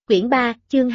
Quyển 3, chương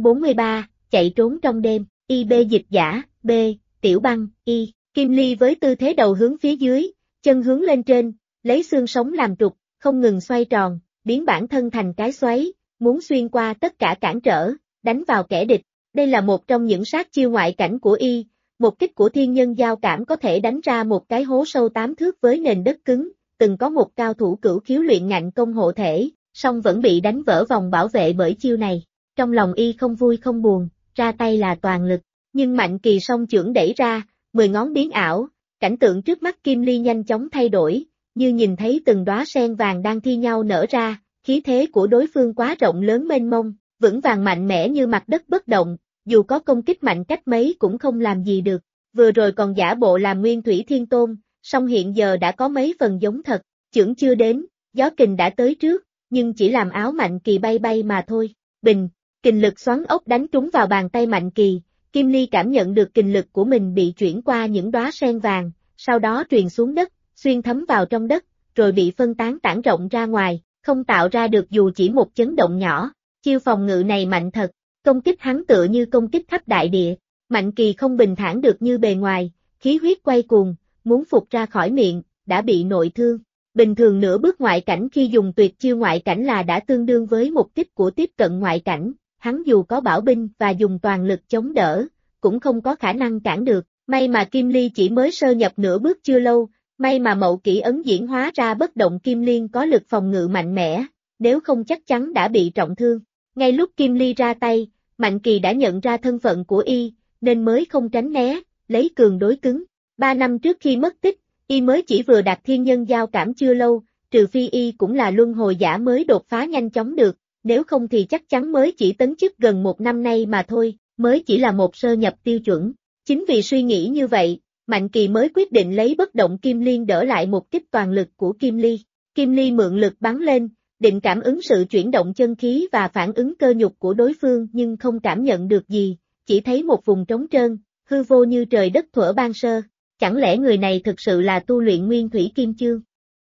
243, chạy trốn trong đêm, IB dịch giả, B, Tiểu Băng, Y, Kim Ly với tư thế đầu hướng phía dưới, chân hướng lên trên, lấy xương sống làm trục, không ngừng xoay tròn, biến bản thân thành cái xoáy, muốn xuyên qua tất cả cản trở, đánh vào kẻ địch. Đây là một trong những sát chiêu ngoại cảnh của Y, một kích của thiên nhân giao cảm có thể đánh ra một cái hố sâu 8 thước với nền đất cứng, từng có một cao thủ cửu khiếu luyện ngạnh công hộ thể, song vẫn bị đánh vỡ vòng bảo vệ bởi chiêu này. Trong lòng Y không vui không buồn, ra tay là toàn lực, nhưng Mạnh Kỳ song chưởng đẩy ra, 10 ngón biến ảo, cảnh tượng trước mắt Kim Ly nhanh chóng thay đổi, như nhìn thấy từng đóa sen vàng đang thi nhau nở ra, khí thế của đối phương quá rộng lớn mênh mông, vững vàng mạnh mẽ như mặt đất bất động, dù có công kích mạnh cách mấy cũng không làm gì được. Vừa rồi còn giả bộ làm Nguyên Thủy Thiên Tôn, song hiện giờ đã có mấy phần giống thật, chưởng chưa đến, gió kình đã tới trước, nhưng chỉ làm áo Mạnh Kỳ bay bay mà thôi. Bình, kình lực xoắn ốc đánh trúng vào bàn tay Mạnh Kỳ, Kim Ly cảm nhận được kình lực của mình bị chuyển qua những đóa sen vàng, sau đó truyền xuống đất, xuyên thấm vào trong đất, rồi bị phân tán tản rộng ra ngoài, không tạo ra được dù chỉ một chấn động nhỏ. Chiêu phòng ngự này mạnh thật, công kích hắn tựa như công kích khắp đại địa. Mạnh Kỳ không bình thản được như bề ngoài, khí huyết quay cuồng, muốn phục ra khỏi miệng, đã bị nội thương. Bình thường nửa bước ngoại cảnh khi dùng tuyệt chiêu ngoại cảnh là đã tương đương với một kích của tiếp cận ngoại cảnh, hắn dù có bảo binh và dùng toàn lực chống đỡ, cũng không có khả năng cản được. May mà Kim Ly chỉ mới sơ nhập nửa bước chưa lâu, may mà Mậu Kỷ ấn diễn hóa ra bất động Kim Liên có lực phòng ngự mạnh mẽ, nếu không chắc chắn đã bị trọng thương. Ngay lúc Kim Ly ra tay, Mạnh Kỳ đã nhận ra thân phận của Y, nên mới không tránh né, lấy cường đối cứng. 3 năm trước khi mất tích, Y mới chỉ vừa đạt thiên nhân giao cảm chưa lâu, trừ phi Y cũng là luân hồi giả mới đột phá nhanh chóng được, nếu không thì chắc chắn mới chỉ tấn chức gần 1 năm nay mà thôi, mới chỉ là một sơ nhập tiêu chuẩn. Chính vì suy nghĩ như vậy, Mạnh Kỳ mới quyết định lấy bất động Kim Liên đỡ lại một kích toàn lực của Kim Ly. Kim Ly mượn lực bắn lên, định cảm ứng sự chuyển động chân khí và phản ứng cơ nhục của đối phương nhưng không cảm nhận được gì, chỉ thấy một vùng trống trơn, hư vô như trời đất thuở ban sơ. Chẳng lẽ người này thực sự là tu luyện Nguyên Thủy Kim Chương?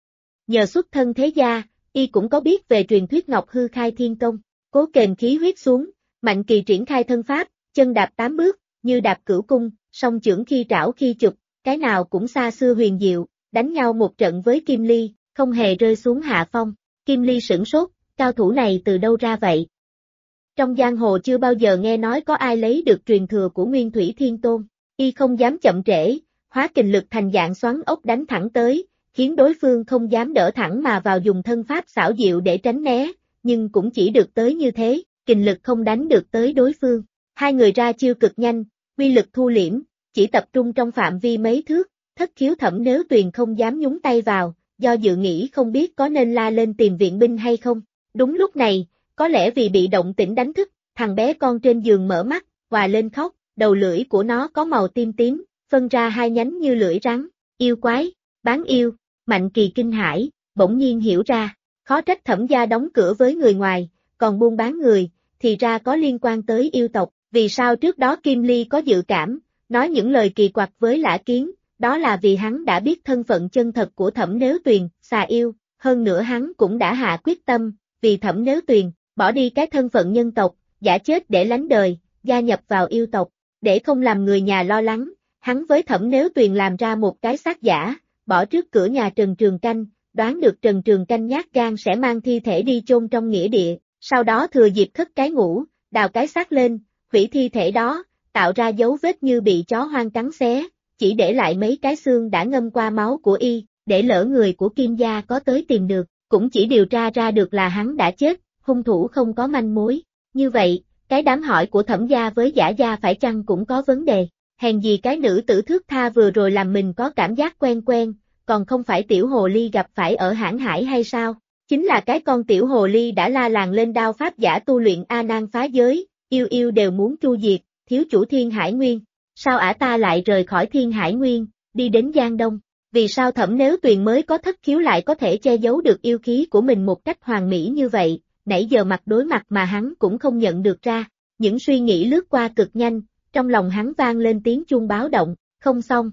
Nhờ xuất thân thế gia, Y cũng có biết về truyền thuyết Ngọc Hư Khai Thiên Công. Cố kềm khí huyết xuống, Mạnh Kỳ triển khai thân pháp, chân đạp 8 bước, như đạp cửu cung, song chưởng khi trảo khi chụp, cái nào cũng xa xưa huyền diệu, đánh nhau một trận với Kim Ly, không hề rơi xuống hạ phong. Kim Ly sửng sốt, cao thủ này từ đâu ra vậy? Trong giang hồ chưa bao giờ nghe nói có ai lấy được truyền thừa của Nguyên Thủy Thiên Tôn. Y không dám chậm trễ, hóa kình lực thành dạng xoắn ốc đánh thẳng tới, khiến đối phương không dám đỡ thẳng mà vào dùng thân pháp xảo diệu để tránh né, nhưng cũng chỉ được tới như thế, kình lực không đánh được tới đối phương. Hai người ra chiêu cực nhanh, uy lực thu liễm, chỉ tập trung trong phạm vi mấy thước, Thất Khiếu Thẩm Nếu Tuyền không dám nhúng tay vào, do dự nghĩ không biết có nên la lên tìm viện binh hay không. Đúng lúc này, có lẽ vì bị động tĩnh đánh thức, thằng bé con trên giường mở mắt, hòa lên khóc, đầu lưỡi của nó có màu tím tím, phân ra hai nhánh như lưỡi rắn. Yêu quái, bán yêu. Mạnh Kỳ kinh hãi, bỗng nhiên hiểu ra, khó trách Thẩm gia đóng cửa với người ngoài, còn buôn bán người, thì ra có liên quan tới yêu tộc. Vì sao trước đó Kim Ly có dự cảm, nói những lời kỳ quặc với Lã Kiến, đó là vì hắn đã biết thân phận chân thật của Thẩm Nếu Tuyền, xà yêu, hơn nữa hắn cũng đã hạ quyết tâm, vì Thẩm Nếu Tuyền, bỏ đi cái thân phận nhân tộc, giả chết để lánh đời, gia nhập vào yêu tộc, để không làm người nhà lo lắng, hắn với Thẩm Nếu Tuyền làm ra một cái xác giả, bỏ trước cửa nhà Trần Trường Canh, đoán được Trần Trường Canh nhát gan sẽ mang thi thể đi chôn trong nghĩa địa, sau đó thừa dịp khất cái ngủ, đào cái xác lên, hủy thi thể đó, tạo ra dấu vết như bị chó hoang cắn xé, chỉ để lại mấy cái xương đã ngâm qua máu của Y, để lỡ người của Kim gia có tới tìm được, cũng chỉ điều tra ra được là hắn đã chết, hung thủ không có manh mối. Như vậy, cái đám hỏi của Thẩm gia với Giả gia phải chăng cũng có vấn đề? Hèn gì cái nữ tử thước tha vừa rồi làm mình có cảm giác quen quen, còn không phải tiểu hồ ly gặp phải ở Hãn Hải hay sao? Chính là cái con tiểu hồ ly đã la làng lên đao pháp giả tu luyện A Nan phá giới, yêu yêu đều muốn tru diệt, thiếu chủ Thiên Hải Nguyên. Sao ả ta lại rời khỏi Thiên Hải Nguyên, đi đến Giang Đông? Vì sao Thẩm Nếu Tuyền mới có thất khiếu lại có thể che giấu được yêu khí của mình một cách hoàn mỹ như vậy, nãy giờ mặt đối mặt mà hắn cũng không nhận được ra. Những suy nghĩ lướt qua cực nhanh, trong lòng hắn vang lên tiếng chuông báo động, không xong.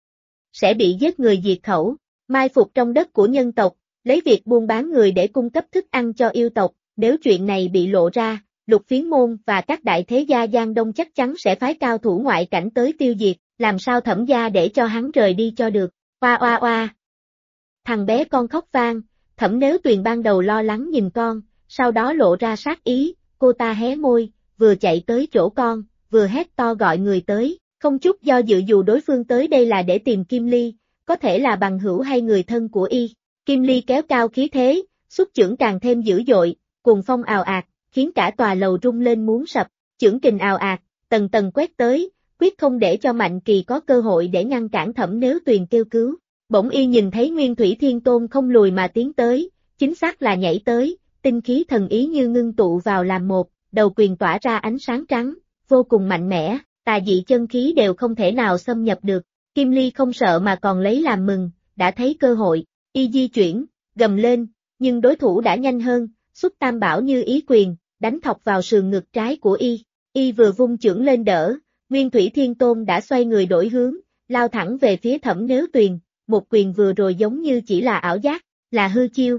Sẽ bị giết người diệt khẩu, mai phục trong đất của nhân tộc, lấy việc buôn bán người để cung cấp thức ăn cho yêu tộc, nếu chuyện này bị lộ ra, Lục Phiến Môn và các đại thế gia Giang Đông chắc chắn sẽ phái cao thủ ngoại cảnh tới tiêu diệt, làm sao Thẩm gia để cho hắn rời đi cho được, oa oa oa. Thằng bé con khóc vang, Thẩm Nếu Tuyền ban đầu lo lắng nhìn con, sau đó lộ ra sát ý, cô ta hé môi, vừa chạy tới chỗ con, vừa hét to gọi người tới, không chút do dự dù đối phương tới đây là để tìm Kim Ly, có thể là bằng hữu hay người thân của y. Kim Ly kéo cao khí thế, xuất chưởng càng thêm dữ dội, cuồng phong ào ạt, khiến cả tòa lầu rung lên muốn sập, chưởng kình ào ạt, tầng tầng quét tới, quyết không để cho Mạnh Kỳ có cơ hội để ngăn cản Thẩm Nếu Tuyền kêu cứu. Bỗng y nhìn thấy Nguyên Thủy Thiên Tôn không lùi mà tiến tới, chính xác là nhảy tới, tinh khí thần ý như ngưng tụ vào làm một, đầu quyền tỏa ra ánh sáng trắng, vô cùng mạnh mẽ, tà dị chân khí đều không thể nào xâm nhập được. Kim Ly không sợ mà còn lấy làm mừng, đã thấy cơ hội, y di chuyển, gầm lên, nhưng đối thủ đã nhanh hơn, xuất tam bảo như ý quyền, đánh thọc vào sườn ngực trái của y. Y vừa vung chưởng lên đỡ, Nguyên Thủy Thiên Tôn đã xoay người đổi hướng, lao thẳng về phía Thẩm Nếu Tuyền, một quyền vừa rồi giống như chỉ là ảo giác, là hư chiêu.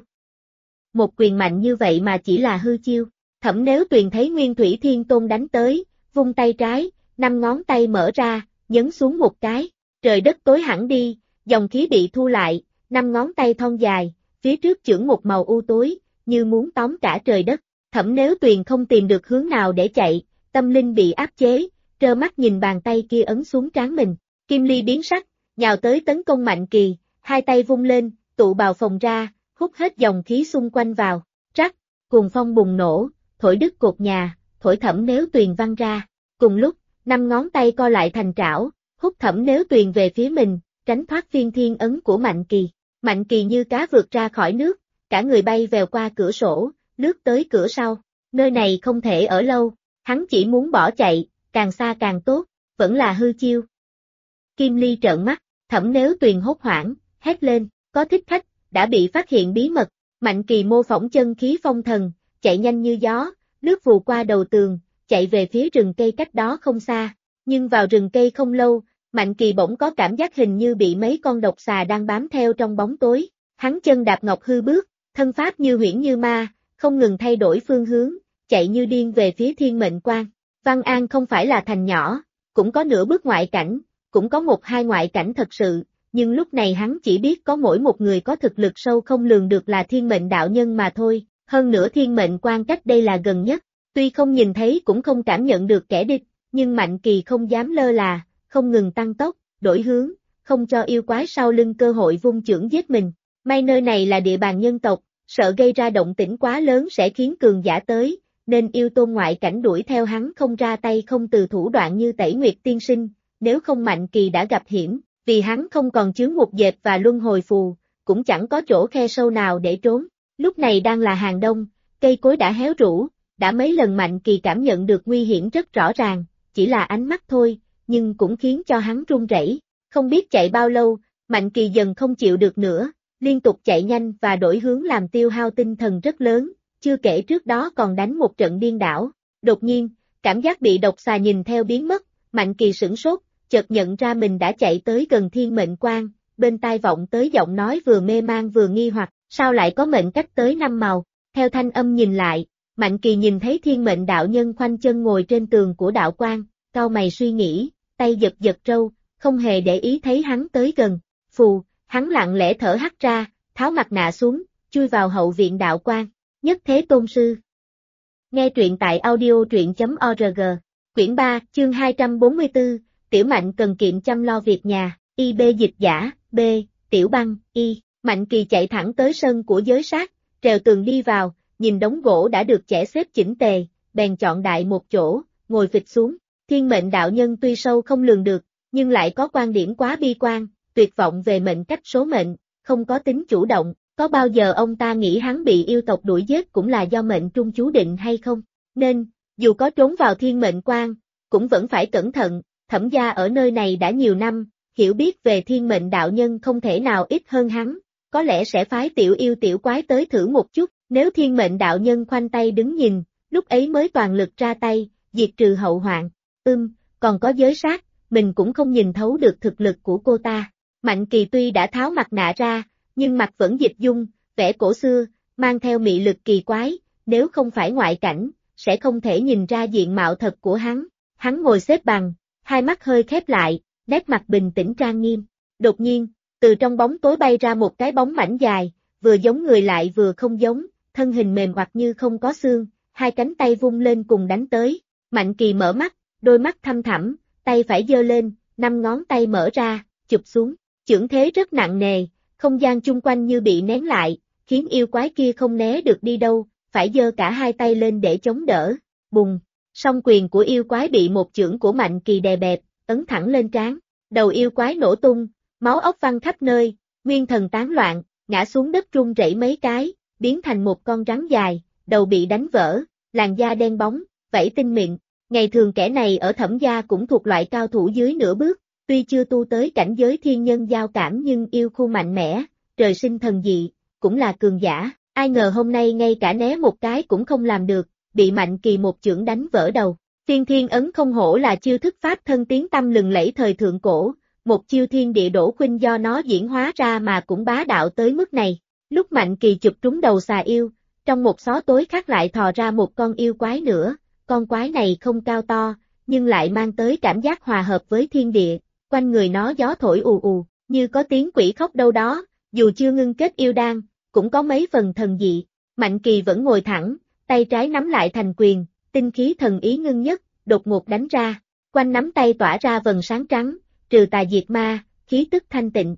Một quyền mạnh như vậy mà chỉ là hư chiêu. Thẩm Nếu Tuyền thấy Nguyên Thủy Thiên Tôn đánh tới, vung tay trái, 5 ngón tay mở ra, nhấn xuống một cái, trời đất tối hẳn đi, dòng khí bị thu lại, 5 ngón tay thon dài, phía trước chưởng một màu u tối, như muốn tóm cả trời đất. Thẩm Nếu Tuyền không tìm được hướng nào để chạy, tâm linh bị áp chế, trơ mắt nhìn bàn tay kia ấn xuống trán mình. Kim Ly biến sắc, nhào tới tấn công Mạnh Kỳ, hai tay vung lên, tụ bào phồng ra, hút hết dòng khí xung quanh vào. Rắc, cuồng phong bùng nổ, thổi đứt cột nhà, thổi Thẩm Nếu Tuyền văng ra. Cùng lúc, 5 ngón tay co lại thành trảo, hút Thẩm Nếu Tuyền về phía mình, tránh thoát phiên thiên ấn của Mạnh Kỳ. Mạnh Kỳ như cá vượt ra khỏi nước, cả người bay vèo qua cửa sổ, lướt tới cửa sau. Nơi này không thể ở lâu, hắn chỉ muốn bỏ chạy, càng xa càng tốt, vẫn là hư chiêu. Kim Ly trợn mắt, Thẩm Nếu Tuyền hốt hoảng, hét lên, có thích khách, đã bị phát hiện bí mật. Mạnh Kỳ mô phỏng chân khí phong thần, chạy nhanh như gió, lướt vù qua đầu tường, chạy về phía rừng cây cách đó không xa. Nhưng vào rừng cây không lâu, Mạnh Kỳ bỗng có cảm giác hình như bị mấy con độc xà đang bám theo trong bóng tối. Hắn chân đạp ngọc hư bước, thân pháp như huyễn như ma, không ngừng thay đổi phương hướng, chạy như điên về phía Thiên Mệnh Quan. Văn An không phải là thành nhỏ, cũng có nửa bước ngoại cảnh, cũng có một hai ngoại cảnh thật sự, nhưng lúc này hắn chỉ biết có mỗi một người có thực lực sâu không lường được là Thiên Mệnh đạo nhân mà thôi, hơn nữa Thiên Mệnh Quan cách đây là gần nhất, tuy không nhìn thấy cũng không cảm nhận được kẻ địch, nhưng Mạnh Kỳ không dám lơ là, không ngừng tăng tốc, đổi hướng, không cho yêu quái sau lưng cơ hội vung chưởng giết mình. May nơi này là địa bàn nhân tộc, sợ gây ra động tĩnh quá lớn sẽ khiến cường giả tới, nên yêu tôn ngoại cảnh đuổi theo hắn không ra tay không từ thủ đoạn như Tẩy Nguyệt Tiên Sinh, nếu không Mạnh Kỳ đã gặp hiểm, vì hắn không còn chướng ngục dệt và luân hồi phù, cũng chẳng có chỗ khe sâu nào để trốn. Lúc này đang là hàng đông, cây cối đã héo rũ, đã mấy lần Mạnh Kỳ cảm nhận được nguy hiểm rất rõ ràng, chỉ là ánh mắt thôi, nhưng cũng khiến cho hắn run rẩy. Không biết chạy bao lâu, Mạnh Kỳ dần không chịu được nữa, liên tục chạy nhanh và đổi hướng làm tiêu hao tinh thần rất lớn, chưa kể trước đó còn đánh một trận điên đảo. Đột nhiên, cảm giác bị độc xà nhìn theo biến mất, Mạnh Kỳ sửng sốt, chợt nhận ra mình đã chạy tới gần Thiên Mệnh Quan, bên tai vọng tới giọng nói vừa mê man vừa nghi hoặc, sao lại có mệnh cách tới 5 màu. Theo thanh âm nhìn lại, Mạnh Kỳ nhìn thấy Thiên Mệnh đạo nhân khoanh chân ngồi trên tường của đạo quan, cau mày suy nghĩ, tay giật giật râu, không hề để ý thấy hắn tới gần. Phù, hắn lặng lẽ thở hắt ra, tháo mặt nạ xuống, chui vào hậu viện đạo quan. Nhất Thế Tôn Sư. Nghe truyện tại audio truyện.org. Quyển 3, chương 244, Tiểu Mạnh cần kiệm chăm lo việc nhà, IB dịch giả, B, Tiểu Băng, Y. Mạnh Kỳ chạy thẳng tới sân của giới sát, trèo tường đi vào, nhìn đống gỗ đã được chẻ xếp chỉnh tề, bèn chọn đại một chỗ, ngồi phịch xuống. Thiên Mệnh đạo nhân tuy sâu không lường được, nhưng lại có quan điểm quá bi quan, tuyệt vọng về mệnh cách số mệnh, không có tính chủ động. Có bao giờ ông ta nghĩ hắn bị yêu tộc đuổi giết cũng là do mệnh trung chú định hay không? Nên, dù có trốn vào Thiên Mệnh Quan, cũng vẫn phải cẩn thận. Thẩm gia ở nơi này đã nhiều năm, hiểu biết về Thiên Mệnh đạo nhân không thể nào ít hơn hắn, có lẽ sẽ phái tiểu yêu tiểu quái tới thử một chút, nếu Thiên Mệnh đạo nhân khoanh tay đứng nhìn, lúc ấy mới toàn lực ra tay, diệt trừ hậu hoạn. Còn có giới sát, mình cũng không nhìn thấu được thực lực của cô ta. Mạnh Kỳ tuy đã tháo mặt nạ ra, nhưng mặt vẫn dịch dung, vẻ cổ xưa, mang theo mị lực kỳ quái, nếu không phải ngoại cảnh, sẽ không thể nhìn ra diện mạo thật của hắn. Hắn ngồi xếp bằng, hai mắt hơi khép lại, nét mặt bình tĩnh trang nghiêm. Đột nhiên, từ trong bóng tối bay ra một cái bóng mảnh dài, vừa giống người lại vừa không giống, thân hình mềm oặt như không có xương, hai cánh tay vung lên cùng đánh tới. Mạnh Kỳ mở mắt, đôi mắt thăm thẳm, tay phải giơ lên, 5 ngón tay mở ra, chụp xuống. Chưởng thế rất nặng nề, không gian chung quanh như bị nén lại, khiến yêu quái kia không né được đi đâu, phải giơ cả hai tay lên để chống đỡ. Bùng! Song quyền của yêu quái bị một chưởng của Mạnh Kỳ đè bẹp, ấn thẳng lên trán. Đầu yêu quái nổ tung, máu óc văng khắp nơi, nguyên thần tán loạn, ngã xuống đất rung rẩy mấy cái, biến thành một con rắn dài, đầu bị đánh vỡ, làn da đen bóng, vảy tinh mịn. Ngày thường kẻ này ở Thẩm gia cũng thuộc loại cao thủ dưới nửa bước, tuy chưa tu tới cảnh giới thiên nhân giao cảm nhưng yêu khu mạnh mẽ, trời sinh thần dị, cũng là cường giả. Ai ngờ hôm nay ngay cả né một cái cũng không làm được, bị Mạnh Kỳ một chưởng đánh vỡ đầu. Tiên Thiên Ấn không hổ là chiêu thức pháp thân tiếng tăm lừng lẫy thời thượng cổ, một chiêu thiên địa đổ khuynh do nó diễn hóa ra mà cũng bá đạo tới mức này. Lúc Mạnh Kỳ chụp trúng đầu xà yêu, trong một xó tối khác lại thò ra một con yêu quái nữa, con quái này không cao to, nhưng lại mang tới cảm giác hòa hợp với thiên địa, quanh người nó gió thổi ù ù, như có tiếng quỷ khóc đâu đó, dù chưa ngưng kết yêu đan, cũng có mấy phần thần dị. Mạnh Kỳ vẫn ngồi thẳng, tay trái nắm lại thành quyền, tinh khí thần ý ngưng nhất, đột ngột đánh ra, quanh nắm tay tỏa ra vầng sáng trắng, trừ tà diệt ma, khí tức thanh tịnh.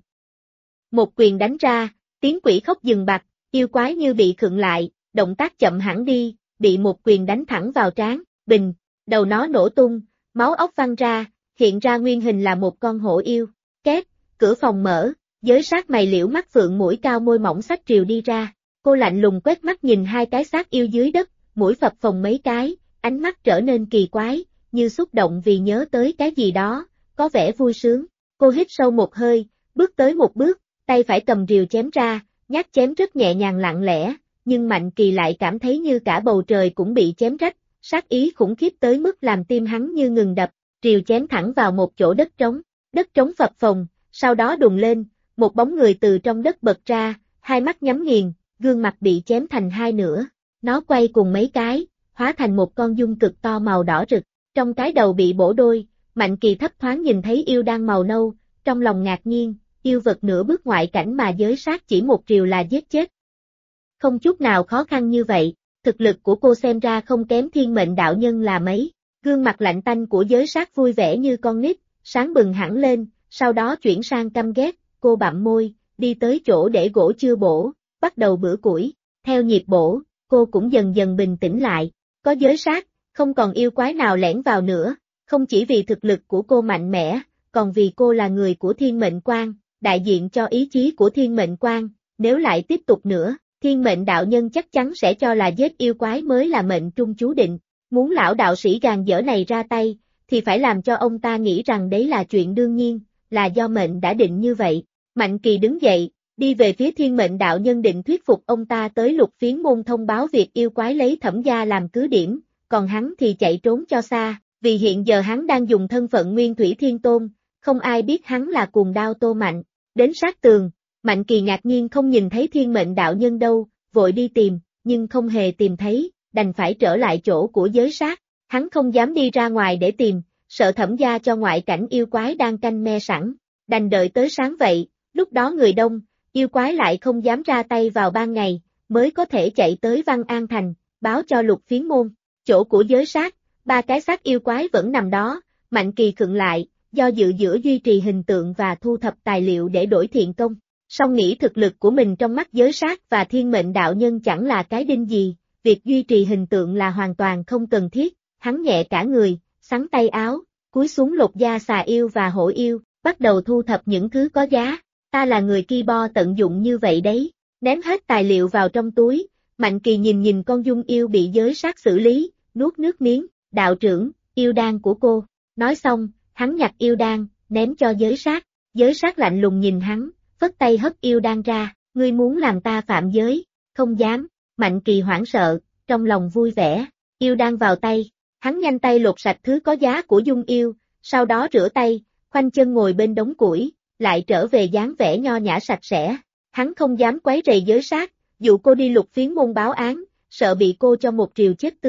Một quyền đánh ra, tiếng quỷ khóc dừng bặt, yêu quái như bị khựng lại, động tác chậm hẳn đi, bị một quyền đánh thẳng vào trán, bình, đầu nó nổ tung, máu óc văng ra, hiện ra nguyên hình là một con hổ yêu. Két, cửa phòng mở, Giới Sát mày liễu mắt phượng mũi cao môi mỏng xách triều đi ra. Cô lạnh lùng quét mắt nhìn hai cái xác yêu dưới đất, mũi phập phồng mấy cái, ánh mắt trở nên kỳ quái, như xúc động vì nhớ tới cái gì đó, có vẻ vui sướng. Cô hít sâu một hơi, bước tới một bước, tay phải cầm rìu chém ra, nhát chém rất nhẹ nhàng lặng lẽ, nhưng Mạnh Kỳ lại cảm thấy như cả bầu trời cũng bị chém rách, sát ý khủng khiếp tới mức làm tim hắn như ngừng đập, rìu chém thẳng vào một chỗ đất trống phập phồng, sau đó đùng lên, một bóng người từ trong đất bật ra, hai mắt nhắm nghiền, gương mặt bị chém thành hai nửa, nó quay cùng mấy cái, hóa thành một con dung cực to màu đỏ rực, trong cái đầu bị bổ đôi, Mạnh Kỳ thấp thoáng nhìn thấy yêu đan màu nâu, trong lòng ngạc nhiên, yêu vật nửa bước ngoại cảnh mà Giới Sát chỉ một rìu là giết chết. Không chút nào khó khăn như vậy, thực lực của cô xem ra không kém Thiên Mệnh đạo nhân là mấy, gương mặt lạnh tanh của Giới Sát vui vẻ như con nít, sáng bừng hẳn lên, sau đó chuyển sang căm ghét, cô bặm môi, đi tới chỗ để gỗ chưa bổ, bắt đầu bữa củi, theo nhịp bổ, cô cũng dần dần bình tĩnh lại, có Giới Sát, không còn yêu quái nào lẻn vào nữa, không chỉ vì thực lực của cô mạnh mẽ, còn vì cô là người của Thiên Mệnh Quan, đại diện cho ý chí của Thiên Mệnh Quan, nếu lại tiếp tục nữa, Thiên Mệnh đạo nhân chắc chắn sẽ cho là giết yêu quái mới là mệnh trung chú định, muốn lão đạo sĩ gàn dở này ra tay, thì phải làm cho ông ta nghĩ rằng đấy là chuyện đương nhiên, là do mệnh đã định như vậy. Mạnh Kỳ đứng dậy, đi về phía Thiên Mệnh đạo nhân định thuyết phục ông ta tới Lục Phiến môn thông báo việc yêu quái lấy Thẩm gia làm cứ điểm, còn hắn thì chạy trốn cho xa, vì hiện giờ hắn đang dùng thân phận Nguyên Thủy Thiên Tôn, không ai biết hắn là cuồng đao Tô Mạnh. Đến sát tường, Mạnh Kỳ ngạc nhiên không nhìn thấy Thiên Mệnh đạo nhân đâu, vội đi tìm, nhưng không hề tìm thấy, đành phải trở lại chỗ của Giới Sát. Hắn không dám đi ra ngoài để tìm, sợ Thẩm gia cho ngoại cảnh yêu quái đang canh me sẵn, đành đợi tới sáng vậy, lúc đó người đông, yêu quái lại không dám ra tay vào ban ngày, mới có thể chạy tới Văn An Thành, báo cho Lục Phiến môn. Chỗ của Giới Sát, 3 cái xác yêu quái vẫn nằm đó, Mạnh Kỳ khựng lại, do dự giữa duy trì hình tượng và thu thập tài liệu để đổi thiện công. Song nghĩ thực lực của mình trong mắt Giới Sát và Thiên Mệnh đạo nhân chẳng là cái đinh gì, việc duy trì hình tượng là hoàn toàn không cần thiết, hắn nhẹ cả người, xắn tay áo, cúi xuống lột da xà yêu và hổ yêu, bắt đầu thu thập những thứ có giá. Ta là người ki bo tận dụng như vậy đấy, ném hết tài liệu vào trong túi, Mạnh Kỳ nhìn con dung yêu bị Giới Sát xử lý, nuốt nước miếng, đạo trưởng, yêu đan của cô, nói xong, hắn nhặt yêu đan, ném cho Giới Sát lạnh lùng nhìn hắn, phất tay hất yêu đan ra, ngươi muốn làm ta phạm giới, không dám, Mạnh Kỳ hoảng sợ, trong lòng vui vẻ, yêu đan vào tay, hắn nhanh tay lột sạch thứ có giá của dung yêu, sau đó rửa tay, khoanh chân ngồi bên đống củi, lại trở về dáng vẻ nho nhã sạch sẽ, hắn không dám quấy rầy Giới Sát, dụ cô đi Lục Phiến môn báo án, sợ bị cô cho một rìu chết tươi,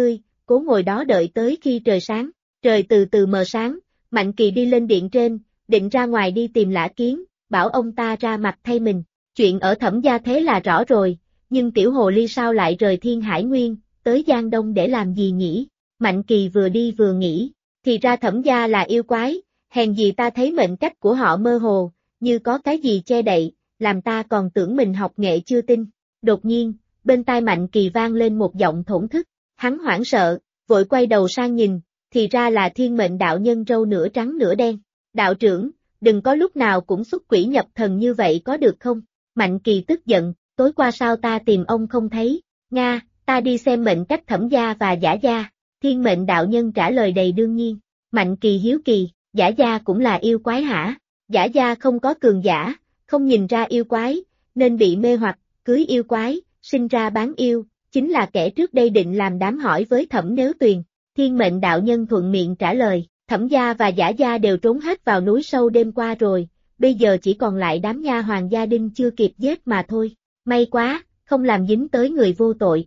cố ngồi đó đợi tới khi trời sáng. Trời từ từ mờ sáng, Mạnh Kỳ đi lên điện trên, định ra ngoài đi tìm Lã Kiến, bảo ông ta ra mặt thay mình. Chuyện ở Thẩm gia thế là rõ rồi, nhưng tiểu hồ ly sao lại rời Thiên Hải Nguyên, tới Giang Đông để làm gì nhỉ? Mạnh Kỳ vừa đi vừa nghĩ, thì ra Thẩm gia là yêu quái, hèn gì ta thấy mệnh cách của họ mơ hồ, như có cái gì che đậy, làm ta còn tưởng mình học nghệ chưa tin. Đột nhiên, bên tai Mạnh Kỳ vang lên một giọng thổn thức, hắn hoảng sợ, vội quay đầu sang nhìn, thì ra là Thiên Mệnh đạo nhân râu nửa trắng nửa đen. Đạo trưởng, đừng có lúc nào cũng xuất quỷ nhập thần như vậy có được không? Mạnh Kỳ tức giận, tối qua sao ta tìm ông không thấy? Nga, ta đi xem mệnh cách Thẩm gia và Giả gia. Thiên Mệnh đạo nhân trả lời đầy đương nhiên. Mạnh Kỳ hiếu kỳ, Giả gia cũng là yêu quái hả? Giả gia không có cường giả, không nhìn ra yêu quái, nên bị mê hoặc, cưới yêu quái, sinh ra bán yêu, chính là kẻ trước đây định làm đám hỏi với Thẩm Nếu Tuyền. Thiên Mệnh đạo nhân thuận miệng trả lời, Thẩm gia và Giả gia đều trốn hết vào núi sâu đêm qua rồi, bây giờ chỉ còn lại đám nha hoàn gia đình chưa kịp giết mà thôi. May quá, không làm dính tới người vô tội.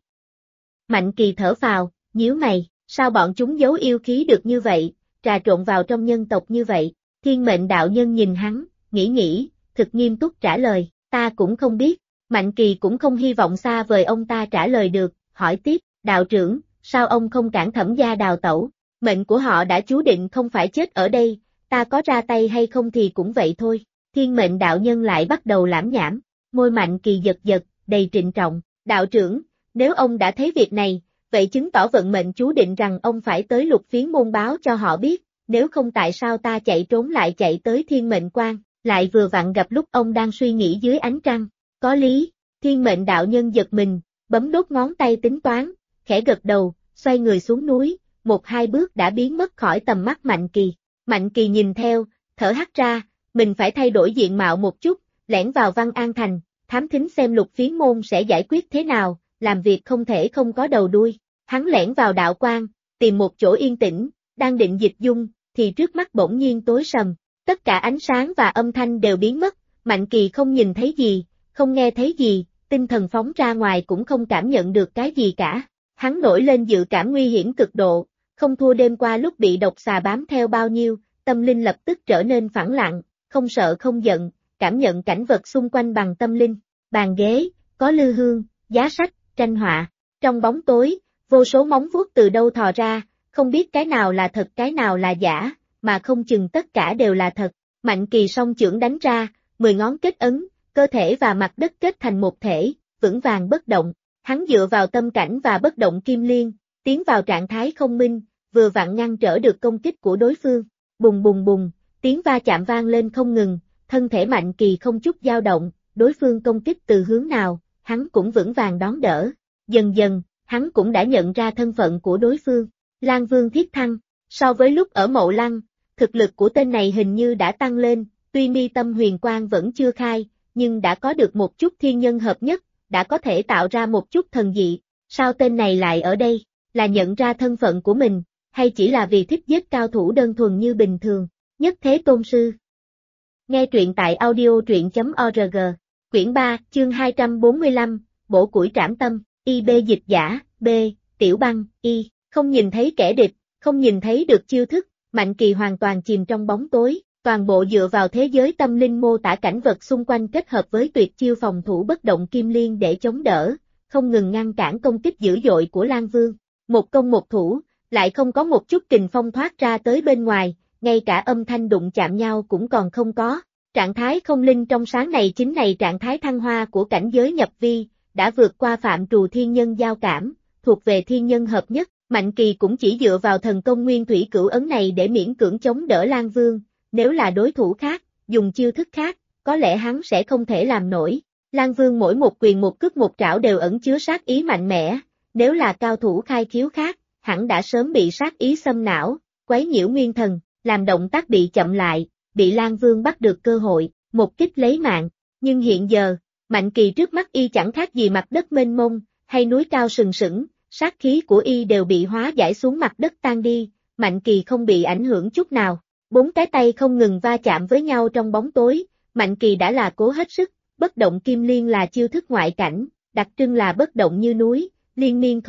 Mạnh Kỳ thở phào, nhíu mày, sao bọn chúng giấu yêu khí được như vậy, trà trộn vào trong nhân tộc như vậy? Thiên Mệnh đạo nhân nhìn hắn, nghĩ, thực nghiêm túc trả lời, ta cũng không biết. Mạnh Kỳ cũng không hy vọng xa vời ông ta trả lời được, hỏi tiếp, đạo trưởng, sao ông không cản Thẩm gia đào tẩu? Mệnh của họ đã chú định không phải chết ở đây, ta có ra tay hay không thì cũng vậy thôi. Thiên Mệnh đạo nhân lại bắt đầu lảm nhảm, môi Mạnh Kỳ giật, đầy trịnh trọng, đạo trưởng, nếu ông đã thấy việc này, vậy chứng tỏ vận mệnh chú định rằng ông phải tới Lục Phiến môn báo cho họ biết, nếu không tại sao ta chạy trốn lại chạy tới Thiên Mệnh Quan, lại vừa vặn gặp lúc ông đang suy nghĩ dưới ánh trăng. Có lý, Thiên Mệnh đạo nhân giật mình, bấm đốt ngón tay tính toán, khẽ gật đầu, xoay người xuống núi, 1-2 bước đã biến mất khỏi tầm mắt Mạnh Kỳ. Mạnh Kỳ nhìn theo, thở hắt ra, mình phải thay đổi diện mạo một chút, lẻn vào Văn An Thành, thám thính xem Lục Phiến môn sẽ giải quyết thế nào, làm việc không thể không có đầu đuôi. Hắn lẻn vào đạo quan, tìm một chỗ yên tĩnh, đang định dịch dung, thì trước mắt bỗng nhiên tối sầm, tất cả ánh sáng và âm thanh đều biến mất, Mạnh Kỳ không nhìn thấy gì, không nghe thấy gì, tinh thần phóng ra ngoài cũng không cảm nhận được cái gì cả. Hắn nổi lên dự cảm nguy hiểm cực độ, không thua đêm qua lúc bị độc xà bám theo bao nhiêu, tâm linh lập tức trở nên phẳng lặng, không sợ không giận, cảm nhận cảnh vật xung quanh bằng tâm linh. Bàn ghế, có lư hương, giá sách, tranh họa. Trong bóng tối, vô số móng vuốt từ đâu thò ra, không biết cái nào là thật cái nào là giả, mà không chừng tất cả đều là thật. Mạnh Kỳ song chưởng đánh ra, 10 ngón kết ấn, cơ thể và mặt đất kết thành một thể, vững vàng bất động. Hắn dựa vào tâm cảnh và bất động kim liên, tiến vào trạng thái không minh, vừa vặn ngăn trở được công kích của đối phương. Bùng bùng bùng, tiếng va chạm vang lên không ngừng, thân thể Mạnh Kỳ không chút dao động, đối phương công kích từ hướng nào, hắn cũng vững vàng đón đỡ. Dần dần, hắn cũng đã nhận ra thân phận của đối phương. Lang Vương Thiết Thăng, so với lúc ở Mậu Lăng, thực lực của tên này hình như đã tăng lên, tuy mi tâm huyền quang vẫn chưa khai, nhưng đã có được một chút thiên nhân hợp nhất, đã có thể tạo ra một chút thần dị. Sao tên này lại ở đây? Là nhận ra thân phận của mình, hay chỉ là vì thích giết cao thủ đơn thuần như bình thường? Nhất Thế Tôn Sư. Nghe truyện tại audio truyện.org. Quyển 3, chương 245, Bổ củi trảm tâm, IB dịch giả, B, Tiểu Băng, Y, không nhìn thấy kẻ địch, không nhìn thấy được chiêu thức, Mạnh Kỳ hoàn toàn chìm trong bóng tối, toàn bộ dựa vào thế giới tâm linh mô tả cảnh vật xung quanh kết hợp với tuyệt chiêu phòng thủ bất động kim liên để chống đỡ, không ngừng ngăn cản công kích dữ dội của Lang Vương. Một công một thủ, lại không có một chút kình phong thoát ra tới bên ngoài, ngay cả âm thanh đụng chạm nhau cũng còn không có. Trạng thái không linh trong sáng này chính là trạng thái thăng hoa của cảnh giới nhập vi, đã vượt qua phạm trù thiên nhân giao cảm, thuộc về thiên nhân hợp nhất. Mạnh Kỳ cũng chỉ dựa vào thần công nguyên thủy cửu ấn này để miễn cưỡng chống đỡ Lang Vương, nếu là đối thủ khác, dùng chiêu thức khác, có lẽ hắn sẽ không thể làm nổi. Lang Vương mỗi một quyền một cước một trảo đều ẩn chứa sát ý mạnh mẽ, nếu là cao thủ khai khiếu khác, hẳn đã sớm bị sát ý xâm não, quấy nhiễu nguyên thần, làm động tác bị chậm lại, bị Lang Vương bắt được cơ hội, một kích lấy mạng. Nhưng hiện giờ, Mạnh Kỳ trước mắt y chẳng khác gì mặt đất mênh mông, hay núi cao sừng sững, sát khí của y đều bị hóa giải xuống mặt đất tan đi, Mạnh Kỳ không bị ảnh hưởng chút nào. 4 cái tay không ngừng va chạm với nhau trong bóng tối, Mạnh Kỳ đã là cố hết sức, bất động kim liên là chiêu thức ngoại cảnh, đặc trưng là bất động như núi, liên miên không dứt,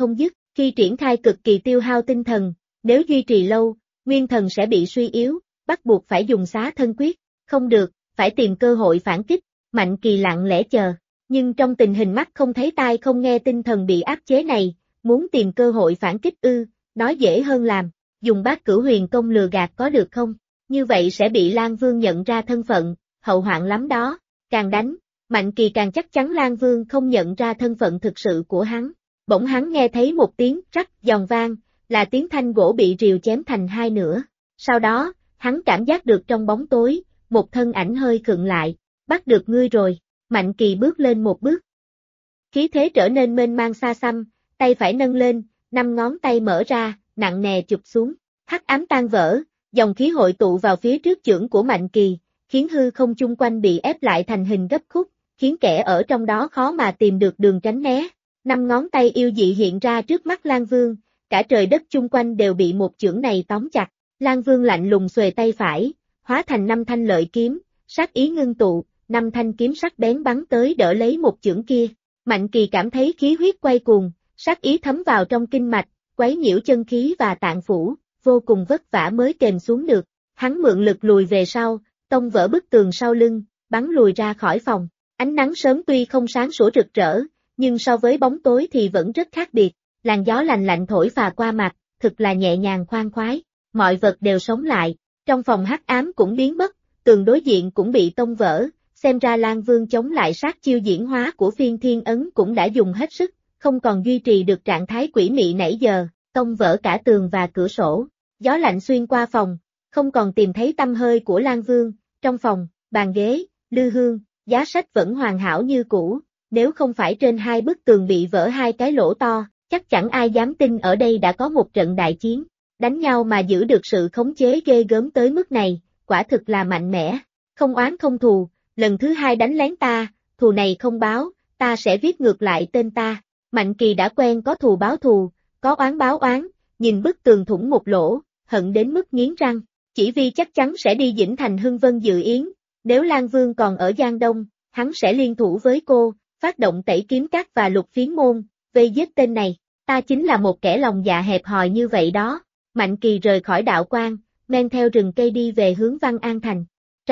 Khi triển khai cực kỳ tiêu hao tinh thần, nếu duy trì lâu, nguyên thần sẽ bị suy yếu, bắt buộc phải dùng xá thân quyết. Không được, phải tìm cơ hội phản kích. Mạnh Kỳ lặng lẽ chờ. Nhưng trong tình hình mắt không thấy tai không nghe tinh thần bị áp chế này, muốn tìm cơ hội phản kích nói dễ hơn làm. Dùng Bát Cửu Huyền Công lừa gạt có được không? Như vậy sẽ bị Lan Vương nhận ra thân phận, hậu hoạn lắm đó. Càng đánh, Mạnh Kỳ càng chắc chắn Lan Vương không nhận ra thân phận thực sự của hắn. Bỗng hắn nghe thấy một tiếng rắc giòn vang, là tiếng thanh gỗ bị rìu chém thành hai nửa. Sau đó, hắn cảm giác được trong bóng tối, một thân ảnh hơi khựng lại. Bắt được ngươi rồi. Mạnh Kỳ bước lên một bước. Khí thế trở nên mênh mang xa xăm, tay phải nâng lên, 5 ngón tay mở ra, nặng nề chụp xuống. Hắc ám tan vỡ, dòng khí hội tụ vào phía trước chưởng của Mạnh Kỳ, khiến hư không chung quanh bị ép lại thành hình gấp khúc, khiến kẻ ở trong đó khó mà tìm được đường tránh né. 5 ngón tay yêu dị hiện ra trước mắt Lan Vương, cả trời đất chung quanh đều bị một chưởng này tóm chặt. Lan Vương lạnh lùng xuề tay phải, hóa thành 5 thanh lợi kiếm, sát ý ngưng tụ, 5 thanh kiếm sắc bén bắn tới đỡ lấy một chưởng kia. Mạnh Kỳ cảm thấy khí huyết quay cuồng, sát ý thấm vào trong kinh mạch, quấy nhiễu chân khí và tạng phủ, vô cùng vất vả mới kềm xuống được. Hắn mượn lực lùi về sau, tông vỡ bức tường sau lưng, bắn lùi ra khỏi phòng. Ánh nắng sớm tuy không sáng sủa rực rỡ, nhưng so với bóng tối thì vẫn rất khác biệt. Làn gió lành lạnh thổi phà qua mặt, thực là nhẹ nhàng khoan khoái. Mọi vật đều sống lại. Trong phòng hắc ám cũng biến mất, tường đối diện cũng bị tông vỡ. Xem ra Lan Vương chống lại sát chiêu diễn hóa của Phiên Thiên Ấn cũng đã dùng hết sức, không còn duy trì được trạng thái quỷ mị nãy giờ, tông vỡ cả tường và cửa sổ. Gió lạnh xuyên qua phòng, không còn tìm thấy tăm hơi của Lan Vương. Trong phòng, bàn ghế, lư hương, giá sách vẫn hoàn hảo như cũ, nếu không phải trên hai bức tường bị vỡ hai cái lỗ to, chắc chẳng ai dám tin ở đây đã có một trận đại chiến. Đánh nhau mà giữ được sự khống chế ghê gớm tới mức này, quả thực là mạnh mẽ. Không oán không thù, lần thứ hai đánh lén ta, thù này không báo, ta sẽ viết ngược lại tên ta. Mạnh Kỳ đã quen có thù báo thù, có oán báo oán, nhìn bức tường thủng một lỗ, hận đến mức nghiến răng. Chỉ vì chắc chắn sẽ đi Dĩnh Thành Hưng Vân dự yến, nếu Lan Vương còn ở Giang Đông, hắn sẽ liên thủ với cô, phát động Tẩy Kiếm Các và Lục Phiến Môn, vây giết tên này. Ta chính là một kẻ lòng dạ hẹp hòi như vậy đó. Mạnh Kỳ rời khỏi đạo quan, men theo rừng cây đi về hướng Văn An Thành.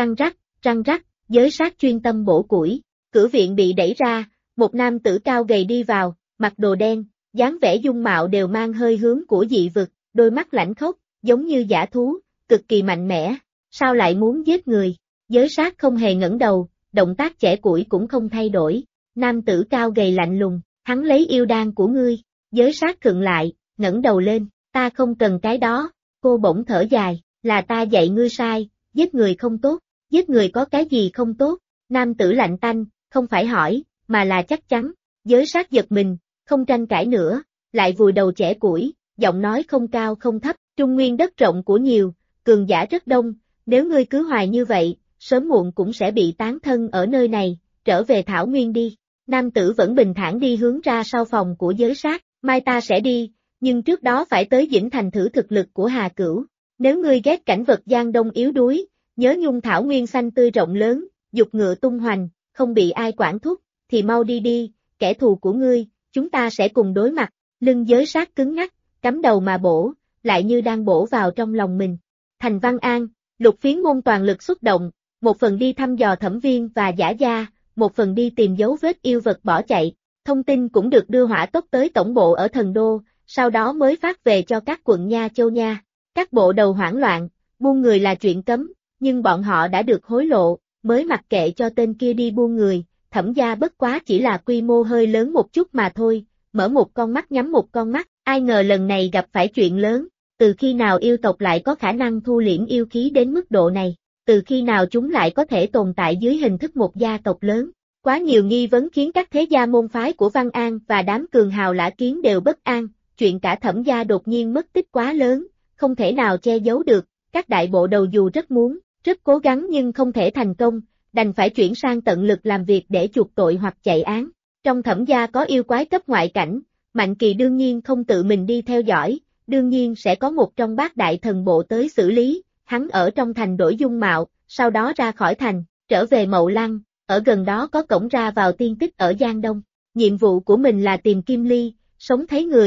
Răng rắc, giới sát chuyên tâm bổ củi. Cửa viện bị đẩy ra, một nam tử cao gầy đi vào, mặc đồ đen, dáng vẻ dung mạo đều mang hơi hướng của dị vực, đôi mắt lãnh khốc, giống như dã thú, cực kỳ mạnh mẽ. Sao lại muốn giết người? Giới sát không hề ngẩng đầu, động tác chẻ củi cũng không thay đổi. Nam tử cao gầy lạnh lùng, hắn lấy yêu đan của ngươi. Giới sát khựng lại, ngẩng đầu lên, ta không cần cái đó. Cô bỗng thở dài, là ta dạy ngươi sai, giết người không tốt. Giết người có cái gì không tốt? Nam tử lạnh tanh, không phải hỏi, mà là chắc chắn. Giới sát giật mình, không tranh cãi nữa, lại vùi đầu chẻ củi, giọng nói không cao không thấp. Trung Nguyên đất rộng của nhiều, cường giả rất đông, nếu ngươi cứ hoài như vậy, sớm muộn cũng sẽ bị tán thân ở nơi này, trở về Thảo Nguyên đi. Nam tử vẫn bình thản đi hướng ra sau phòng của giới sát, mai ta sẽ đi, nhưng trước đó phải tới Dĩnh Thành thử thực lực của Hà Cửu. Nếu ngươi ghét cảnh vật Giang Đông yếu đuối, nhớ nhung Thảo Nguyên xanh tươi rộng lớn, dục ngựa tung hoành, không bị ai quản thúc, thì mau đi đi, kẻ thù của ngươi, chúng ta sẽ cùng đối mặt. Lưng giới sát cứng ngắc, cắm đầu mà bổ, lại như đang bổ vào trong lòng mình. Thành Văn An, Lục Phiến Môn toàn lực xuất động, một phần đi thăm dò Thẩm Viên và Giả Gia, một phần đi tìm dấu vết yêu vật bỏ chạy. Thông tin cũng được đưa hỏa tốc tới tổng bộ ở Thần Đô, sau đó mới phát về cho các quận Nha Châu Nha. Các bộ đầu hoảng loạn, buôn người là chuyện cấm, nhưng bọn họ đã được hối lộ, mới mặc kệ cho tên kia đi buôn người. Thẩm gia bất quá chỉ là quy mô hơi lớn một chút mà thôi, mở một con mắt nhắm một con mắt, ai ngờ lần này gặp phải chuyện lớn. Từ khi nào yêu tộc lại có khả năng thu liễm yêu khí đến mức độ này? Từ khi nào chúng lại có thể tồn tại dưới hình thức một gia tộc lớn? Quá nhiều nghi vấn khiến các thế gia môn phái của Văn An và đám cường hào lã kiến đều bất an. Chuyện cả Thẩm gia đột nhiên mất tích quá lớn, không thể nào che giấu được. Các đại bộ đầu dù rất muốn, rất cố gắng nhưng không thể thành công, đành phải chuyển sang tận lực làm việc để chuộc tội hoặc chạy án. Trong Thẩm gia có yêu quái cấp ngoại cảnh, Mạnh Kỳ đương nhiên không tự mình đi theo dõi, đương nhiên sẽ có một trong bát đại thần bộ tới xử lý. Hắn ở trong thành đổi dung mạo, sau đó ra khỏi thành, trở về Mậu Lăng, ở gần đó có cổng ra vào tiên tích ở Giang Đông. Nhiệm vụ của mình là tìm Kim Ly, sống thấy người,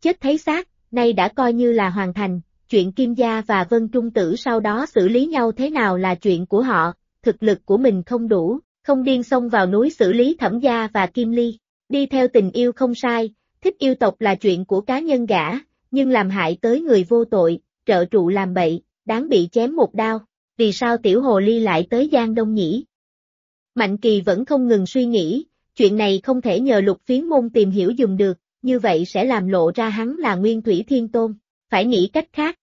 chết thấy xác, nay đã coi như là hoàn thành, chuyện Kim Gia và Vân Trung Tử sau đó xử lý nhau thế nào là chuyện của họ, thực lực của mình không đủ, không điên xông vào núi xử lý Thẩm Gia và Kim Ly, đi theo tình yêu không sai, thích yêu tộc là chuyện của cá nhân gã, nhưng làm hại tới người vô tội, trợ trụ làm bậy, đáng bị chém một đao, vì sao tiểu hồ ly lại tới Giang Đông nhỉ? Mạnh Kỳ vẫn không ngừng suy nghĩ, chuyện này không thể nhờ Lục Phiến Môn tìm hiểu dùm được, như vậy sẽ làm lộ ra hắn là Nguyên Thủy Thiên Tôn, phải nghĩ cách khác.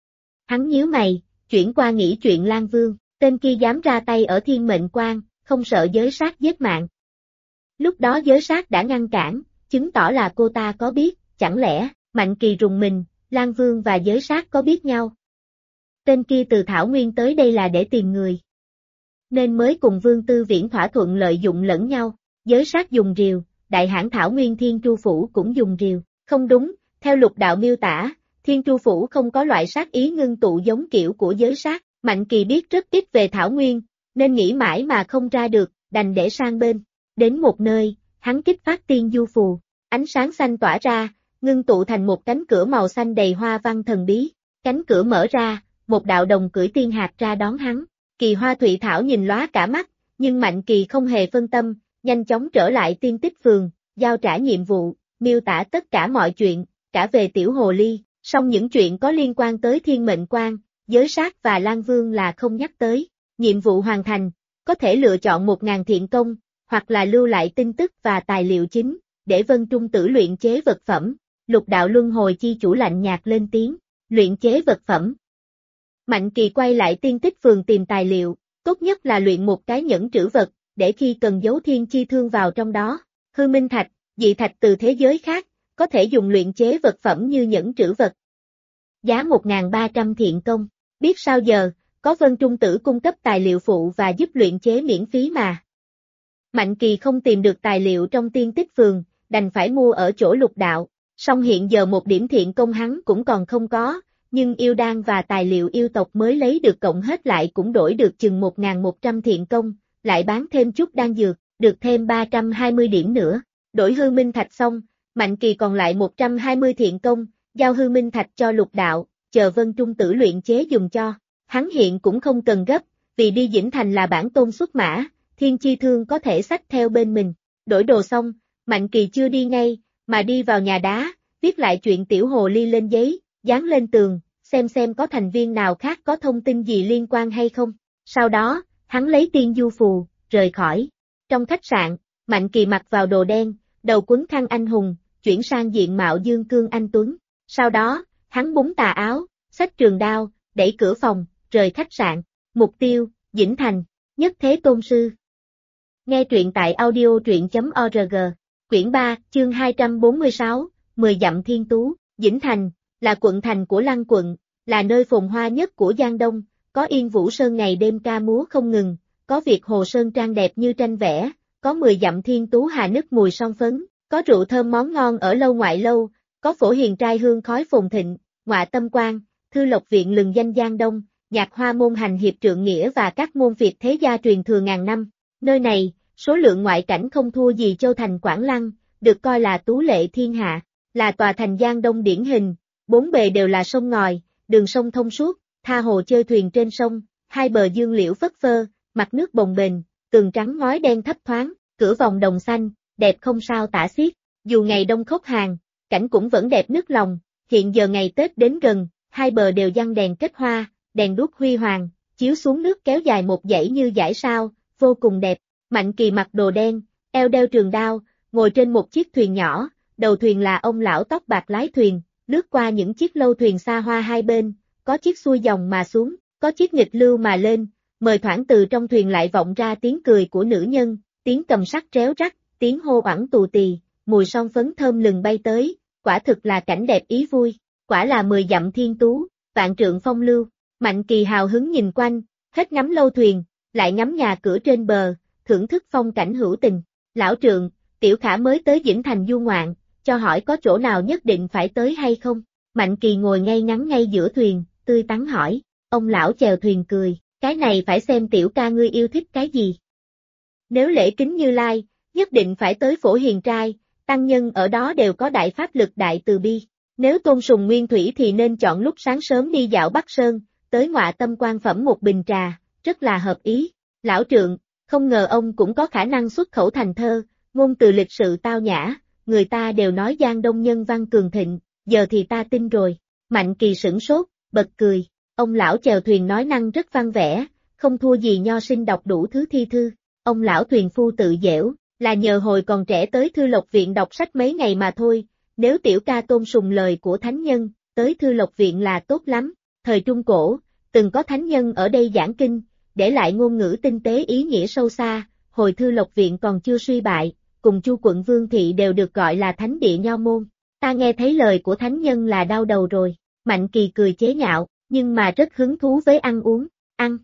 Hắn nhíu mày, chuyển qua nghĩ chuyện Lan Vương, tên kia dám ra tay ở Thiên Mệnh Quan, không sợ giới sát giết mạng. Lúc đó giới sát đã ngăn cản, chứng tỏ là cô ta có biết, chẳng lẽ, Mạnh Kỳ rùng mình, Lan Vương và giới sát có biết nhau. Tên kia từ Thảo Nguyên tới đây là để tìm người, nên mới cùng Vương Tư Viễn thỏa thuận lợi dụng lẫn nhau, giới sát dùng rìu, đại hãn Thảo Nguyên Thiên Tru Phủ cũng dùng rìu, không đúng, theo Lục Đạo miêu tả, Thiên Tru Phủ không có loại sát ý ngưng tụ giống kiểu của giới sát, Mạnh Kỳ biết rất ít về Thảo Nguyên, nên nghĩ mãi mà không ra được, đành để sang bên, đến một nơi, hắn kích phát tiên du phù, ánh sáng xanh tỏa ra, ngưng tụ thành một cánh cửa màu xanh đầy hoa văn thần bí, cánh cửa mở ra, một đạo đồng cưỡi tiên hạt ra đón hắn. Kỳ Hoa Thụy Thảo nhìn lóa cả mắt, nhưng Mạnh Kỳ không hề phân tâm, nhanh chóng trở lại Tiên Tích Phường, giao trả nhiệm vụ, miêu tả tất cả mọi chuyện, cả về tiểu hồ ly, song những chuyện có liên quan tới Thiên Mệnh Quan, giới sát và Lan Vương là không nhắc tới. Nhiệm vụ hoàn thành, có thể lựa chọn 1000 thiện công, hoặc là lưu lại tin tức và tài liệu chính, để Vân Trung Tử luyện chế vật phẩm. Lục Đạo Luân Hồi chi chủ lạnh nhạt lên tiếng, luyện chế vật phẩm. Mạnh Kỳ quay lại Tiên Tích Phường tìm tài liệu, tốt nhất là luyện một cái nhẫn trữ vật, để khi cần giấu thiên chi thương vào trong đó. Hư minh thạch, dị thạch từ thế giới khác, có thể dùng luyện chế vật phẩm như nhẫn trữ vật. Giá 1300 thiện công, biết sao giờ, có Vân Trung Tử cung cấp tài liệu phụ và giúp luyện chế miễn phí mà. Mạnh Kỳ không tìm được tài liệu trong Tiên Tích Phường, đành phải mua ở chỗ Lục Đạo, song hiện giờ một điểm thiện công hắn cũng còn không có. Nhưng yêu đan và tài liệu yêu tộc mới lấy được cộng hết lại cũng đổi được chừng 1100 thiện công, lại bán thêm chút đan dược, được thêm 320 điểm nữa. Đổi hư minh thạch xong, Mạnh Kỳ còn lại 120 thiện công, giao hư minh thạch cho Lục Đạo, chờ Vân Trung Tử luyện chế dùng cho. Hắn hiện cũng không cần gấp, vì đi Dĩnh Thành là bản tôn xuất mã, thiên chi thương có thể xách theo bên mình. Đổi đồ xong, Mạnh Kỳ chưa đi ngay, mà đi vào nhà đá, viết lại chuyện tiểu hồ ly lên giấy, dán lên tường, xem có thành viên nào khác có thông tin gì liên quan hay không. Sau đó, hắn lấy tiên du phù, rời khỏi. Trong khách sạn, Mạnh Kỳ mặc vào đồ đen, đầu quấn khăn anh hùng, chuyển sang diện mạo dương cương anh tuấn. Sau đó, hắn búng tà áo, xách trường đao, đẩy cửa phòng, rời khách sạn. Mục tiêu, Dĩnh Thành, Nhất Thế Tôn Sư. Nghe truyện tại audio.org. Quyển 3, chương 246, 10 dặm thiên tú. Dĩnh Thành là quận thành của Lăng quận, là nơi phồn hoa nhất của Giang Đông, có Yên Vũ Sơn ngày đêm ca múa không ngừng, có Việt Hồ Sơn trang đẹp như tranh vẽ, có 10 dặm thiên tú hà nức mùi son phấn, có rượu thơm món ngon ở lâu ngoại lâu, có phổ hiền trai hương khói phồn thịnh, Ngọa Tâm Quan, Thư Lộc Viện lừng danh Giang Đông, nhạc hoa môn hành hiệp trượng nghĩa và các môn Việt thế gia truyền thừa ngàn năm. Nơi này, số lượng ngoại cảnh không thua gì Châu Thành Quảng Lăng, được coi là tú lệ thiên hạ, là tòa thành Giang Đông điển hình. Bốn bề đều là sông ngòi, đường sông thông suốt, tha hồ chơi thuyền trên sông, hai bờ dương liễu phất phơ, mặt nước bồng bềnh, tường trắng ngói đen thấp thoáng, cửa vòng đồng xanh, đẹp không sao tả xiết. Dù ngày đông khốc hàng, cảnh cũng vẫn đẹp nức lòng. Hiện giờ ngày Tết đến gần, hai bờ đều giăng đèn kết hoa, đèn đuốc huy hoàng, chiếu xuống nước kéo dài một dãy như dải sao, vô cùng đẹp. Mạnh Kỳ mặc đồ đen, eo đeo trường đao, ngồi trên một chiếc thuyền nhỏ, đầu thuyền là ông lão tóc bạc lái thuyền. Lướt qua những chiếc lâu thuyền xa hoa hai bên, có chiếc xuôi dòng mà xuống, có chiếc nghịch lưu mà lên, mời thoảng từ trong thuyền lại vọng ra tiếng cười của nữ nhân, tiếng cầm sắt réo rắt, tiếng hô oảng tù tì, mùi son phấn thơm lừng bay tới, quả thực là cảnh đẹp ý vui, quả là 10 dặm thiên tú, vạn trượng phong lưu. Mạnh Kỳ hào hứng nhìn quanh, hết ngắm lâu thuyền, lại ngắm nhà cửa trên bờ, thưởng thức phong cảnh hữu tình. Lão Trượng, Tiểu Khả mới tới Dĩnh Thành du ngoạn, cho hỏi có chỗ nào nhất định phải tới hay không? Mạnh Kỳ ngồi ngay ngắn ngay giữa thuyền, tươi tắn hỏi. Ông lão chèo thuyền cười, cái này phải xem tiểu ca ngươi yêu thích cái gì. Nếu lễ kính Như Lai, nhất định phải tới Phổ Hiền Trai, tăng nhân ở đó đều có đại pháp lực đại từ bi. Nếu tôn sùng nguyên thủy thì nên chọn lúc sáng sớm đi dạo Bắc Sơn, tới Ngọa Tâm quan phẩm một bình trà, rất là hợp ý. Lão Trượng, không ngờ ông cũng có khả năng xuất khẩu thành thơ, ngôn từ lịch sự tao nhã, người ta đều nói Giang Đông nhân văn cường thịnh, giờ thì ta tin rồi. Mạnh Kỳ sửng sốt, bật cười, ông lão chèo thuyền nói năng rất văn vẻ, không thua gì nho sinh đọc đủ thứ thi thư. Ông lão thuyền phu tự dẻo, là nhờ hồi còn trẻ tới Thư Lộc Viện đọc sách mấy ngày mà thôi, nếu tiểu ca tôn sùng lời của thánh nhân, tới Thư Lộc Viện là tốt lắm. Thời Trung Cổ, từng có thánh nhân ở đây giảng kinh, để lại ngôn ngữ tinh tế ý nghĩa sâu xa, hồi Thư Lộc Viện còn chưa suy bại, cùng Chu quận Vương Thị đều được gọi là thánh địa nho môn. Ta nghe thấy lời của thánh nhân là đau đầu rồi. Mạnh Kỳ cười chế nhạo, nhưng mà rất hứng thú với ăn uống. Ăn.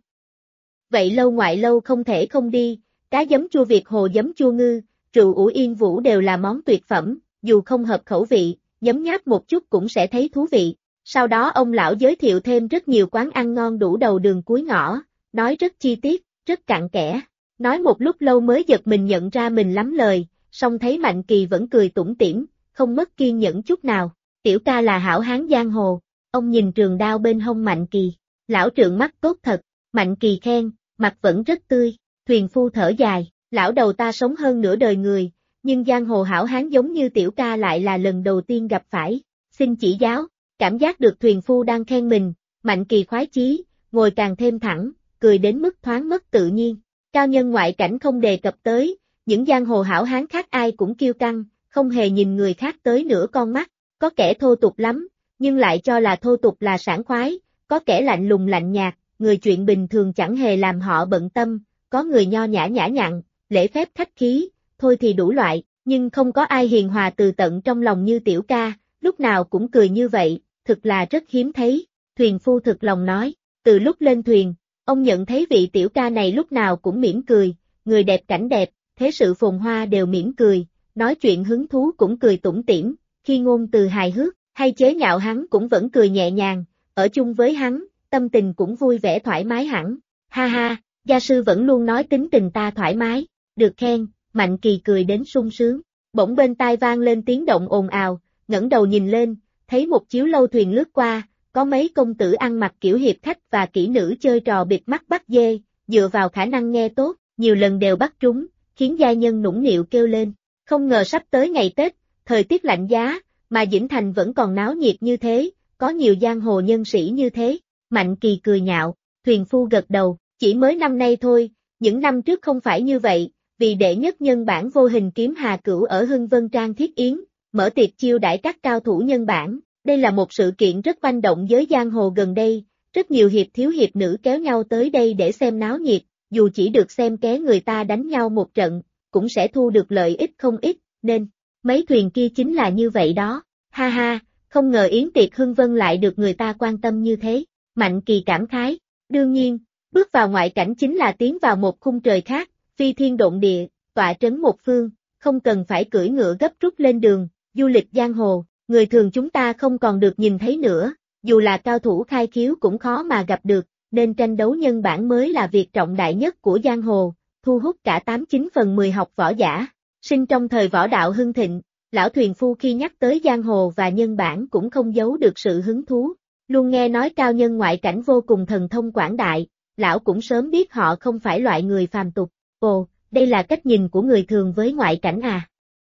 Vậy lâu ngoại lâu không thể không đi, cá giấm chua Việt hồ giấm chua ngư, rượu ủ Yên Vũ đều là món tuyệt phẩm, dù không hợp khẩu vị, nhấm nháp một chút cũng sẽ thấy thú vị. Sau đó ông lão giới thiệu thêm rất nhiều quán ăn ngon đủ đầu đường cuối ngõ, nói rất chi tiết, rất cặn kẽ. Nói một lúc lâu mới giật mình nhận ra mình lắm lời, song thấy Mạnh Kỳ vẫn cười tủm tỉm, không mất kiên nhẫn chút nào. Tiểu ca là hảo hán giang hồ. Ông nhìn trường đao bên hông Mạnh Kỳ, lão trượng mắt tốt thật. Mạnh Kỳ khen, mặt vẫn rất tươi. Thuyền phu thở dài, lão đầu ta sống hơn nửa đời người, nhưng giang hồ hảo hán giống như tiểu ca lại là lần đầu tiên gặp phải. Xin chỉ giáo. Cảm giác được thuyền phu đang khen mình, Mạnh Kỳ khoái chí, ngồi càng thêm thẳng, cười đến mức thoáng mất tự nhiên. Cao nhân ngoại cảnh không đề cập tới, những giang hồ hảo hán khác ai cũng kiêu căng, không hề nhìn người khác tới nửa con mắt, có kẻ thô tục lắm, nhưng lại cho là thô tục là sảng khoái, có kẻ lạnh lùng lạnh nhạt, người chuyện bình thường chẳng hề làm họ bận tâm, có người nho nhã nhã nhặn, lễ phép khách khí, thôi thì đủ loại, nhưng không có ai hiền hòa từ tận trong lòng như tiểu ca, lúc nào cũng cười như vậy, thực là rất hiếm thấy. Thuyền phu thực lòng nói, từ lúc lên thuyền, ông nhận thấy vị tiểu ca này lúc nào cũng mỉm cười, người đẹp cảnh đẹp, thế sự phồn hoa đều mỉm cười, nói chuyện hứng thú cũng cười tủm tỉm, khi ngôn từ hài hước, hay chế nhạo hắn cũng vẫn cười nhẹ nhàng, ở chung với hắn, tâm tình cũng vui vẻ thoải mái hẳn. Ha ha, gia sư vẫn luôn nói tính tình ta thoải mái, được khen, Mạnh Kỳ cười đến sung sướng. Bỗng bên tai vang lên tiếng động ồn ào, ngẩng đầu nhìn lên, thấy một chiếu lâu thuyền lướt qua, có mấy công tử ăn mặc kiểu hiệp khách và kỹ nữ chơi trò bịt mắt bắt dê, dựa vào khả năng nghe tốt, nhiều lần đều bắt trúng, khiến gia nhân nũng nịu kêu lên. Không ngờ sắp tới ngày Tết, thời tiết lạnh giá, mà Dĩnh Thành vẫn còn náo nhiệt như thế, có nhiều giang hồ nhân sĩ như thế. Mạnh Kỳ cười nhạo, thuyền phu gật đầu, chỉ mới năm nay thôi, những năm trước không phải như vậy, vì đệ nhất nhân bản vô hình kiếm Hà Cửu ở Hưng Vân Trang thiết yến, mở tiệc chiêu đãi các cao thủ nhân bản. Đây là một sự kiện rất manh động với giang hồ gần đây, rất nhiều hiệp thiếu hiệp nữ kéo nhau tới đây để xem náo nhiệt, dù chỉ được xem ké người ta đánh nhau một trận, cũng sẽ thu được lợi ích không ít, nên, mấy thuyền kia chính là như vậy đó. Ha ha, không ngờ yến tiệc Hưng Vân lại được người ta quan tâm như thế. Mạnh Kỳ cảm khái, đương nhiên, bước vào ngoại cảnh chính là tiến vào một khung trời khác, phi thiên độn địa, tọa trấn một phương, không cần phải cưỡi ngựa gấp rút lên đường, du lịch giang hồ, người thường chúng ta không còn được nhìn thấy nữa, dù là cao thủ khai khiếu cũng khó mà gặp được, nên tranh đấu nhân bản mới là việc trọng đại nhất của giang hồ, thu hút cả 89/10 học võ giả. Sinh trong thời võ đạo hưng thịnh, lão thuyền phu khi nhắc tới giang hồ và nhân bản cũng không giấu được sự hứng thú, luôn nghe nói cao nhân ngoại cảnh vô cùng thần thông quảng đại, lão cũng sớm biết họ không phải loại người phàm tục. Ồ, đây là cách nhìn của người thường với ngoại cảnh à?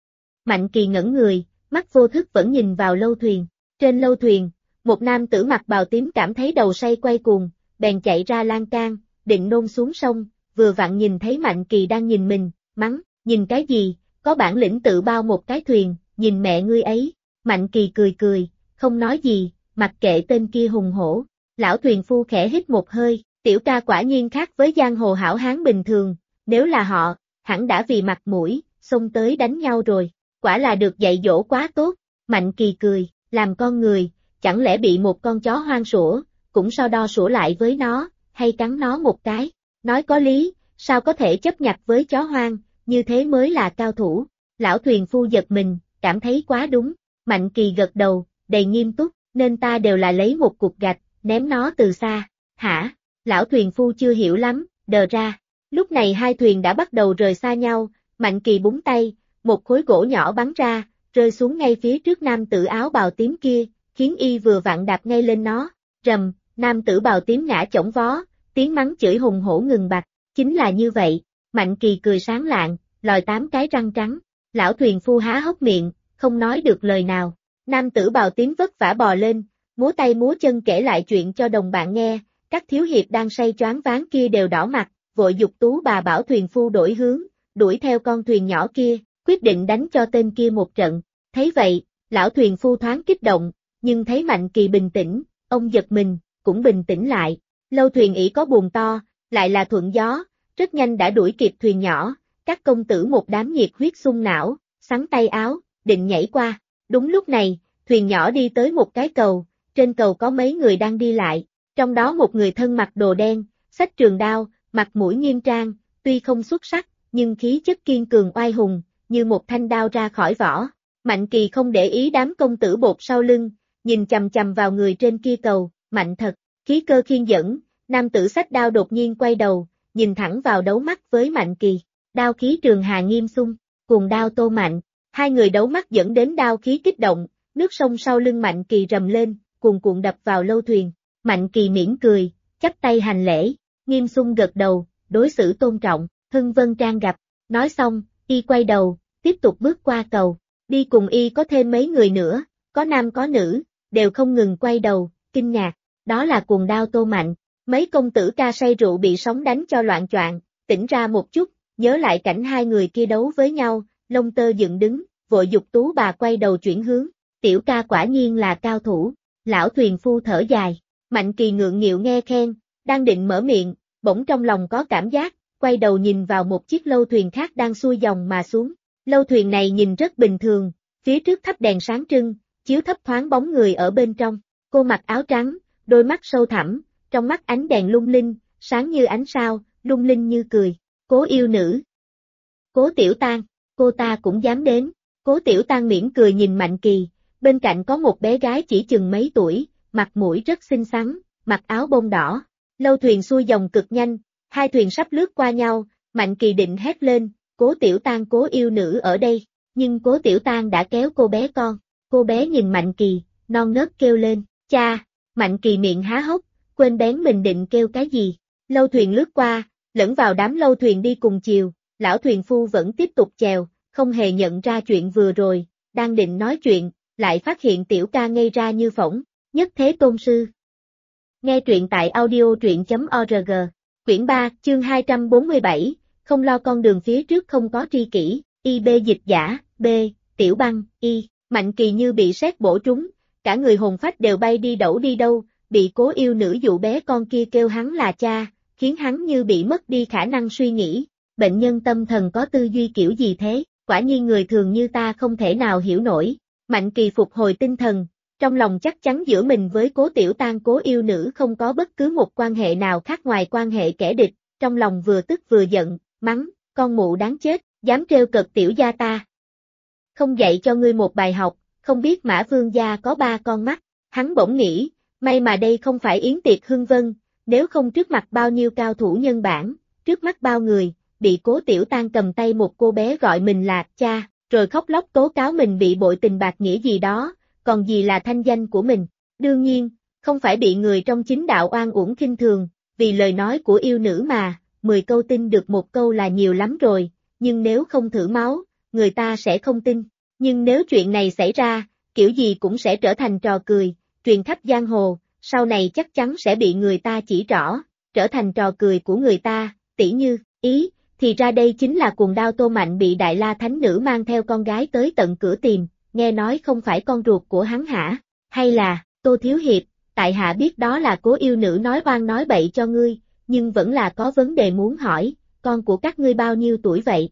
Mạnh Kỳ ngẩn người, mắt vô thức vẫn nhìn vào lâu thuyền. Trên lâu thuyền, một nam tử mặc bào tím cảm thấy đầu say quay cuồng, bèn chạy ra lan can, định nôn xuống sông, vừa vặn nhìn thấy Mạnh Kỳ đang nhìn mình, mắng, nhìn cái gì, có bản lĩnh tự bao một cái thuyền, nhìn mẹ ngươi ấy. Mạnh Kỳ cười cười, không nói gì, mặc kệ tên kia hùng hổ. Lão thuyền phu khẽ hít một hơi, tiểu ca quả nhiên khác với giang hồ hảo hán bình thường, nếu là họ, hẳn đã vì mặt mũi, xông tới đánh nhau rồi, quả là được dạy dỗ quá tốt. Mạnh Kỳ cười, làm con người, chẳng lẽ bị một con chó hoang sủa, cũng so đo sủa lại với nó, hay cắn nó một cái, nói có lý, sao có thể chấp nhặt với chó hoang, như thế mới là cao thủ. Lão thuyền phu giật mình, cảm thấy quá đúng. Mạnh Kỳ gật đầu, đầy nghiêm túc, nên ta đều là lấy một cục gạch, ném nó từ xa. Hả? Lão thuyền phu chưa hiểu lắm, đờ ra. Lúc này hai thuyền đã bắt đầu rời xa nhau, Mạnh Kỳ búng tay, một khối gỗ nhỏ bắn ra, rơi xuống ngay phía trước nam tử áo bào tím kia, khiến y vừa vặn đạp ngay lên nó. Rầm, nam tử bào tím ngã chổng vó, tiếng mắng chửi hùng hổ ngừng bặt. Chính là như vậy, Mạnh Kỳ cười sáng lạng, lòi 8 cái răng trắng. Lão thuyền phu há hốc miệng, không nói được lời nào. Nam tử bào tím vất vả bò lên, múa tay múa chân kể lại chuyện cho đồng bạn nghe. Các thiếu hiệp đang say choáng váng kia đều đỏ mặt, vội giục Tú Bà bảo thuyền phu đổi hướng, đuổi theo con thuyền nhỏ kia, quyết định đánh cho tên kia một trận. Thấy vậy, lão thuyền phu thoáng kích động, nhưng thấy Mạnh Kỳ bình tĩnh, ông giật mình, cũng bình tĩnh lại. Lâu thuyền ỷ có buồm to, lại là thuận gió, rất nhanh đã đuổi kịp thuyền nhỏ. Các công tử một đám nhiệt huyết sung não, xắn tay áo, định nhảy qua. Đúng lúc này, thuyền nhỏ đi tới một cái cầu, trên cầu có mấy người đang đi lại, trong đó một người thân mặc đồ đen, xách trường đao, mặt mũi nghiêm trang, tuy không xuất sắc, nhưng khí chất kiên cường oai hùng, như một thanh đao ra khỏi vỏ. Mạnh Kỳ không để ý đám công tử bột sau lưng, nhìn chằm chằm vào người trên kia cầu, mạnh thật, khí cơ khiên dẫn, nam tử xách đao đột nhiên quay đầu, nhìn thẳng vào đấu mắt với Mạnh Kỳ. Đao khí trường hà nghiêm xung, cùng đao Tô Mạnh, hai người đấu mắt dẫn đến đao khí kích động, nước sông sau lưng Mạnh Kỳ rầm lên, cuồn cuộn đập vào lâu thuyền. Mạnh Kỳ mỉm cười, chắp tay hành lễ, Nghiêm xung gật đầu, đối xử tôn trọng, Hưng Vân Trang gặp, nói xong, y quay đầu, tiếp tục bước qua cầu, đi cùng y có thêm mấy người nữa, có nam có nữ, đều không ngừng quay đầu, kinh ngạc, đó là cuồng đao Tô Mạnh. Mấy công tử ca say rượu bị sóng đánh cho loạn choạng, tỉnh ra một chút, nhớ lại cảnh hai người kia đấu với nhau, lông tơ dựng đứng, vội giục Tú Bà quay đầu chuyển hướng. Tiểu ca quả nhiên là cao thủ, lão thuyền phu thở dài. Mạnh Kỳ ngượng nghịu nghe khen, đang định mở miệng, bỗng trong lòng có cảm giác, quay đầu nhìn vào một chiếc lâu thuyền khác đang xuôi dòng mà xuống. Lâu thuyền này nhìn rất bình thường, phía trước thắp đèn sáng trưng, chiếu thấp thoáng bóng người ở bên trong. Cô mặc áo trắng, đôi mắt sâu thẳm, trong mắt ánh đèn lung linh, sáng như ánh sao, lung linh như cười. Cố yêu nữ. Cố Tiểu Tang, cô ta cũng dám đến. Cố Tiểu Tang mỉm cười nhìn Mạnh Kỳ, bên cạnh có một bé gái chỉ chừng mấy tuổi, mặt mũi rất xinh xắn, mặc áo bông đỏ. Lâu thuyền xuôi dòng cực nhanh, hai thuyền sắp lướt qua nhau, Mạnh Kỳ định hét lên, Cố Tiểu Tang cố yêu nữ ở đây, nhưng Cố Tiểu Tang đã kéo cô bé con. Cô bé nhìn Mạnh Kỳ, non nớt kêu lên, cha. Mạnh Kỳ miệng há hốc, quên bén mình định kêu cái gì. Lâu thuyền lướt qua, lẫn vào đám lâu thuyền đi cùng chiều, lão thuyền phu vẫn tiếp tục chèo, không hề nhận ra chuyện vừa rồi, đang định nói chuyện, lại phát hiện tiểu ca ngây ra như phỗng. Nhất Thế Tôn Sư. Nghe truyện tại audio.org, quyển 3, chương 247, không lo con đường phía trước không có tri kỷ, IB dịch giả, B, Tiểu Băng, Y. Mạnh Kỳ như bị sét bổ trúng, cả người hồn phách đều bay đi đẩu đi đâu, bị cố yêu nữ dụ bé con kia kêu hắn là cha, khiến hắn như bị mất đi khả năng suy nghĩ. Bệnh nhân tâm thần có tư duy kiểu gì thế, quả nhiên người thường như ta không thể nào hiểu nổi. Mạnh Kỳ phục hồi tinh thần, trong lòng chắc chắn giữa mình với Cố Tiểu Tang cố yêu nữ không có bất cứ một quan hệ nào khác ngoài quan hệ kẻ địch, trong lòng vừa tức vừa giận, mắng, con mụ đáng chết, dám trêu cợt tiểu gia ta. Không dạy cho ngươi một bài học, không biết Mã Vương gia có 3 con mắt, hắn bỗng nghĩ, may mà đây không phải yến tiệc hưng vân, nếu không trước mặt bao nhiêu cao thủ nhân bản, trước mắt bao người, bị Cố Tiểu Tang cầm tay một cô bé gọi mình là cha, rồi khóc lóc tố cáo mình bị bội tình bạc nghĩa gì đó, còn gì là thanh danh của mình. Đương nhiên, không phải bị người trong chính đạo oan uổng khinh thường, vì lời nói của yêu nữ mà, 10 câu tin được một câu là nhiều lắm rồi, nhưng nếu không thử máu, người ta sẽ không tin. Nhưng nếu chuyện này xảy ra, kiểu gì cũng sẽ trở thành trò cười, truyền khắp giang hồ, sau này chắc chắn sẽ bị người ta chỉ trỏ, trở thành trò cười của người ta, tỉ như, ý, thì ra đây chính là cuồng đao Tô Mạnh bị Đại La Thánh Nữ mang theo con gái tới tận cửa tìm, nghe nói không phải con ruột của hắn hả, hay là, Tô Thiếu Hiệp, tại hạ biết đó là cố yêu nữ nói oan nói bậy cho ngươi, nhưng vẫn là có vấn đề muốn hỏi, con của các ngươi bao nhiêu tuổi vậy?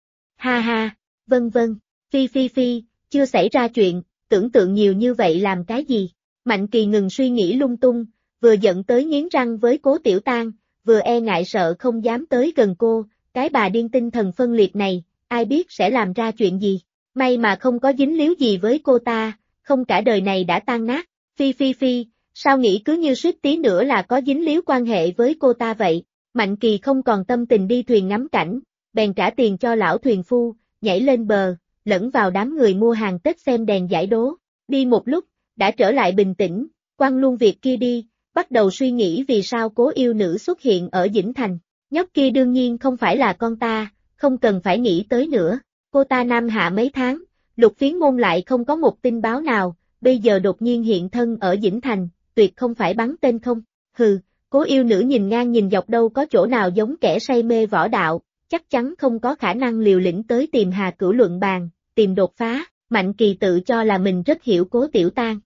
Ha ha, vân vân, phi, chưa xảy ra chuyện, tưởng tượng nhiều như vậy làm cái gì? Mạnh Kỳ ngừng suy nghĩ lung tung, vừa giận tới nghiến răng với Cố Tiểu Tang, vừa e ngại sợ không dám tới gần cô, cái bà điên tinh thần phân liệt này, ai biết sẽ làm ra chuyện gì. May mà không có dính líu gì với cô ta, không cả đời này đã tan nát. Phi, sao nghĩ cứ như suýt tí nữa là có dính líu quan hệ với cô ta vậy. Mạnh Kỳ không còn tâm tình đi thuyền ngắm cảnh, bèn trả tiền cho lão thuyền phu, nhảy lên bờ, lẫn vào đám người mua hàng Tết xem đèn giải đố. Đi một lúc, đã trở lại bình tĩnh, quăng luôn việc kia đi, bắt đầu suy nghĩ vì sao Cố Yêu Nữ xuất hiện ở Dĩnh Thành. Nhóc kia đương nhiên không phải là con ta, không cần phải nghĩ tới nữa. Cô ta Nam Hạ mấy tháng, Lục Phiến Môn lại không có một tin báo nào, bây giờ đột nhiên hiện thân ở Dĩnh Thành, tuyệt không phải bắn tên không. Hừ, Cố Yêu Nữ nhìn ngang nhìn dọc đâu có chỗ nào giống kẻ say mê võ đạo, chắc chắn không có khả năng liều lĩnh tới tìm Hà Cửu luận bàn, tìm đột phá. Mạnh Kỳ tự cho là mình rất hiểu Cố Tiểu Tang.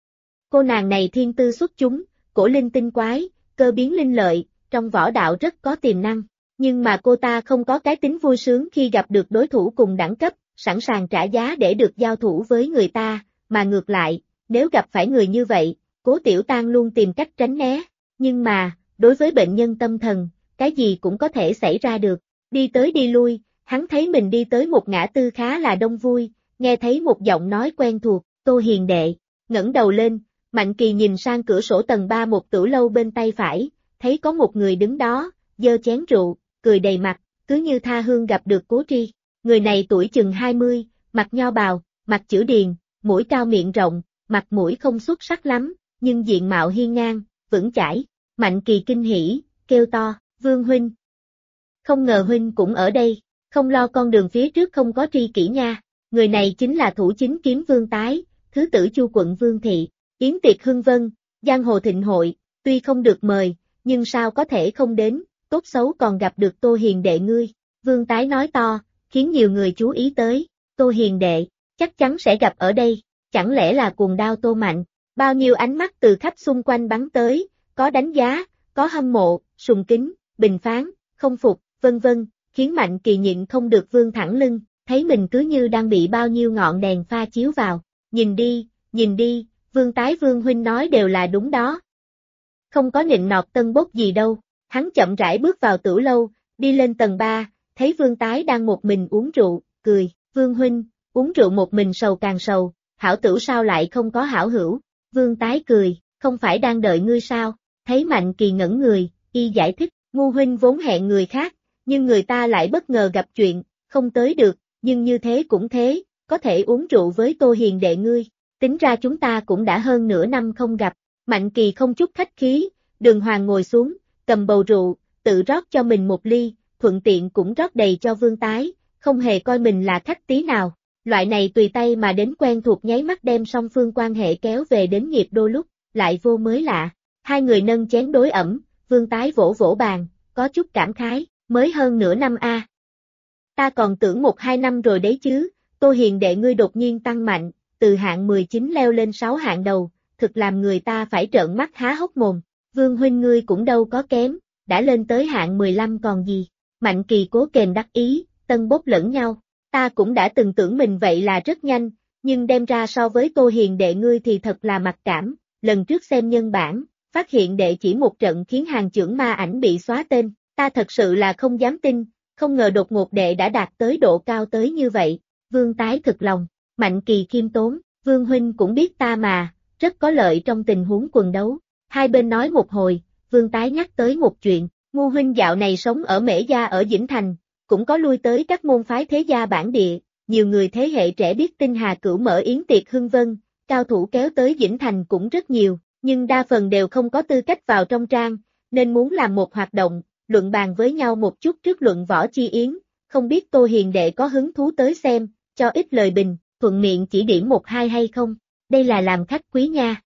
Cô nàng này thiên tư xuất chúng, cổ linh tinh quái, cơ biến linh lợi, trong võ đạo rất có tiềm năng. Nhưng mà cô ta không có cái tính vui sướng khi gặp được đối thủ cùng đẳng cấp, sẵn sàng trả giá để được giao thủ với người ta, mà ngược lại, nếu gặp phải người như vậy, Cố Tiểu Tang luôn tìm cách tránh né. Nhưng mà, đối với bệnh nhân tâm thần, cái gì cũng có thể xảy ra được. Đi tới đi lui, hắn thấy mình đi tới một ngã tư khá là đông vui, nghe thấy một giọng nói quen thuộc, Tô Hiền đệ. Ngẩng đầu lên, Mạnh Kỳ nhìn sang cửa sổ tầng 3 một tử lâu bên tay phải, thấy có một người đứng đó, giơ chén rượu, cười đầy mặt, cứ như tha hương gặp được Cố Tri. Người này tuổi chừng 20, mặt nho bào, mặt chữ điền, mũi cao miệng rộng, mặt mũi không xuất sắc lắm, nhưng diện mạo hiên ngang, vững chãi. Mạnh Kỳ kinh hỉ, kêu to, Vương huynh. Không ngờ huynh cũng ở đây, không lo con đường phía trước không có tri kỷ nha. Người này chính là thủ chính kiếm Vương Tái, thứ tử Chu quận Vương Thị. Yến tiệc hưng vân, giang hồ thịnh hội, tuy không được mời, nhưng sao có thể không đến, tốt xấu còn gặp được Tô Hiền đệ ngươi. Vương Tái nói to, khiến nhiều người chú ý tới, Tô Hiền đệ, chắc chắn sẽ gặp ở đây, chẳng lẽ là cuồng đao Tô Mạnh. Bao nhiêu ánh mắt từ khắp xung quanh bắn tới, có đánh giá, có hâm mộ, sùng kính, bình phán, không phục, vân vân, khiến Mạnh Kỳ nhịn không được vươn thẳng lưng, thấy mình cứ như đang bị bao nhiêu ngọn đèn pha chiếu vào. Nhìn đi, Vương Tái Vương huynh nói đều là đúng đó. Không có nịnh nọt tân bốc gì đâu. Hắn chậm rãi bước vào tử lâu, đi lên tầng 3, thấy Vương Tái đang một mình uống rượu, cười, Vương huynh, uống rượu một mình sầu càng sầu, hảo tửu sao lại không có hảo hữu. Vương Tái cười, không phải đang đợi ngươi sao? Thấy Mạnh Kỳ ngẩn người, y giải thích, Ngu huynh vốn hẹn người khác, nhưng người ta lại bất ngờ gặp chuyện, không tới được, nhưng như thế cũng thế, có thể uống rượu với Tô Hiền đệ ngươi. Tính ra chúng ta cũng đã hơn nửa năm không gặp. Mạnh Kỳ không chút khách khí, đường hoàng ngồi xuống, cầm bầu rượu, tự rót cho mình một ly, thuận tiện cũng rót đầy cho Vương Tái, không hề coi mình là khách tí nào. Loại này tùy tay mà đến quen thuộc nháy mắt đem song phương quan hệ kéo về đến nghiệp đôi lúc, lại vô mới lạ. Hai người nâng chén đối ẩm, Vương Tái vỗ vỗ bàn, có chút cảm khái, mới hơn nửa năm a. Ta còn tưởng 1-2 năm rồi đấy chứ, Tô Hiền đệ ngươi đột nhiên tăng mạnh, từ hạng 19 leo lên 6 hạng đầu, thực làm người ta phải trợn mắt há hốc mồm. Vương huynh ngươi cũng đâu có kém, đã lên tới hạng 15 còn gì. Mạnh Kỳ cố kềm đắc ý, tân bốc lẫn nhau. Ta cũng đã từng tưởng mình vậy là rất nhanh, nhưng đem ra so với Tô Hiền đệ ngươi thì thật là mặc cảm. Lần trước xem nhân bản, phát hiện đệ chỉ một trận khiến hàng chưởng ma ảnh bị xóa tên. Ta thật sự là không dám tin, không ngờ đột ngột đệ đã đạt tới độ cao tới như vậy. Vương Tái thực lòng. Mạnh Kỳ khiêm tốn, Vương huynh cũng biết ta mà, rất có lợi trong tình huống quần đấu. Hai bên nói một hồi, Vương Tái nhắc tới một chuyện, Ngu huynh dạo này sống ở Mễ Gia ở Dĩnh Thành, cũng có lui tới các môn phái thế gia bản địa, nhiều người thế hệ trẻ biết tin Hà Cửu mở yến tiệc hưng vân, cao thủ kéo tới Dĩnh Thành cũng rất nhiều, nhưng đa phần đều không có tư cách vào trong trang, nên muốn làm một hoạt động, luận bàn với nhau một chút trước luận võ chi yến, không biết Tô Hiền đệ có hứng thú tới xem, cho ít lời bình, thuận miệng chỉ điểm 1-2 hay không, đây là làm khách quý nha.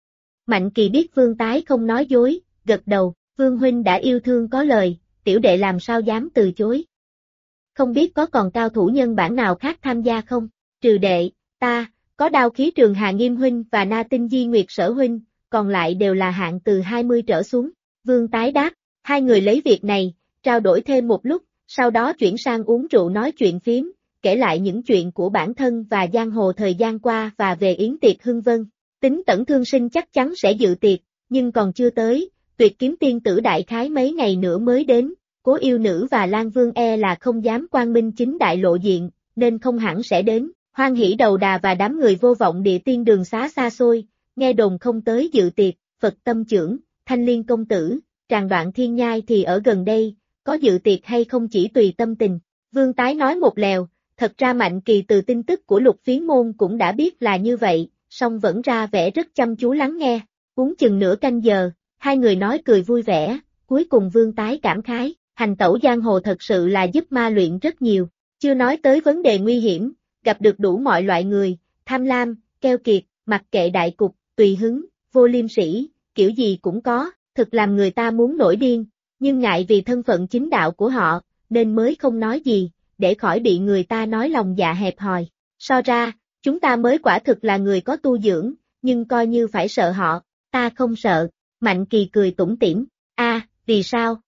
Mạnh Kỳ biết Vương Tái không nói dối, gật đầu, Vương huynh đã yêu thương có lời, tiểu đệ làm sao dám từ chối. Không biết có còn cao thủ nhân bản nào khác tham gia không, trừ đệ, ta, có Đao Khí Trường Hà Nghiêm huynh và Na Tinh Di Nguyệt Sở huynh, còn lại đều là hạng từ 20 trở xuống. Vương Tái đáp, hai người lấy việc này, trao đổi thêm một lúc, sau đó chuyển sang uống rượu nói chuyện phiếm, kể lại những chuyện của bản thân và giang hồ thời gian qua và về yến tiệc hưng vân. Tính Tẩn Thương Sinh chắc chắn sẽ dự tiệc, nhưng còn chưa tới, Tuyệt Kiếm tiên tử đại khái mấy ngày nữa mới đến, Cố Yêu Nữ và Lan Vương là không dám quang minh chính đại lộ diện, nên không hẳn sẽ đến. Hoan Hỷ Đầu Đà và đám người vô vọng địa tiên đường xá xa xôi, nghe đồn không tới dự tiệc, Phật Tâm Chưởng, Thanh Liên công tử, Tràng Đoạn Thiên Nhai thì ở gần đây, có dự tiệc hay không chỉ tùy tâm tình. Vương Tái nói một lèo, Thật ra Mạnh Kỳ từ tin tức của Lục Phiến Môn cũng đã biết là như vậy, song vẫn ra vẻ rất chăm chú lắng nghe. Uống chừng nửa canh giờ, hai người nói cười vui vẻ, cuối cùng Vương Tái cảm khái, hành tẩu giang hồ thật sự là giúp ma luyện rất nhiều. Chưa nói tới vấn đề nguy hiểm, gặp được đủ mọi loại người, tham lam, keo kiệt, mặc kệ đại cục, tùy hứng, vô liêm sỉ, kiểu gì cũng có, thực làm người ta muốn nổi điên, nhưng ngại vì thân phận chính đạo của họ, nên mới không nói gì, để khỏi bị người ta nói lòng dạ hẹp hòi. So ra, chúng ta mới quả thực là người có tu dưỡng, nhưng coi như phải sợ họ, ta không sợ, Mạnh Kỳ cười tủm tỉm, vì sao?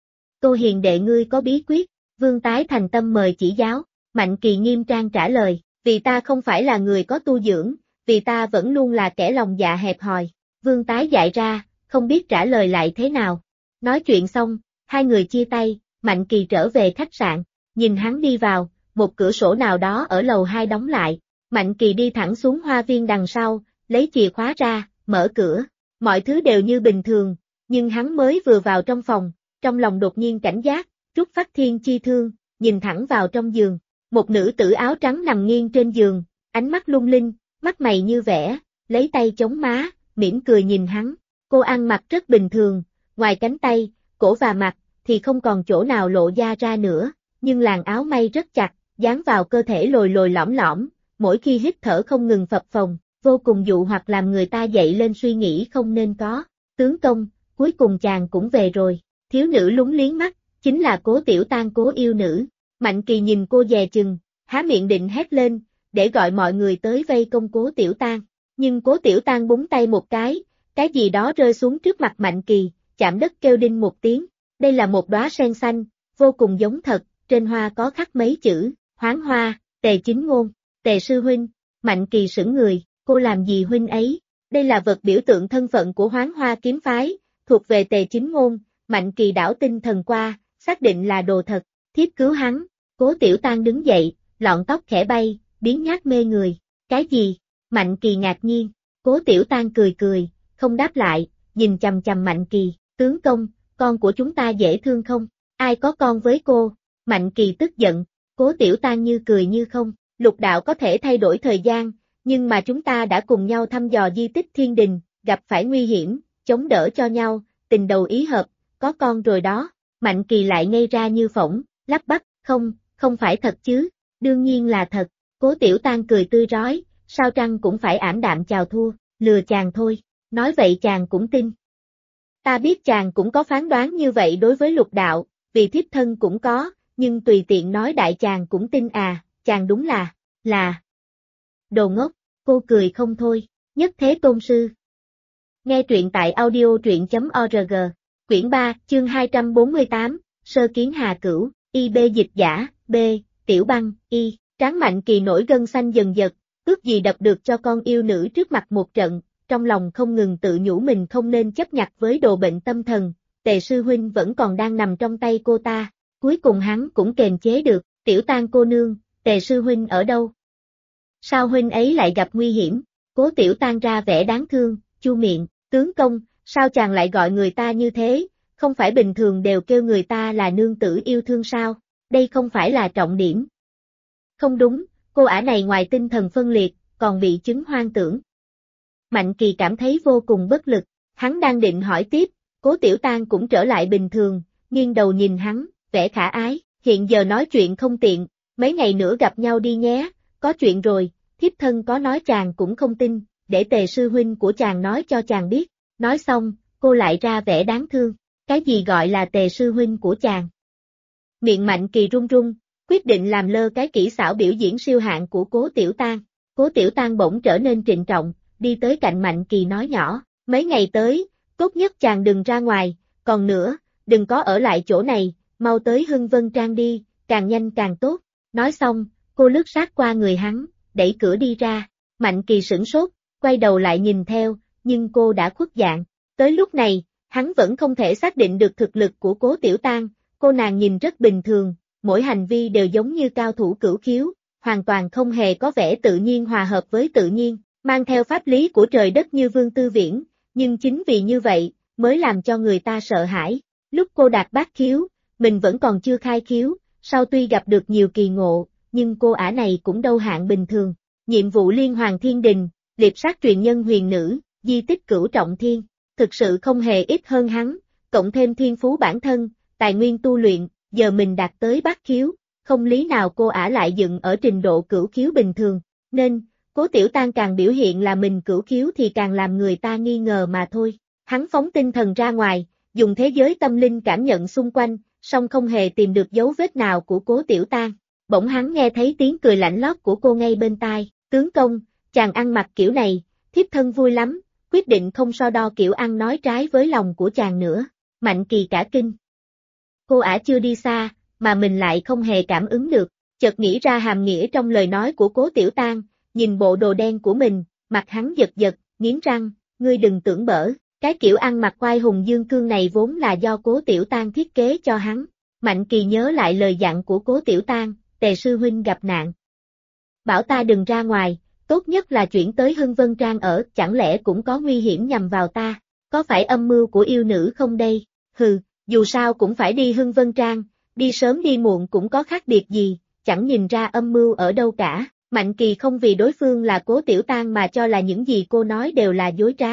Tô hiền đệ ngươi có bí quyết, Vương Tái thành tâm mời chỉ giáo, Mạnh Kỳ nghiêm trang trả lời, vì ta không phải là người có tu dưỡng, vì ta vẫn luôn là kẻ lòng dạ hẹp hòi, Vương Tái dại ra, không biết trả lời lại thế nào. Nói chuyện xong, hai người chia tay, Mạnh Kỳ trở về khách sạn, nhìn hắn đi vào, một cửa sổ nào đó ở lầu 2 đóng lại, Mạnh Kỳ đi thẳng xuống hoa viên đằng sau, lấy chìa khóa ra, mở cửa, mọi thứ đều như bình thường, nhưng hắn mới vừa vào trong phòng, trong lòng đột nhiên cảnh giác, rút phát thiên chi thương, nhìn thẳng vào trong giường, một nữ tử áo trắng nằm nghiêng trên giường, ánh mắt lung linh, mắt mày như vẽ, lấy tay chống má, mỉm cười nhìn hắn, cô ăn mặc rất bình thường, ngoài cánh tay, cổ và mặt, thì không còn chỗ nào lộ da ra nữa, nhưng làn áo may rất chặt, dán vào cơ thể lồi lồi lõm lõm, mỗi khi hít thở không ngừng phập phồng, vô cùng dụ hoặc làm người ta dậy lên suy nghĩ không nên có. Tướng công, cuối cùng chàng cũng về rồi, thiếu nữ lúng liếng mắt, chính là Cố Tiểu Tang Cố yêu nữ. Mạnh Kỳ nhìn cô dè chừng, há miệng định hét lên, để gọi mọi người tới vây công Cố Tiểu Tang, nhưng Cố Tiểu Tang búng tay một cái gì đó rơi xuống trước mặt Mạnh Kỳ, chạm đất kêu đinh một tiếng, đây là một đóa sen xanh, vô cùng giống thật, trên hoa có khắc mấy chữ, Hoáng Hoa, Tề Chính Ngôn, Tề sư huynh. Mạnh Kỳ sững người, cô làm gì huynh ấy? Đây là vật biểu tượng thân phận của Hoáng Hoa kiếm phái, thuộc về Tề Chính Ngôn. Mạnh Kỳ đảo tinh thần qua, xác định là đồ thật, thiếp cứu hắn. Cố Tiểu Tang đứng dậy, lọn tóc khẽ bay, biến nhát mê người. Cái gì? Mạnh Kỳ ngạc nhiên. Cố Tiểu Tang cười cười, không đáp lại, nhìn chằm chằm Mạnh Kỳ. Tướng công, con của chúng ta dễ thương không? Ai có con với cô? Mạnh Kỳ tức giận. Cố Tiểu Tang như cười như không. Lục đạo có thể thay đổi thời gian, nhưng mà chúng ta đã cùng nhau thăm dò di tích thiên đình, gặp phải nguy hiểm, chống đỡ cho nhau, tình đầu ý hợp, có con rồi đó. Mạnh Kỳ lại ngây ra như phỗng, lắp bắp, không phải thật chứ, đương nhiên là thật. Cố Tiểu Tang cười tươi rói, sao trăng cũng phải ảm đạm chào thua, lừa chàng thôi, nói vậy chàng cũng tin. Ta biết chàng cũng có phán đoán như vậy đối với lục đạo, vì thiếp thân cũng có, nhưng tùy tiện nói đại chàng cũng tin à, chàng đúng là đồ ngốc. Cô cười không thôi, Nhất Thế Tôn Sư. Nghe truyện tại audio.org, quyển 3, chương 248, Sơ Kiến Hà Cửu, IB dịch giả, B, Tiểu Băng, Y, trán Mạnh Kỳ nổi gân xanh dần dật, ước gì đập được cho con yêu nữ trước mặt một trận, trong lòng không ngừng tự nhủ mình không nên chấp nhặt với đồ bệnh tâm thần, Tề sư huynh vẫn còn đang nằm trong tay cô ta, cuối cùng hắn cũng kềm chế được, Tiểu Tang cô nương, Tề sư huynh ở đâu? Sao huynh ấy lại gặp nguy hiểm? Cố Tiểu Tang ra vẻ đáng thương, chu miệng, tướng công, sao chàng lại gọi người ta như thế, không phải bình thường đều kêu người ta là nương tử yêu thương sao, đây không phải là trọng điểm. Không đúng, cô ả này ngoài tinh thần phân liệt, còn bị chứng hoang tưởng. Mạnh Kỳ cảm thấy vô cùng bất lực, hắn đang định hỏi tiếp, Cố Tiểu Tang cũng trở lại bình thường, nghiêng đầu nhìn hắn, vẻ khả ái, hiện giờ nói chuyện không tiện, mấy ngày nữa gặp nhau đi nhé, có chuyện rồi, thiếp thân có nói chàng cũng không tin, để Tề sư huynh của chàng nói cho chàng biết. Nói xong, cô lại ra vẻ đáng thương, cái gì gọi là Tề sư huynh của chàng? Miệng Mạnh Kỳ run run, quyết định làm lơ cái kỹ xảo biểu diễn siêu hạng của Cố Tiểu Tang. Cố Tiểu Tang bỗng trở nên trịnh trọng, đi tới cạnh Mạnh Kỳ nói nhỏ, mấy ngày tới, tốt nhất chàng đừng ra ngoài, còn nữa, đừng có ở lại chỗ này, mau tới Hưng Vân Trang đi, càng nhanh càng tốt. Nói xong, cô lướt sát qua người hắn, đẩy cửa đi ra, Mạnh Kỳ sửng sốt, quay đầu lại nhìn theo, nhưng cô đã khuất dạng. Tới lúc này, hắn vẫn không thể xác định được thực lực của Cố Tiểu Tang, cô nàng nhìn rất bình thường, mỗi hành vi đều giống như cao thủ cửu khiếu, hoàn toàn không hề có vẻ tự nhiên hòa hợp với tự nhiên, mang theo pháp lý của trời đất như Vương Tư Viễn, nhưng chính vì như vậy, mới làm cho người ta sợ hãi. Lúc cô đạt bát khiếu, mình vẫn còn chưa khai khiếu, sau tuy gặp được nhiều kỳ ngộ, nhưng cô ả này cũng đâu hạng bình thường. Nhiệm vụ liên hoàng thiên đình, liệp sát truyền nhân huyền nữ, di tích cửu trọng thiên, thực sự không hề ít hơn hắn, cộng thêm thiên phú bản thân, tài nguyên tu luyện, giờ mình đạt tới bát khiếu, không lý nào cô ả lại dựng ở trình độ cửu khiếu bình thường, nên, Cố Tiểu Tan càng biểu hiện là mình cửu khiếu thì càng làm người ta nghi ngờ mà thôi. Hắn phóng tinh thần ra ngoài, dùng thế giới tâm linh cảm nhận xung quanh, song không hề tìm được dấu vết nào của Cố Tiểu Tan. Bỗng hắn nghe thấy tiếng cười lạnh lót của cô ngay bên tai, tướng công, chàng ăn mặc kiểu này, thiếp thân vui lắm, quyết định không so đo kiểu ăn nói trái với lòng của chàng nữa. Mạnh Kỳ cả kinh. Cô ả chưa đi xa, mà mình lại không hề cảm ứng được, chợt nghĩ ra hàm nghĩa trong lời nói của Cố Tiểu Tan, nhìn bộ đồ đen của mình, mặt hắn giật giật, nghiến răng, ngươi đừng tưởng bở, cái kiểu ăn mặc oai hùng dương cương này vốn là do Cố Tiểu Tan thiết kế cho hắn. Mạnh Kỳ nhớ lại lời dặn của Cố Tiểu Tan, Tề sư huynh gặp nạn. Bảo ta đừng ra ngoài, tốt nhất là chuyển tới Hưng Vân Trang ở, chẳng lẽ cũng có nguy hiểm nhằm vào ta, có phải âm mưu của yêu nữ không đây? Hừ, dù sao cũng phải đi Hưng Vân Trang, đi sớm đi muộn cũng có khác biệt gì, chẳng nhìn ra âm mưu ở đâu cả. Mạnh Kỳ không vì đối phương là Cố Tiểu Tan mà cho là những gì cô nói đều là dối trá.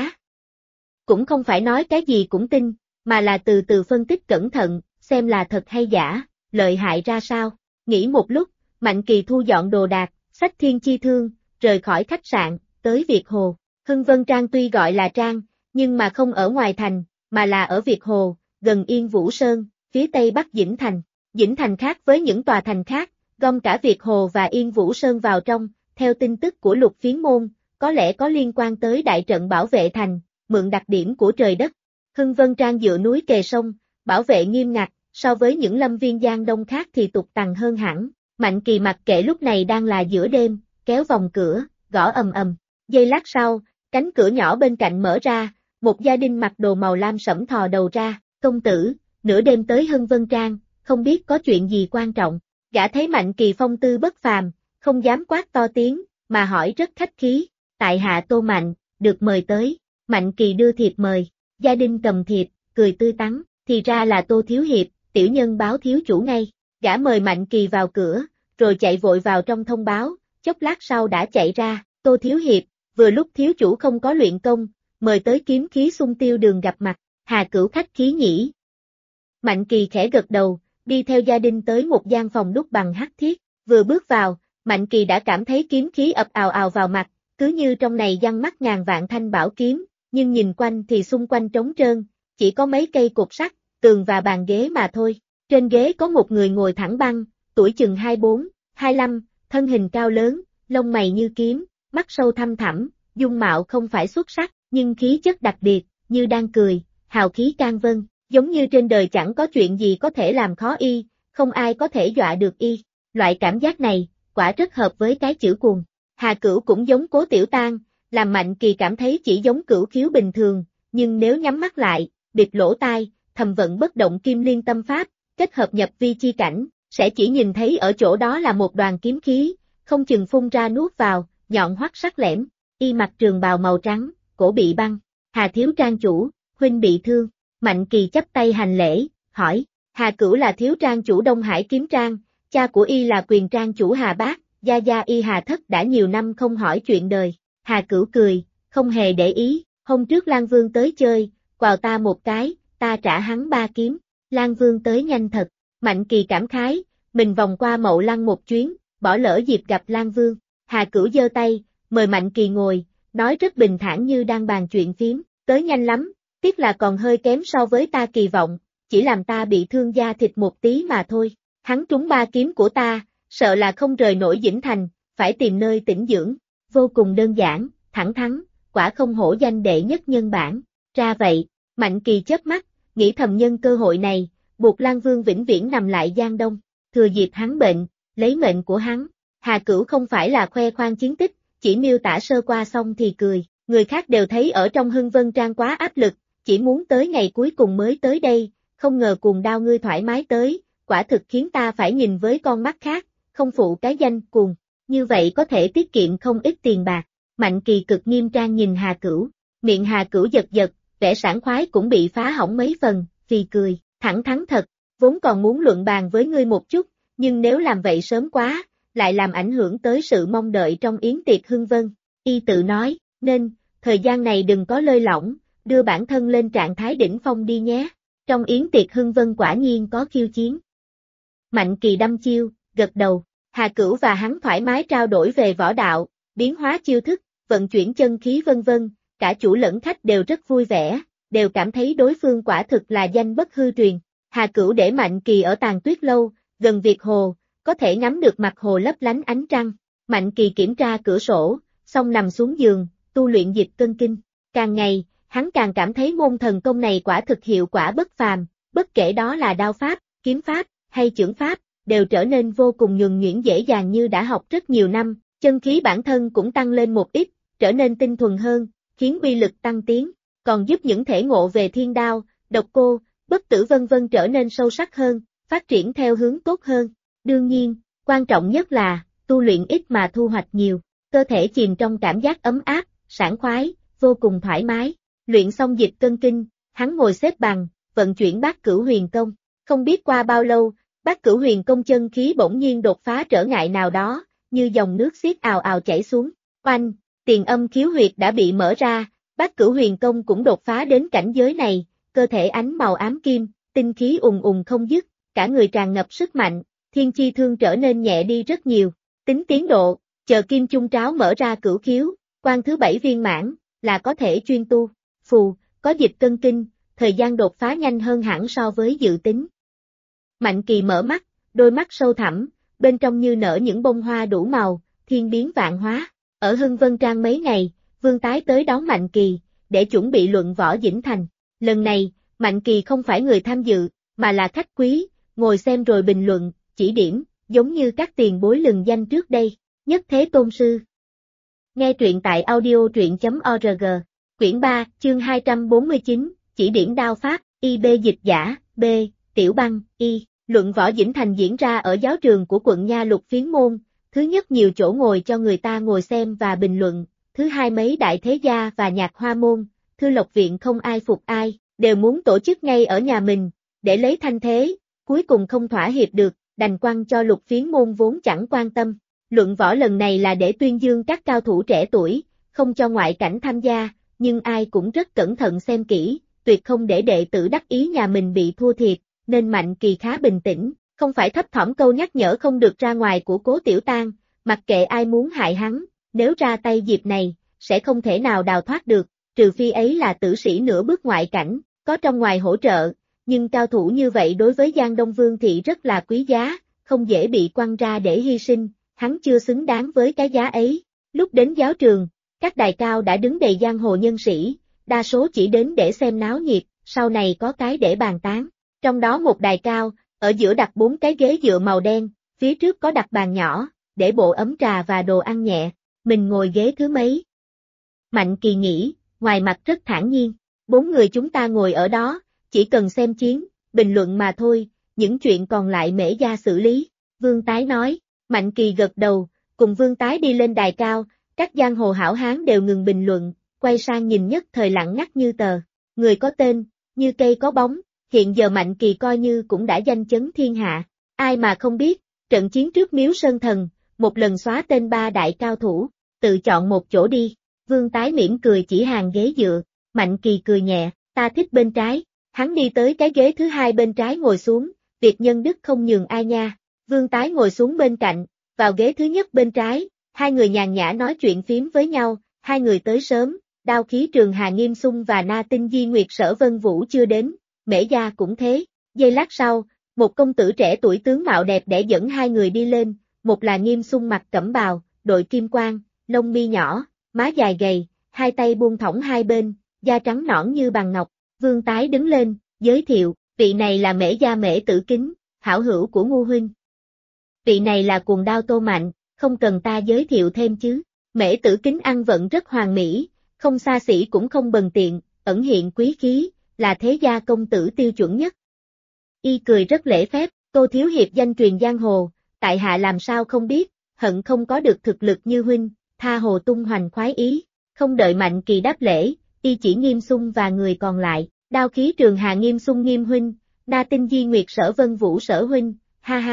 Cũng không phải nói cái gì cũng tin, mà là từ từ phân tích cẩn thận, xem là thật hay giả, lợi hại ra sao. Nghĩ một lúc, Mạnh Kỳ thu dọn đồ đạc, xách thiên chi thương, rời khỏi khách sạn, tới Việt Hồ. Hưng Vân Trang tuy gọi là trang, nhưng mà không ở ngoài thành, mà là ở Việt Hồ, gần Yên Vũ Sơn, phía tây bắc Dĩnh Thành. Dĩnh Thành khác với những tòa thành khác, gom cả Việt Hồ và Yên Vũ Sơn vào trong, theo tin tức của Lục Phiến Môn, có lẽ có liên quan tới đại trận bảo vệ thành, mượn đặc điểm của trời đất. Hưng Vân Trang dựa núi kề sông, bảo vệ nghiêm ngặt, so với những lâm viên Giang Đông khác thì tục tằng hơn hẳn. Mạnh Kỳ mặc kệ lúc này đang là giữa đêm, kéo vòng cửa, gõ ầm ầm. Giây lát sau, cánh cửa nhỏ bên cạnh mở ra, một gia đình mặc đồ màu lam sẫm thò đầu ra, công tử, nửa đêm tới Hưng Vân Trang, không biết có chuyện gì quan trọng. Gã thấy Mạnh Kỳ phong tư bất phàm, không dám quát to tiếng, mà hỏi rất khách khí, tại hạ Tô Mạnh, được mời tới. Mạnh Kỳ đưa thiệp mời, gia đình cầm thiệp, cười tươi tắn, thì ra là Tô Thiếu Hiệp, tiểu nhân báo thiếu chủ ngay. Gã mời Mạnh Kỳ vào cửa, rồi chạy vội vào trong thông báo, chốc lát sau đã chạy ra, Tô Thiếu Hiệp, vừa lúc thiếu chủ không có luyện công, mời tới kiếm khí xung tiêu đường gặp mặt, Hà Cửu khách khí nhỉ. Mạnh Kỳ khẽ gật đầu, đi theo gia đình tới một gian phòng đúc bằng hắc thiết, vừa bước vào, Mạnh Kỳ đã cảm thấy kiếm khí ập ào ào vào mặt, cứ như trong này giăng mắt ngàn vạn thanh bảo kiếm, nhưng nhìn quanh thì xung quanh trống trơn, chỉ có mấy cây cột sắt, tường và bàn ghế mà thôi. Trên ghế có một người ngồi thẳng băng, tuổi chừng 24, 25, thân hình cao lớn, lông mày như kiếm, mắt sâu thăm thẳm, dung mạo không phải xuất sắc, nhưng khí chất đặc biệt, như đang cười, hào khí can vân, giống như trên đời chẳng có chuyện gì có thể làm khó y, không ai có thể dọa được y. Loại cảm giác này, quả rất hợp với cái chữ cuồng. Hà Cửu cũng giống Cố Tiểu Tan, làm Mạnh Kỳ cảm thấy chỉ giống cửu khiếu bình thường, nhưng nếu nhắm mắt lại, bịt lỗ tai, thầm vận bất động kim liên tâm pháp, kết hợp nhập vi chi cảnh, sẽ chỉ nhìn thấy ở chỗ đó là một đoàn kiếm khí, không chừng phun ra nuốt vào, nhọn hoắt sắc lẻm. Y mặc trường bào màu trắng, cổ bị băng. Hà thiếu trang chủ, huynh bị thương. Mạnh Kỳ chắp tay hành lễ, hỏi, Hà Cửu là thiếu trang chủ Đông Hải Kiếm Trang, cha của y là quyền trang chủ Hà Bác, gia gia y Hà Thất đã nhiều năm không hỏi chuyện đời. Hà Cửu cười, không hề để ý, hôm trước Lan Vương tới chơi, quào ta một cái, ta trả hắn 3 kiếm. Lan Vương tới nhanh thật. Mạnh Kỳ cảm khái, mình vòng qua Mậu Lăng một chuyến, bỏ lỡ dịp gặp Lan Vương. Hà Cửu giơ tay, mời Mạnh Kỳ ngồi, nói rất bình thản như đang bàn chuyện phiếm, tới nhanh lắm, tiếc là còn hơi kém so với ta kỳ vọng, chỉ làm ta bị thương da thịt một tí mà thôi. Hắn trúng 3 kiếm của ta, sợ là không rời nổi Dĩnh Thành, phải tìm nơi tĩnh dưỡng. Vô cùng đơn giản, thẳng thắn, quả không hổ danh đệ nhất nhân bản. Ra vậy, Mạnh Kỳ chớp mắt, nghĩ thầm nhân cơ hội này, buộc Lan Vương vĩnh viễn nằm lại Giang Đông, thừa dịp hắn bệnh, lấy mệnh của hắn. Hà Cửu không phải là khoe khoang chiến tích, chỉ miêu tả sơ qua xong thì cười, người khác đều thấy ở trong Hưng Vân Trang quá áp lực, chỉ muốn tới ngày cuối cùng mới tới đây, không ngờ cuồng đao ngươi thoải mái tới, quả thực khiến ta phải nhìn với con mắt khác, không phụ cái danh cuồng, như vậy có thể tiết kiệm không ít tiền bạc. Mạnh Kỳ cực nghiêm trang nhìn Hà Cửu, miệng Hà Cửu giật giật, vẻ sảng khoái cũng bị phá hỏng mấy phần, phì cười, thẳng thắn thật, vốn còn muốn luận bàn với ngươi một chút, nhưng nếu làm vậy sớm quá, lại làm ảnh hưởng tới sự mong đợi trong yến tiệc hưng vân. Y tự nói, nên, thời gian này đừng có lơi lỏng, đưa bản thân lên trạng thái đỉnh phong đi nhé. Trong yến tiệc hưng vân quả nhiên có khiêu chiến. Mạnh Kỳ đăm chiêu, gật đầu, Hà Cửu và hắn thoải mái trao đổi về võ đạo, biến hóa chiêu thức, vận chuyển chân khí vân vân, cả chủ lẫn khách đều rất vui vẻ, đều cảm thấy đối phương quả thực là danh bất hư truyền. Hà Cửu để Mạnh Kỳ ở Tàn Tuyết Lâu, gần Việt Hồ, có thể ngắm được mặt hồ lấp lánh ánh trăng. Mạnh Kỳ kiểm tra cửa sổ, xong nằm xuống giường, tu luyện dịch cân kinh. Càng ngày, hắn càng cảm thấy môn thần công này quả thực hiệu quả bất phàm, bất kể đó là đao pháp, kiếm pháp, hay chưởng pháp, đều trở nên vô cùng nhuần nhuyễn dễ dàng như đã học rất nhiều năm, chân khí bản thân cũng tăng lên một ít, trở nên tinh thuần hơn, khiến uy lực tăng tiến, còn giúp những thể ngộ về thiên đao, độc cô, bất tử vân vân trở nên sâu sắc hơn, phát triển theo hướng tốt hơn. Đương nhiên, quan trọng nhất là, tu luyện ít mà thu hoạch nhiều, cơ thể chìm trong cảm giác ấm áp, sảng khoái, vô cùng thoải mái. Luyện xong dịch cân kinh, hắn ngồi xếp bằng, vận chuyển Bát Cửu Huyền Công. Không biết qua bao lâu, Bát Cửu Huyền Công chân khí bỗng nhiên đột phá trở ngại nào đó, như dòng nước xiết ào ào chảy xuống. Oanh, tiền âm khiếu huyệt đã bị mở ra, Bát Cửu Huyền Công cũng đột phá đến cảnh giới này, cơ thể ánh màu ám kim, tinh khí ùn ùn không dứt, cả người tràn ngập sức mạnh, thiên chi thương trở nên nhẹ đi rất nhiều. Tính tiến độ, chờ kim chung tráo mở ra cửu khiếu, quan thứ 7 viên mãn, là có thể chuyên tu. Phù, có dịch cân kinh, thời gian đột phá nhanh hơn hẳn so với dự tính. Mạnh Kỳ mở mắt, đôi mắt sâu thẳm, bên trong như nở những bông hoa đủ màu, thiên biến vạn hóa. Ở Hưng Vân Trang mấy ngày, Vương Tái tới đón Mạnh Kỳ, để chuẩn bị luận võ dĩnh thành. Lần này, Mạnh Kỳ không phải người tham dự, mà là khách quý, ngồi xem rồi bình luận, chỉ điểm, giống như các tiền bối lừng danh trước đây. Nhất Thế Tôn Sư. Nghe truyện tại audio.org. Quyển 3, chương 249, chỉ điểm đao pháp, IB dịch giả, B, Tiểu Băng, Y. Luận võ dĩnh thành diễn ra ở giáo trường của quận Nha Lục Phiến Môn, thứ nhất nhiều chỗ ngồi cho người ta ngồi xem và bình luận, thứ hai mấy đại thế gia và nhạc hoa môn, Thư Lộc Viện không ai phục ai, đều muốn tổ chức ngay ở nhà mình, để lấy thanh thế, cuối cùng không thỏa hiệp được, đành quăng cho Lục Phiến Môn vốn chẳng quan tâm. Luận võ lần này là để tuyên dương các cao thủ trẻ tuổi, không cho ngoại cảnh tham gia, nhưng ai cũng rất cẩn thận xem kỹ, tuyệt không để đệ tử đắc ý nhà mình bị thua thiệt, nên Mạnh Kỳ khá bình tĩnh, không phải thấp thỏm câu nhắc nhở không được ra ngoài của Cố Tiểu Tang, mặc kệ ai muốn hại hắn, nếu ra tay dịp này, sẽ không thể nào đào thoát được, trừ phi ấy là tử sĩ nửa bước ngoại cảnh, có trong ngoài hỗ trợ, nhưng cao thủ như vậy đối với Giang Đông Vương thị rất là quý giá, không dễ bị quăng ra để hy sinh, hắn chưa xứng đáng với cái giá ấy. Lúc đến giáo trường, các đài cao đã đứng đầy giang hồ nhân sĩ, đa số chỉ đến để xem náo nhiệt, sau này có cái để bàn tán. Trong đó một đài cao, ở giữa đặt 4 cái ghế dựa màu đen, phía trước có đặt bàn nhỏ, để bộ ấm trà và đồ ăn nhẹ, mình ngồi ghế thứ mấy. Mạnh Kỳ nghĩ, ngoài mặt rất thản nhiên, 4 người chúng ta ngồi ở đó, chỉ cần xem chiến, bình luận mà thôi, những chuyện còn lại Mễ gia xử lý, Vương Tái nói. Mạnh Kỳ gật đầu, cùng Vương Tái đi lên đài cao, các giang hồ hảo hán đều ngừng bình luận, quay sang nhìn nhất thời lặng ngắt như tờ. Người có tên, như cây có bóng, hiện giờ Mạnh Kỳ coi như cũng đã danh chấn thiên hạ. Ai mà không biết, trận chiến trước Miếu Sơn Thần, một lần xóa tên 3 đại cao thủ, tự chọn một chỗ đi. Vương Tái mỉm cười chỉ hàng ghế dựa, Mạnh Kỳ cười nhẹ, ta thích bên trái. Hắn đi tới cái ghế thứ 2 bên trái ngồi xuống, việc nhân đức không nhường ai nha. Vương Tái ngồi xuống bên cạnh, vào ghế thứ nhất bên trái, hai người nhàn nhã nói chuyện phím với nhau, hai người tới sớm, Đao Khí Trường Hà Nghiêm Xung và Na Tinh Di Nguyệt Sở Vân Vũ chưa đến, Mễ gia cũng thế. Giây lát sau, một công tử trẻ tuổi tướng mạo đẹp đẽ dẫn hai người đi lên, một là Nghiêm Xung mặc cẩm bào, đội kim quang, lông mi nhỏ, má dài gầy, hai tay buông thõng hai bên, da trắng nõn như bằng ngọc. Vương Tái đứng lên, giới thiệu, vị này là Mễ gia Mễ Tử Kính, hảo hữu của Ngu huynh. Vị này là Cuồng Đao Tô Mạnh, không cần ta giới thiệu thêm chứ. Mễ Tử Kính ăn vận rất hoàn mỹ, không xa xỉ cũng không bần tiện, ẩn hiện quý khí, là thế gia công tử tiêu chuẩn nhất. Y cười rất lễ phép, Tô thiếu hiệp danh truyền giang hồ, tại hạ làm sao không biết, hận không có được thực lực như huynh, tha hồ tung hoành khoái ý. Không đợi Mạnh Kỳ đáp lễ, Y chỉ Nghiêm Xung và người còn lại, Đao Khí Trường Hà Nghiêm Xung Nghiêm huynh, Na Tinh Di Nguyệt Sở Vân Vũ Sở huynh, ha ha,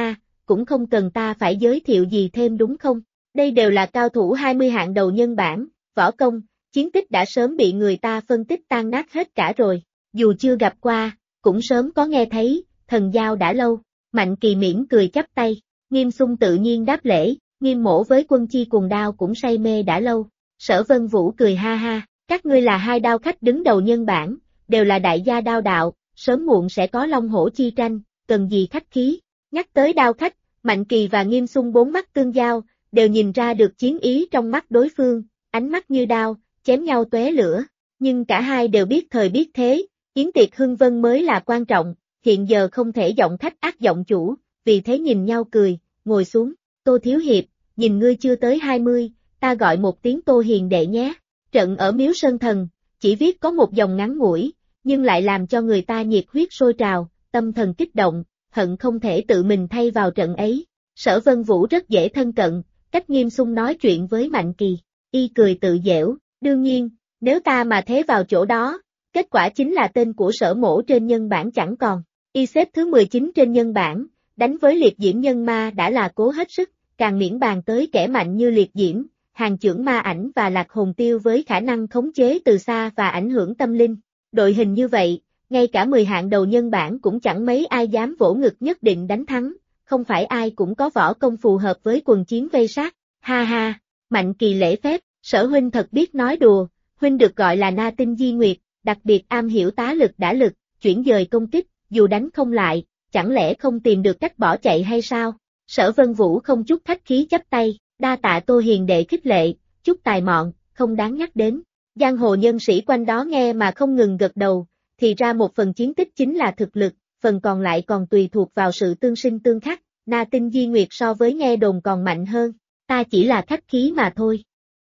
cũng không cần ta phải giới thiệu gì thêm đúng không? Đây đều là cao thủ 20 hạng đầu nhân bản, võ công, chiến tích đã sớm bị người ta phân tích tan nát hết cả rồi. Dù chưa gặp qua, cũng sớm có nghe thấy, thần giao đã lâu. Mạnh Kỳ mỉm cười chắp tay, Nghiêm Xung tự nhiên đáp lễ, Nghiêm mỗ với Quân Chi Cuồng Đao cũng say mê đã lâu. Sở Vân Vũ cười ha ha, các ngươi là hai đao khách đứng đầu nhân bản, đều là đại gia đao đạo, sớm muộn sẽ có long hổ chi tranh, cần gì khách khí. Nhắc tới đao khách, Mạnh Kỳ và Nghiêm Xung bốn mắt tương giao, đều nhìn ra được chiến ý trong mắt đối phương, ánh mắt như đao, chém nhau tóe lửa. Nhưng cả hai đều biết thời biết thế, yến tiệc hưng vân mới là quan trọng, hiện giờ không thể giọng khách ác giọng chủ, vì thế nhìn nhau cười, ngồi xuống. Tô Thiếu Hiệp, nhìn ngươi chưa tới 20, ta gọi một tiếng Tô Hiền đệ nhé. Trận ở Miếu Sơn Thần, chỉ viết có một dòng ngắn ngủi, nhưng lại làm cho người ta nhiệt huyết sôi trào, tâm thần kích động, hận không thể tự mình thay vào trận ấy. Sở Vân Vũ rất dễ thân cận, cách Nghiêm Xung nói chuyện với Mạnh Kỳ, y cười tự giễu, đương nhiên, nếu ta mà thế vào chỗ đó, kết quả chính là tên của Sở mỗ trên nhân bản chẳng còn. Y xếp thứ 19 trên nhân bản, đánh với liệt diễm nhân ma đã là cố hết sức, càng miễn bàn tới kẻ mạnh như liệt diễm, hàng chưởng ma ảnh và lạc hồn tiêu với khả năng khống chế từ xa và ảnh hưởng tâm linh. Đội hình như vậy, ngay cả 10 hạng đầu nhân bản cũng chẳng mấy ai dám vỗ ngực nhất định đánh thắng, không phải ai cũng có võ công phù hợp với quần chiến vây sát. Ha ha, Mạnh Kỳ lễ phép, Sở huynh thật biết nói đùa, huynh được gọi là Na Tinh Di Nguyệt, đặc biệt am hiểu tá lực đả lực, chuyển dời công kích, dù đánh không lại, chẳng lẽ không tìm được cách bỏ chạy hay sao? Sở Vân Vũ không chút khách khí chắp tay, đa tạ Tô Hiền đệ khích lệ, chút tài mọn, không đáng nhắc đến. Giang hồ nhân sĩ quanh đó nghe mà không ngừng gật đầu, thì ra một phần chiến tích chính là thực lực, phần còn lại còn tùy thuộc vào sự tương sinh tương khắc. Na Tinh Di Nguyệt so với nghe đồn còn mạnh hơn, ta chỉ là khách khí mà thôi.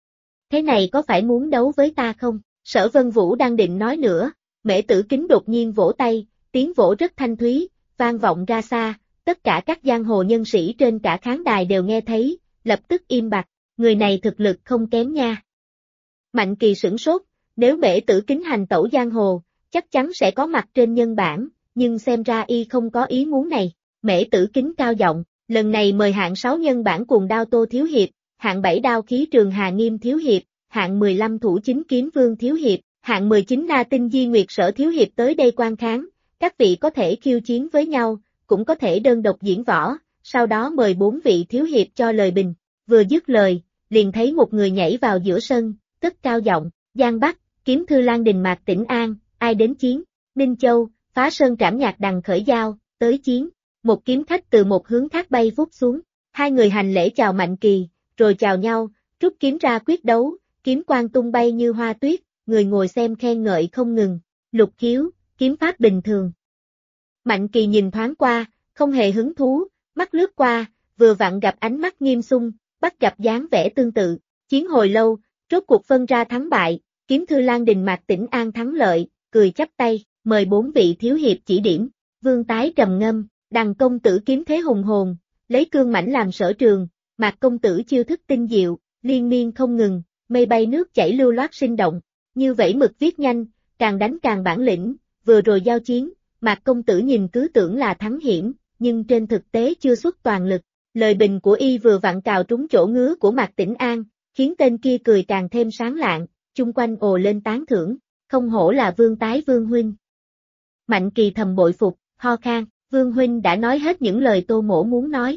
Thế này có phải muốn đấu với ta không? Sở Vân Vũ đang định nói nữa, Mễ Tử Kính đột nhiên vỗ tay, tiếng vỗ rất thanh thúy, vang vọng ra xa, tất cả các giang hồ nhân sĩ trên cả khán đài đều nghe thấy, lập tức im bặt, người này thực lực không kém nha. Mạnh Kỳ sửng sốt, nếu Mễ Tử Kính hành tẩu giang hồ, chắc chắn sẽ có mặt trên nhân bản, nhưng xem ra y không có ý muốn này. Mễ Tử Kính cao giọng, lần này mời hạng 6 nhân bản Cuồng Đao Tô Thiếu Hiệp, hạng 7 đao khí Trường Hà Nghiêm Thiếu Hiệp, hạng 15 thủ chính kiếm Vương Thiếu Hiệp, hạng 19 Na Tinh Di Nguyệt Sở Thiếu Hiệp tới đây quan khán, các vị có thể khiêu chiến với nhau, cũng có thể đơn độc diễn võ, sau đó mời 4 vị Thiếu Hiệp cho lời bình. Vừa dứt lời, liền thấy một người nhảy vào giữa sân, cất cao giọng, Giang Bắc, Kiếm Thư Lan Đình Mạc Tĩnh An, ai đến chiến? Ninh Châu, Phá Sơn Trảm Nhạc Đằng khởi giao, tới chiến. Một kiếm khách từ một hướng khác bay vút xuống, hai người hành lễ chào Mạnh Kỳ, rồi chào nhau, rút kiếm ra quyết đấu, kiếm quang tung bay như hoa tuyết, người ngồi xem khen ngợi không ngừng. Lục Khiếu, kiếm pháp bình thường. Mạnh Kỳ nhìn thoáng qua, không hề hứng thú, mắt lướt qua, vừa vặn gặp ánh mắt Nghiêm Xung, bắt gặp dáng vẻ tương tự. Chiến hồi lâu, rốt cuộc phân ra thắng bại, Kiếm Thư Lan Đình Mạc Tĩnh An thắng lợi, cười chắp tay, mời 4 vị Thiếu Hiệp chỉ điểm. Vương Tái trầm ngâm, Đằng công tử kiếm thế hùng hồn, lấy cương mãnh làm sở trường, Mạc công tử chiêu thức tinh diệu, liên miên không ngừng, mây bay nước chảy lưu loát sinh động, như vẩy mực viết nhanh, càng đánh càng bản lĩnh. Vừa rồi giao chiến, Mạc công tử nhìn cứ tưởng là thắng hiểm, nhưng trên thực tế chưa xuất toàn lực. Lời bình của y vừa vặn cào trúng chỗ ngứa của Mạc Tĩnh An, khiến tên kia cười càng thêm sáng lạng, chung quanh ồ lên tán thưởng, không hổ là Vương Tái Vương huynh. Mạnh Kỳ thầm bội phục, ho khan, Vương huynh đã nói hết những lời Tô mỗ muốn nói.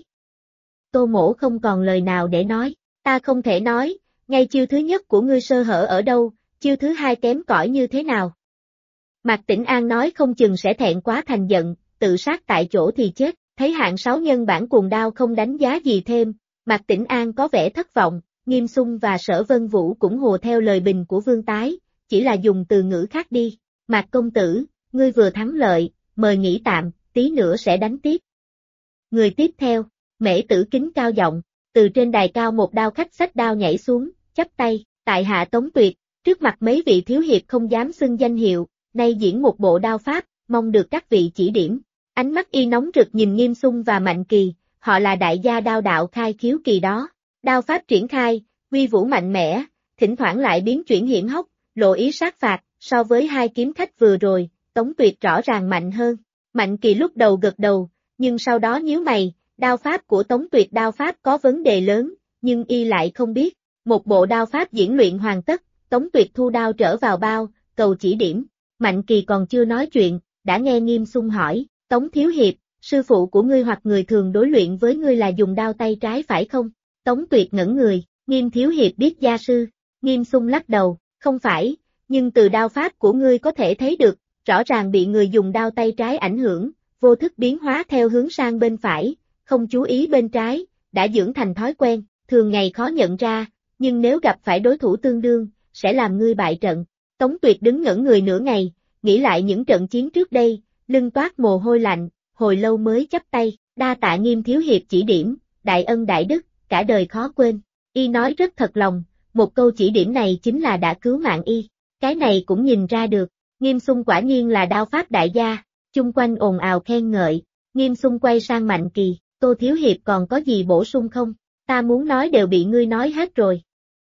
Tô mỗ không còn lời nào để nói, ta không thể nói, ngay chiêu thứ nhất của ngươi sơ hở ở đâu, chiêu thứ hai kém cỏi như thế nào. Mạc Tĩnh An nói không chừng sẽ thẹn quá thành giận, tự sát tại chỗ thì chết, thấy hạng 6 nhân bản Cuồng Đao không đánh giá gì thêm, Mạc Tĩnh An có vẻ thất vọng. Nghiêm Xung và Sở Vân Vũ cũng hùa theo lời bình của Vương Tái, chỉ là dùng từ ngữ khác đi. Mạc công tử, ngươi vừa thắng lợi, mời nghỉ tạm, tí nữa sẽ đánh tiếp. Người tiếp theo, Mễ Tử Kính cao giọng, từ trên đài cao một đao khách xách đao nhảy xuống, chắp tay, tại hạ Tống Tuyệt, trước mặt mấy vị thiếu hiệp không dám xưng danh hiệu, nay diễn một bộ đao pháp, mong được các vị chỉ điểm. Ánh mắt y nóng rực nhìn Nghiêm Xung và Mạnh Kỳ, họ là đại gia đao đạo khai khiếu kỳ đó. Đao pháp triển khai, uy vũ mạnh mẽ, thỉnh thoảng lại biến chuyển hiểm hóc, lộ ý sát phạt, so với hai kiếm khách vừa rồi, Tống Tuyệt rõ ràng mạnh hơn. Mạnh Kỳ lúc đầu gật đầu, nhưng sau đó nhíu mày, đao pháp của Tống Tuyệt đao pháp có vấn đề lớn, nhưng y lại không biết. Một bộ đao pháp diễn luyện hoàn tất, Tống Tuyệt thu đao trở vào bao, cầu chỉ điểm. Mạnh Kỳ còn chưa nói chuyện, đã nghe Nghiêm Xung hỏi, Tống Thiếu Hiệp, sư phụ của ngươi hoặc người thường đối luyện với ngươi là dùng đao tay trái phải không? Tống Tuyệt ngẩn người, Nghiêm Thiếu Hiệp biết gia sư. Nghiêm Xung lắc đầu, không phải, nhưng từ đao pháp của ngươi có thể thấy được, rõ ràng bị người dùng đao tay trái ảnh hưởng, vô thức biến hóa theo hướng sang bên phải, không chú ý bên trái, đã dưỡng thành thói quen, thường ngày khó nhận ra, nhưng nếu gặp phải đối thủ tương đương, sẽ làm ngươi bại trận. Tống Tuyệt đứng ngẩn người nửa ngày, nghĩ lại những trận chiến trước đây, lưng toát mồ hôi lạnh, hồi lâu mới chắp tay, đa tạ Nghiêm Thiếu Hiệp chỉ điểm, đại ân đại đức, cả đời khó quên. Y nói rất thật lòng, một câu chỉ điểm này chính là đã cứu mạng y. Cái này cũng nhìn ra được, Nghiêm Xung quả nhiên là đao pháp đại gia, chung quanh ồn ào khen ngợi. Nghiêm Xung quay sang Mạnh Kỳ, Tô Thiếu Hiệp còn có gì bổ sung không? Ta muốn nói đều bị ngươi nói hết rồi.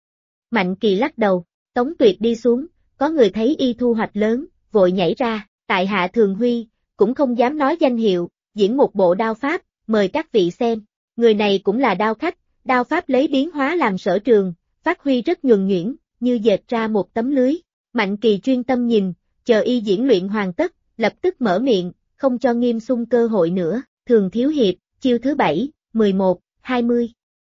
Mạnh Kỳ lắc đầu, Tống Tuyệt đi xuống, có người thấy y thu hoạch lớn, vội nhảy ra, tại hạ Thường Huy, cũng không dám nói danh hiệu, diễn một bộ đao pháp, mời các vị xem. Người này cũng là đao khách, đao pháp lấy biến hóa làm sở trường, phát huy rất nhuần nhuyễn, như dệt ra một tấm lưới. Mạnh Kỳ chuyên tâm nhìn, chờ y diễn luyện hoàn tất, lập tức mở miệng, không cho Nghiêm Xung cơ hội nữa. Thường Thiếu Hiệp, chiêu thứ 7, 11, 20.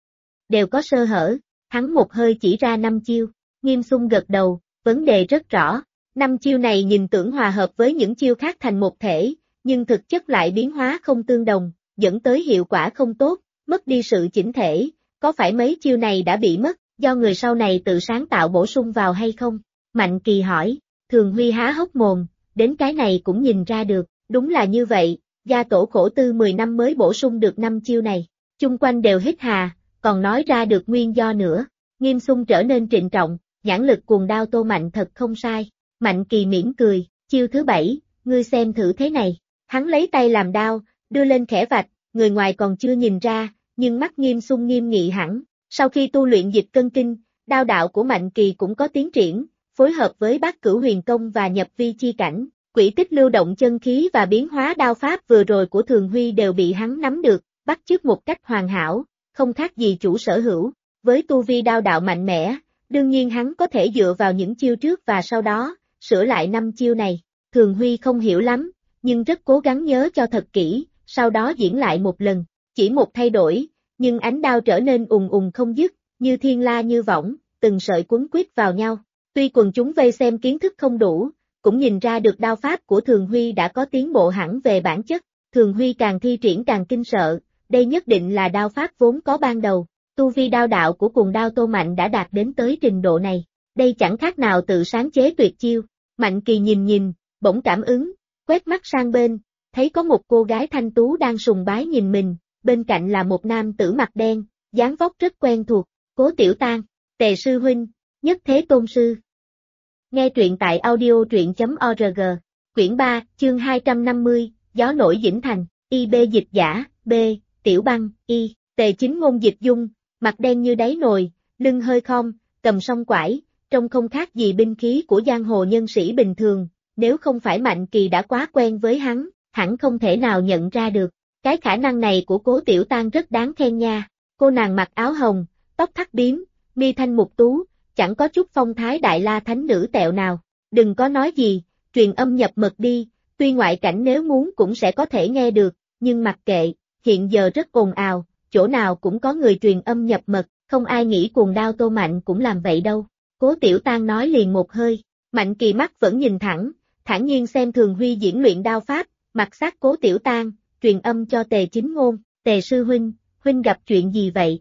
Đều có sơ hở, hắn một hơi chỉ ra 5 chiêu. Nghiêm Xung gật đầu, vấn đề rất rõ. 5 chiêu này nhìn tưởng hòa hợp với những chiêu khác thành một thể, nhưng thực chất lại biến hóa không tương đồng, dẫn tới hiệu quả không tốt, mất đi sự chỉnh thể. Có phải mấy chiêu này đã bị mất, do người sau này tự sáng tạo bổ sung vào hay không? Mạnh Kỳ hỏi, Thường Huy há hốc mồm, đến cái này cũng nhìn ra được, đúng là như vậy, gia tổ khổ tư 10 năm mới bổ sung được 5 chiêu này. Chung quanh đều hít hà, còn nói ra được nguyên do nữa. Nghiêm Xung trở nên trịnh trọng, nhãn lực cuồng đao Tô Mạnh thật không sai. Mạnh Kỳ mỉm cười, chiêu thứ 7, ngươi xem thử thế này. Hắn lấy tay làm đao, đưa lên khẽ vạch, người ngoài còn chưa nhìn ra, nhưng mắt Nghiêm Xung nghiêm nghị hẳn. Sau khi tu luyện dịch cân kinh, đao đạo của Mạnh Kỳ cũng có tiến triển, phối hợp với Bát Cửu Huyền Công và nhập vi chi cảnh, quỹ tích lưu động chân khí và biến hóa đao pháp vừa rồi của Thường Huy đều bị hắn nắm được, bắt chước một cách hoàn hảo, không khác gì chủ sở hữu. Với tu vi đao đạo mạnh mẽ, đương nhiên hắn có thể dựa vào những chiêu trước và sau đó, sửa lại 5 chiêu này. Thường Huy không hiểu lắm, nhưng rất cố gắng nhớ cho thật kỹ, sau đó diễn lại một lần, chỉ một thay đổi, nhưng ánh đao trở nên ùng ùng không dứt, như thiên la như võng, từng sợi quấn quýt vào nhau. Tuy quần chúng vây xem kiến thức không đủ, cũng nhìn ra được đao pháp của Thường Huy đã có tiến bộ hẳn về bản chất. Thường Huy càng thi triển càng kinh sợ, đây nhất định là đao pháp vốn có ban đầu. Tu vi đao đạo của cuồng đao Tô Mạnh đã đạt đến tới trình độ này, đây chẳng khác nào tự sáng chế tuyệt chiêu. Mạnh Kỳ nhìn, bỗng cảm ứng, quét mắt sang bên, thấy có một cô gái thanh tú đang sùng bái nhìn mình, bên cạnh là một nam tử mặt đen, dáng vóc rất quen thuộc, Cố Tiểu Tang, Tề sư huynh, Nhất Thế Tôn sư. Nghe truyện tại audio.org, quyển 3, chương 250, Gió nổi Dĩnh Thành, IB dịch giả, B, Tiểu Băng, Y, Tề Chính Ngôn dịch dung, mặt đen như đáy nồi, lưng hơi khom, cầm song quải, trông không khác gì binh khí của giang hồ nhân sĩ bình thường, nếu không phải Mạnh Kỳ đã quá quen với hắn, hẳn không thể nào nhận ra được. Cái khả năng này của Cố Tiểu Tang rất đáng khen nha. Cô nàng mặc áo hồng, tóc thắt bím, mi thanh mục tú, chẳng có chút phong thái đại la thánh nữ tẹo nào. Đừng có nói gì, truyền âm nhập mật đi, tuy ngoại cảnh nếu muốn cũng sẽ có thể nghe được, nhưng mặc kệ, hiện giờ rất ồn ào, chỗ nào cũng có người truyền âm nhập mật, không ai nghĩ cuồng đao Tô Mạnh cũng làm vậy đâu. Cố Tiểu Tang nói liền một hơi, Mạnh Kỳ mắt vẫn nhìn thẳng, thản nhiên xem Thường Huy diễn luyện đao pháp, mặt sát Cố Tiểu Tang, truyền âm cho Tề Chính Ngôn, Tề sư huynh gặp chuyện gì vậy?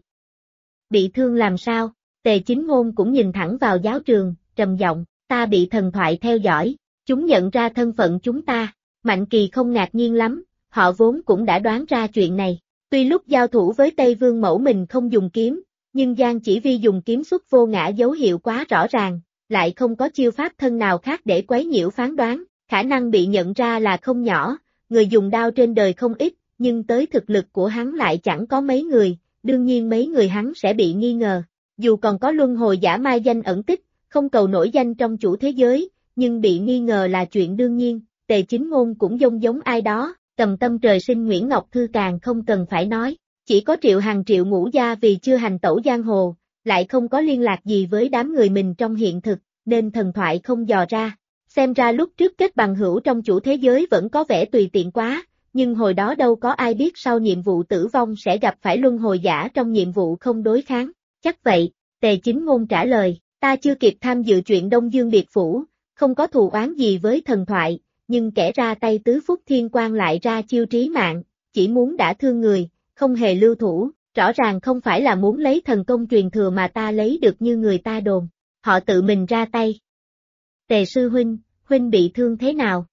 Bị thương làm sao? Tề Chính Ngôn cũng nhìn thẳng vào giáo trường, trầm giọng, ta bị thần thoại theo dõi, chúng nhận ra thân phận chúng ta. Mạnh Kỳ không ngạc nhiên lắm, họ vốn cũng đã đoán ra chuyện này. Tuy lúc giao thủ với Tây Vương Mẫu mình không dùng kiếm, nhưng Giang Chỉ Vi dùng kiếm xuất vô ngã dấu hiệu quá rõ ràng, lại không có chiêu pháp thân nào khác để quấy nhiễu phán đoán, khả năng bị nhận ra là không nhỏ, người dùng đao trên đời không ít, nhưng tới thực lực của hắn lại chẳng có mấy người, đương nhiên mấy người hắn sẽ bị nghi ngờ. Dù còn có luân hồi giả mai danh ẩn tích, không cầu nổi danh trong chủ thế giới, nhưng bị nghi ngờ là chuyện đương nhiên. Tề Chính Ngôn cũng giống ai đó, tầm tâm trời sinh Nguyễn Ngọc Thư càng không cần phải nói, Chỉ có Triệu Hằng Triệu Ngũ Gia vì chưa hành tẩu giang hồ, lại không có liên lạc gì với đám người mình trong hiện thực, nên thần thoại không dò ra. Xem ra lúc trước kết bằng hữu trong chủ thế giới vẫn có vẻ tùy tiện quá, nhưng hồi đó đâu có ai biết sau nhiệm vụ tử vong sẽ gặp phải luân hồi giả trong nhiệm vụ không đối kháng. Chắc vậy, Tề Chính Ngôn trả lời, ta chưa kịp tham dự chuyện Đông Dương Biệt Phủ, không có thù oán gì với thần thoại, nhưng kẻ ra tay tứ phúc thiên quan lại ra chiêu trí mạng, chỉ muốn đả thương người, không hề lưu thủ, rõ ràng không phải là muốn lấy thần công truyền thừa mà ta lấy được như người ta đồn, họ tự mình ra tay. Tề sư huynh bị thương thế nào?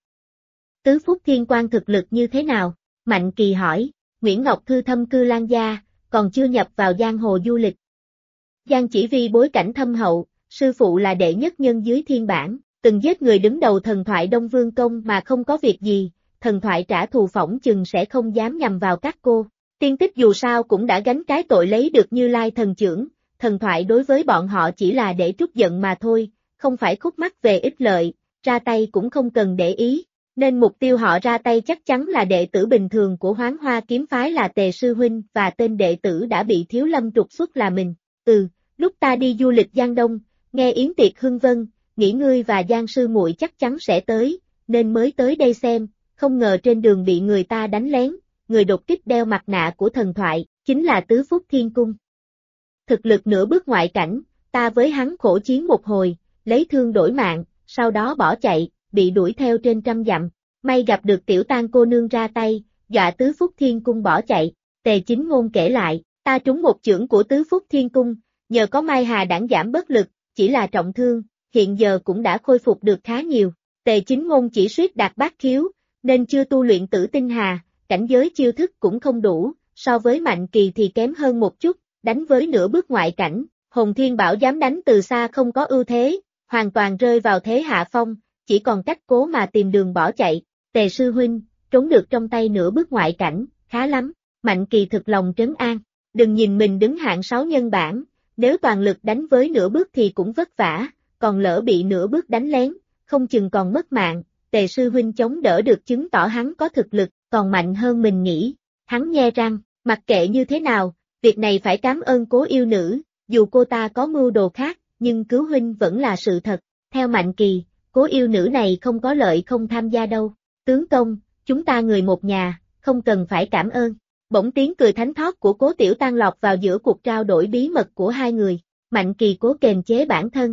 Tứ phúc thiên quan thực lực như thế nào? Mạnh Kỳ hỏi, Nguyễn Ngọc Thư thâm cư Lan gia, còn chưa nhập vào giang hồ du lịch. Giang Chỉ Vi bối cảnh thâm hậu, sư phụ là đệ nhất nhân dưới thiên bản, từng giết người đứng đầu thần thoại Đông Vương Công mà không có việc gì, thần thoại trả thù phỏng chừng sẽ không dám nhằm vào các cô. Tiên Tích dù sao cũng đã gánh cái tội lấy được Như Lai thần chưởng, thần thoại đối với bọn họ chỉ là để trút giận mà thôi, không phải khúc mắc về ích lợi, ra tay cũng không cần để ý, nên mục tiêu họ ra tay chắc chắn là đệ tử bình thường của Hoán Hoa kiếm phái là Tề sư huynh và tên đệ tử đã bị Thiếu Lâm trục xuất là mình. Lúc ta đi du lịch Giang Đông, nghe yến tiệc hưng vân, nghĩ ngươi và Giang sư muội chắc chắn sẽ tới, nên mới tới đây xem, không ngờ trên đường bị người ta đánh lén, người đột kích đeo mặt nạ của thần thoại, chính là Tứ Phúc Thiên Cung. Thực lực nửa bước ngoại cảnh, ta với hắn khổ chiến một hồi, lấy thương đổi mạng, sau đó bỏ chạy, bị đuổi theo trên 100 dặm, may gặp được Tiểu Tang cô nương ra tay, dọa Tứ Phúc Thiên Cung bỏ chạy. Tề Chính Ngôn kể lại, ta trúng một chưởng của Tứ Phúc Thiên Cung, nhờ có Mai Hà đản giảm bất lực, chỉ là trọng thương, hiện giờ cũng đã khôi phục được khá nhiều. Tề Chính Ngôn chỉ suýt đạt bát khiếu, nên chưa tu luyện Tử Tinh Hà, cảnh giới chiêu thức cũng không đủ, so với Mạnh Kỳ thì kém hơn một chút, đánh với nửa bước ngoại cảnh, Hồn Thiên Bảo dám đánh từ xa không có ưu thế, hoàn toàn rơi vào thế hạ phong, chỉ còn cách cố mà tìm đường bỏ chạy. Tề sư huynh, trốn được trong tay nửa bước ngoại cảnh, khá lắm. Mạnh Kỳ thực lòng trấn an, đừng nhìn mình đứng hạng 6 nhân bản, nếu toàn lực đánh với nửa bước thì cũng vất vả, còn lỡ bị nửa bước đánh lén, không chừng còn mất mạng. Tề sư huynh chống đỡ được chứng tỏ hắn có thực lực, còn mạnh hơn mình nghĩ. Hắn nhe răng, mặc kệ như thế nào, việc này phải cảm ơn Cố yêu nữ, dù cô ta có mưu đồ khác, nhưng cứu huynh vẫn là sự thật. Theo Mạnh Kỳ, Cố yêu nữ này không có lợi không tham gia đâu. Tướng công, chúng ta người một nhà, không cần phải cảm ơn. Bỗng tiếng cười thánh thót của Cố Tiểu Tăng lọt vào giữa cuộc trao đổi bí mật của hai người. Mạnh Kỳ cố kềm chế bản thân,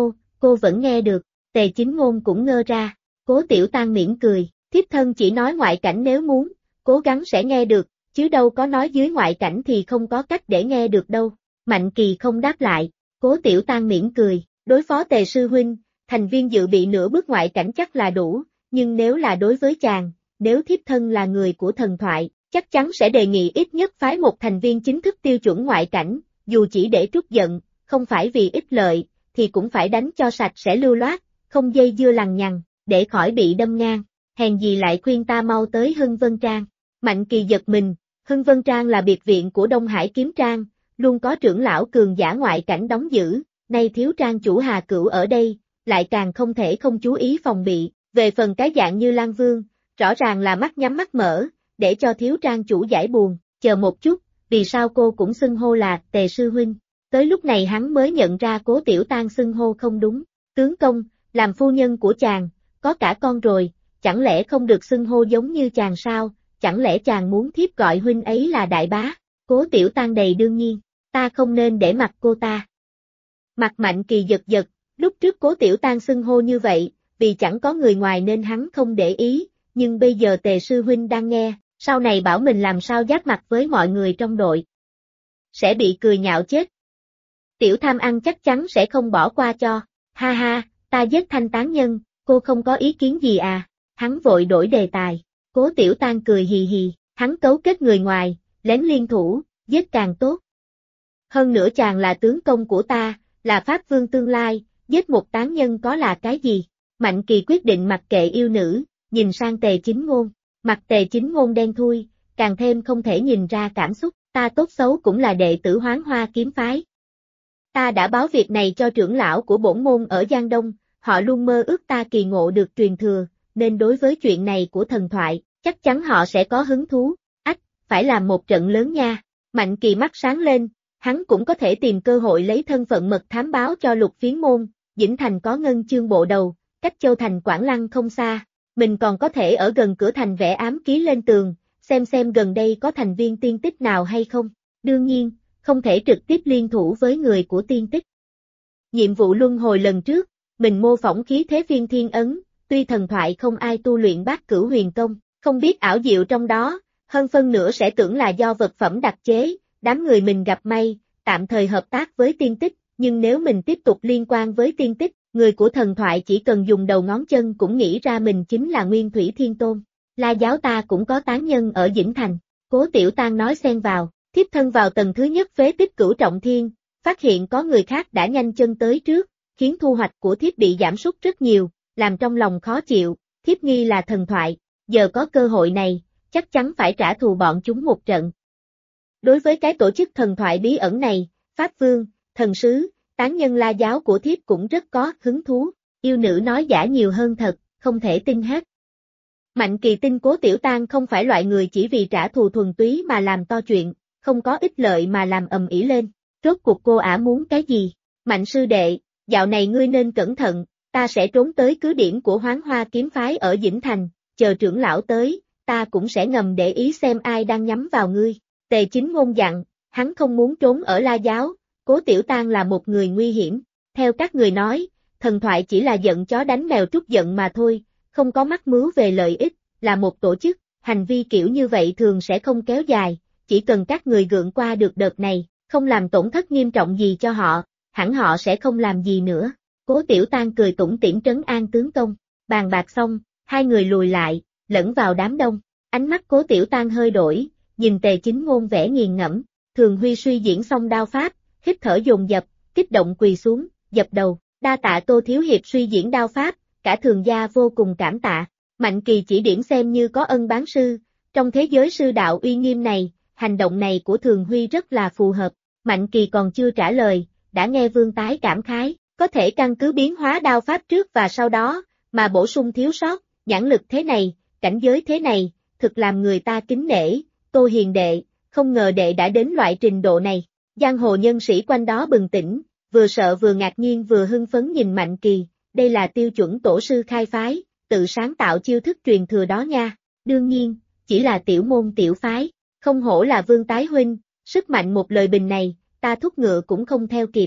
cô vẫn nghe được. Tề Chính Ngôn cũng ngơ ra. Cố Tiểu Tăng mỉm cười, thiếp thân chỉ nói ngoại cảnh nếu muốn, cố gắng sẽ nghe được, chứ đâu có nói dưới ngoại cảnh thì không có cách để nghe được đâu. Mạnh Kỳ không đáp lại, Cố Tiểu Tăng mỉm cười, đối phó Tề sư huynh, thành viên dự bị nửa bước ngoại cảnh chắc là đủ, nhưng nếu là đối với chàng, nếu thiếp thân là người của thần thoại, chắc chắn sẽ đề nghị ít nhất phái một thành viên chính thức tiêu chuẩn ngoại cảnh, dù chỉ để trút giận, không phải vì ích lợi, thì cũng phải đánh cho sạch sẽ lưu loát, không dây dưa lằng nhằng, để khỏi bị đâm ngang. Hèn gì lại khuyên ta mau tới Hưng Vân Trang. Mạnh Kỳ giật mình, Hưng Vân Trang là biệt viện của Đông Hải Kiếm Trang, luôn có trưởng lão cường giả ngoại cảnh đóng giữ, nay thiếu trang chủ Hà Cửu ở đây, lại càng không thể không chú ý phòng bị. Về phần cái dạng như Lan Vương, rõ ràng là mắt nhắm mắt mở, để cho thiếu trang chủ giải buồn. Chờ một chút, vì sao cô cũng xưng hô là Tề sư huynh? Tới lúc này hắn mới nhận ra Cố Tiểu Tăng xưng hô không đúng. Tướng công, làm phu nhân của chàng, có cả con rồi, chẳng lẽ không được xưng hô giống như chàng sao? Chẳng lẽ chàng muốn thiếp gọi huynh ấy là đại bá? Cố Tiểu Tăng đầy đương nhiên, ta không nên để mặt cô ta. Mặt Mạnh Kỳ giật giật, lúc trước Cố Tiểu Tăng xưng hô như vậy, vì chẳng có người ngoài nên hắn không để ý, nhưng bây giờ Tề sư huynh đang nghe, sau này bảo mình làm sao giáp mặt với mọi người trong đội. Sẽ bị cười nhạo chết. Tiểu tham ăn chắc chắn sẽ không bỏ qua cho, ha ha, ta giết Thanh tán nhân, cô không có ý kiến gì à? Hắn vội đổi đề tài. Cố Tiểu Tăng cười hì hì, hắn cấu kết người ngoài, lén liên thủ, giết càng tốt. Hơn nữa chàng là tướng công của ta, là Pháp Vương tương lai, giết một tán nhân có là cái gì? Mạnh Kỳ quyết định mặc kệ yêu nữ, nhìn sang Tề Chính Ngôn. Mặt Tề Chính Ngôn đen thui, càng thêm không thể nhìn ra cảm xúc, ta tốt xấu cũng là đệ tử Hoán Hoa kiếm phái. Ta đã báo việc này cho trưởng lão của bổn môn ở Giang Đông, họ luôn mơ ước ta kỳ ngộ được truyền thừa, nên đối với chuyện này của thần thoại, chắc chắn họ sẽ có hứng thú. Ách, phải làm một trận lớn nha. Mạnh Kỳ mắt sáng lên, hắn cũng có thể tìm cơ hội lấy thân phận mật thám báo cho Lục Phiến môn, Dĩnh Thành có ngân chương bộ đầu, cách Châu Thành Quảng Lăng không xa, mình còn có thể ở gần cửa thành vẽ ám ký lên tường, xem gần đây có thành viên tiên tích nào hay không. Đương nhiên, không thể trực tiếp liên thủ với người của tiên tích. Nhiệm vụ luân hồi lần trước, mình mô phỏng khí thế phiên thiên ấn, tuy thần thoại không ai tu luyện bát cửu huyền công, không biết ảo diệu trong đó, hơn phân nửa sẽ tưởng là do vật phẩm đặc chế, đám người mình gặp may, tạm thời hợp tác với tiên tích, nhưng nếu mình tiếp tục liên quan với tiên tích, người của thần thoại chỉ cần dùng đầu ngón chân cũng nghĩ ra mình chính là Nguyên Thủy Thiên Tôn. La giáo ta cũng có tán nhân ở Dĩnh Thành, Cố Tiểu Tang nói xen vào, thiếp thân vào tầng thứ nhất phế tích Cửu Trọng Thiên, phát hiện có người khác đã nhanh chân tới trước, khiến thu hoạch của thiếp bị giảm sút rất nhiều, làm trong lòng khó chịu, thiếp nghi là thần thoại, giờ có cơ hội này, chắc chắn phải trả thù bọn chúng một trận. Đối với cái tổ chức thần thoại bí ẩn này, Pháp Vương, thần sứ, tán nhân La giáo của thiếp cũng rất có hứng thú, yêu nữ nói giả nhiều hơn thật, không thể tin hết. Mạnh Kỳ tin Cố Tiểu Tang không phải loại người chỉ vì trả thù thuần túy mà làm to chuyện, không có ích lợi mà làm ầm ĩ lên. Rốt cuộc cô ả muốn cái gì? Mạnh sư đệ, dạo này ngươi nên cẩn thận, ta sẽ trốn tới cứ điểm của Hoán Hoa kiếm phái ở Dĩnh Thành, chờ trưởng lão tới, ta cũng sẽ ngầm để ý xem ai đang nhắm vào ngươi. Tề Chính Ngôn dặn, hắn không muốn trốn ở La giáo, Cố Tiểu Tang là một người nguy hiểm. Theo các người nói, thần thoại chỉ là giận chó đánh mèo trút giận mà thôi, không có mắc mướu về lợi ích, là một tổ chức, hành vi kiểu như vậy thường sẽ không kéo dài, chỉ cần các người gượng qua được đợt này, không làm tổn thất nghiêm trọng gì cho họ, hẳn họ sẽ không làm gì nữa. Cố Tiểu Tang cười tủm tỉm trấn an tướng công, bàn bạc xong, hai người lùi lại, lẫn vào đám đông, ánh mắt Cố Tiểu Tang hơi đổi, nhìn Tề Chính Ngôn vẻ nghiền ngẫm, Thường Huy suy diễn xong đao pháp, hít thở dồn dập, kích động quỳ xuống, dập đầu, đa tạ Tô thiếu hiệp suy diễn đao pháp, cả Thường gia vô cùng cảm tạ. Mạnh Kỳ chỉ điểm xem như có ân bán sư, trong thế giới sư đạo uy nghiêm này, hành động này của Thường Huy rất là phù hợp. Mạnh Kỳ còn chưa trả lời, đã nghe Vương Tái cảm khái, có thể căn cứ biến hóa đao pháp trước và sau đó, mà bổ sung thiếu sót, nhãn lực thế này, cảnh giới thế này, thực làm người ta kính nể. Tô hiền đệ, không ngờ đệ đã đến loại trình độ này. Giang hồ nhân sĩ quanh đó bừng tỉnh, vừa sợ vừa ngạc nhiên vừa hưng phấn nhìn Mạnh Kỳ, đây là tiêu chuẩn tổ sư khai phái, tự sáng tạo chiêu thức truyền thừa đó nha. Đương nhiên, chỉ là tiểu môn tiểu phái, không hổ là Vương Tái huynh, sức mạnh một lời bình này, ta thúc ngựa cũng không theo kịp.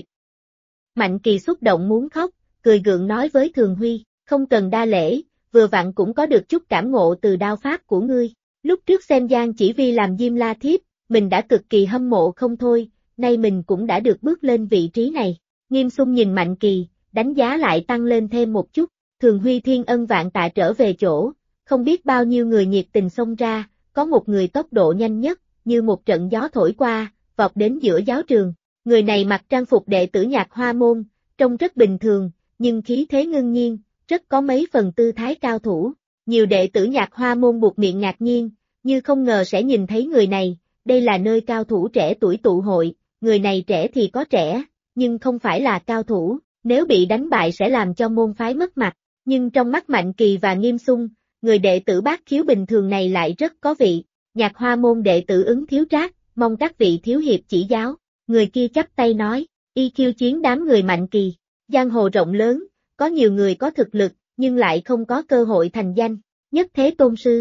Mạnh Kỳ xúc động muốn khóc, cười gượng nói với Thường Huy, không cần đa lễ, vừa vặn cũng có được chút cảm ngộ từ đao pháp của ngươi. Lúc trước xem Giang Chỉ Vi làm Diêm La Thiếp, mình đã cực kỳ hâm mộ không thôi, nay mình cũng đã được bước lên vị trí này. Nghiêm Xung nhìn Mạnh Kỳ, đánh giá lại tăng lên thêm một chút, Thường Huy thiên ân vạn tạ trở về chỗ, không biết bao nhiêu người nhiệt tình xông ra, có một người tốc độ nhanh nhất, như một trận gió thổi qua, vọt đến giữa giáo trường. Người này mặc trang phục đệ tử Nhạc Hoa môn, trông rất bình thường, nhưng khí thế ngưng nhiên, rất có mấy phần tư thái cao thủ. Nhiều đệ tử Nhạc Hoa môn buột miệng ngạc nhiên, như không ngờ sẽ nhìn thấy người này, đây là nơi cao thủ trẻ tuổi tụ hội, người này trẻ thì có trẻ, nhưng không phải là cao thủ, nếu bị đánh bại sẽ làm cho môn phái mất mặt. Nhưng trong mắt Mạnh Kỳ và Nghiêm Xung, người đệ tử Bát Khiếu bình thường này lại rất có vị. Nhạc Hoa môn đệ tử Ứng Thiếu Trác, mong các vị thiếu hiệp chỉ giáo. Người kia chắp tay nói, y khiêu chiến đám người Mạnh Kỳ. Giang hồ rộng lớn, có nhiều người có thực lực, nhưng lại không có cơ hội thành danh. Nhất Thế Tôn Sư.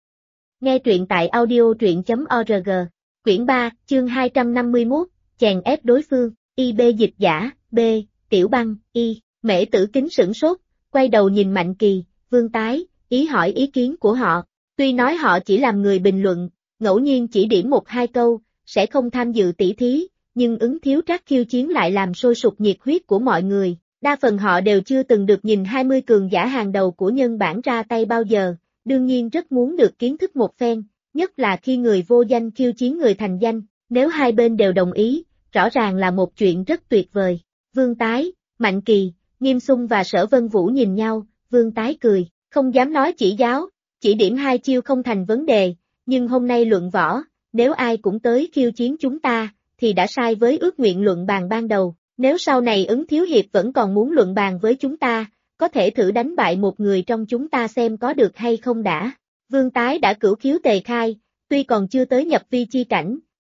Nghe truyện tại audio.org. Quyển 3, chương 251, chèn ép đối phương. IB dịch giả, B, Tiểu Băng, Y. Mễ Tử Kính sửng sốt, quay đầu nhìn Mạnh Kỳ, Vương Tái, ý hỏi ý kiến của họ. Tuy nói họ chỉ làm người bình luận, ngẫu nhiên chỉ điểm một hai câu, sẽ không tham dự tỷ thí, nhưng Ứng Thiếu Trác khiêu chiến lại làm sôi sục nhiệt huyết của mọi người. Đa phần họ đều chưa từng được nhìn 20 cường giả hàng đầu của nhân bản ra tay bao giờ, đương nhiên rất muốn được kiến thức một phen, nhất là khi người vô danh khiêu chiến người thành danh, nếu hai bên đều đồng ý, rõ ràng là một chuyện rất tuyệt vời. Vương Tái, Mạnh Kỳ, Nghiêm Xung và Sở Vân Vũ nhìn nhau, Vương Tái cười, không dám nói chỉ giáo, chỉ điểm hai chiêu không thành vấn đề, nhưng hôm nay luận võ, nếu ai cũng tới khiêu chiến chúng ta, thì đã sai với ước nguyện luận bàn ban đầu, nếu sau này Ứng thiếu hiệp vẫn còn muốn luận bàn với chúng ta, có thể thử đánh bại một người trong chúng ta xem có được hay không đã. Vương Tái đã cửu khiếu tề khai, tuy còn chưa tới nhập vi chi cảnh,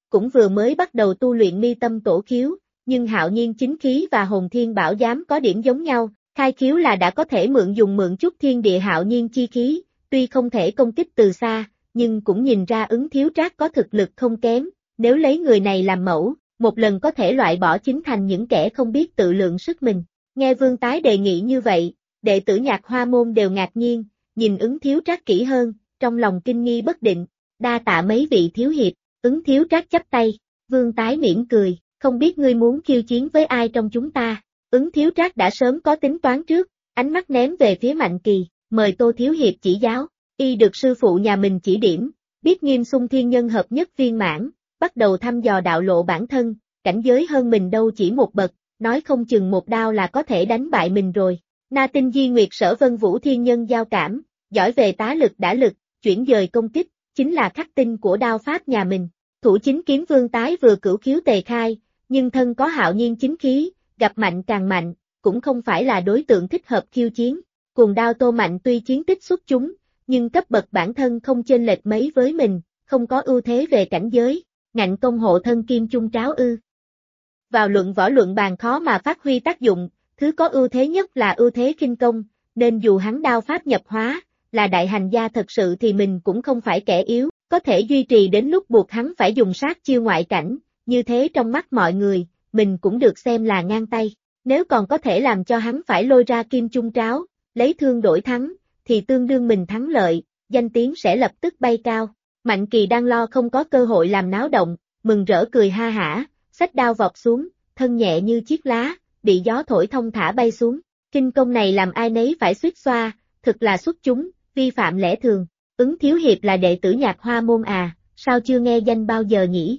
cũng vừa mới bắt đầu tu luyện mi tâm tổ khiếu, nhưng Hạo Nhiên chính khí và Hồn Thiên Bảo Giám có điểm giống nhau, khai khiếu là đã có thể mượn chút thiên địa Hạo Nhiên chi khí, tuy không thể công kích từ xa, nhưng cũng nhìn ra Ứng Thiếu Trác có thực lực không kém, nếu lấy người này làm mẫu, một lần có thể loại bỏ chính thành những kẻ không biết tự lượng sức mình. Nghe Vương Tái đề nghị như vậy, đệ tử Nhạc Hoa môn đều ngạc nhiên, nhìn Ứng Thiếu Trác kỹ hơn, trong lòng kinh nghi bất định, đa tạ mấy vị thiếu hiệp, Ứng Thiếu Trác chắp tay, Vương Tái mỉm cười, không biết ngươi muốn khiêu chiến với ai trong chúng ta, Ứng Thiếu Trác đã sớm có tính toán trước, ánh mắt ném về phía Mạnh Kỳ, mời Tô thiếu hiệp chỉ giáo, y được sư phụ nhà mình chỉ điểm, biết Nghiêm Xung thiên nhân hợp nhất viên mãn, bắt đầu thăm dò đạo lộ bản thân, cảnh giới hơn mình đâu chỉ một bậc, nói không chừng một đao là có thể đánh bại mình rồi. Na Tinh Di Nguyệt Sở Vân Vũ thiên nhân giao cảm, giỏi về tá lực đả lực, chuyển dời công kích, chính là khắc tinh của đao pháp nhà mình. Thủ chính kiếm Vương Tái vừa cửu khiếu tề khai, nhưng thân có Hạo Nhiên chính khí, gặp mạnh càng mạnh, cũng không phải là đối tượng thích hợp khiêu chiến. Cuồng đao Tô Mạnh tuy chiến tích xuất chúng, nhưng cấp bậc bản thân không chênh lệch mấy với mình, không có ưu thế về cảnh giới, ngạnh công hộ thân kim chung tráo ư. Vào luận võ luận bàn khó mà phát huy tác dụng, thứ có ưu thế nhất là ưu thế khinh công, nên dù hắn đao pháp nhập hóa, là đại hành gia thật sự thì mình cũng không phải kẻ yếu, có thể duy trì đến lúc buộc hắn phải dùng sát chiêu ngoại cảnh, như thế trong mắt mọi người, mình cũng được xem là ngang tay, nếu còn có thể làm cho hắn phải lôi ra kim chung tráo, lấy thương đổi thắng, thì tương đương mình thắng lợi, danh tiếng sẽ lập tức bay cao. Mạnh Kỳ đang lo không có cơ hội làm náo động, mừng rỡ cười ha hả, xách đao vọt xuống, thân nhẹ như chiếc lá, bị gió thổi thông thả bay xuống. Kinh công này làm ai nấy phải xuýt xoa, thực là xuất chúng, vi phạm lẽ thường. Ứng thiếu hiệp là đệ tử Nhạc Hoa môn à, sao chưa nghe danh bao giờ nhỉ?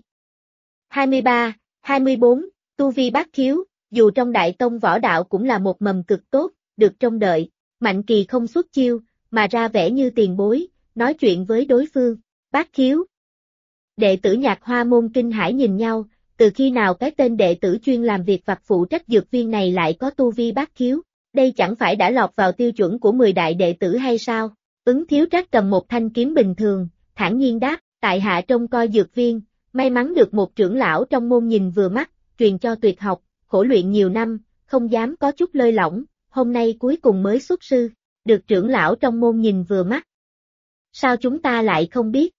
23, 24, tu vi bát khiếu, dù trong đại tông võ đạo cũng là một mầm cực tốt, được trông đợi. Mạnh Kỳ không xuất chiêu, mà ra vẻ như tiền bối, nói chuyện với đối phương. Bát khiếu. Đệ tử Nhạc Hoa môn kinh hãi nhìn nhau, từ khi nào cái tên đệ tử chuyên làm việc vặt phụ trách dược viên này lại có tu vi bát khiếu, đây chẳng phải đã lọt vào tiêu chuẩn của 10 đại đệ tử hay sao? Ứng Thiếu Trác cầm một thanh kiếm bình thường, thản nhiên đáp, tại hạ trông coi dược viên, may mắn được một trưởng lão trong môn nhìn vừa mắt, truyền cho tuyệt học, khổ luyện nhiều năm, không dám có chút lơi lỏng, hôm nay cuối cùng mới xuất sư, được trưởng lão trong môn nhìn vừa mắt. Sao chúng ta lại không biết?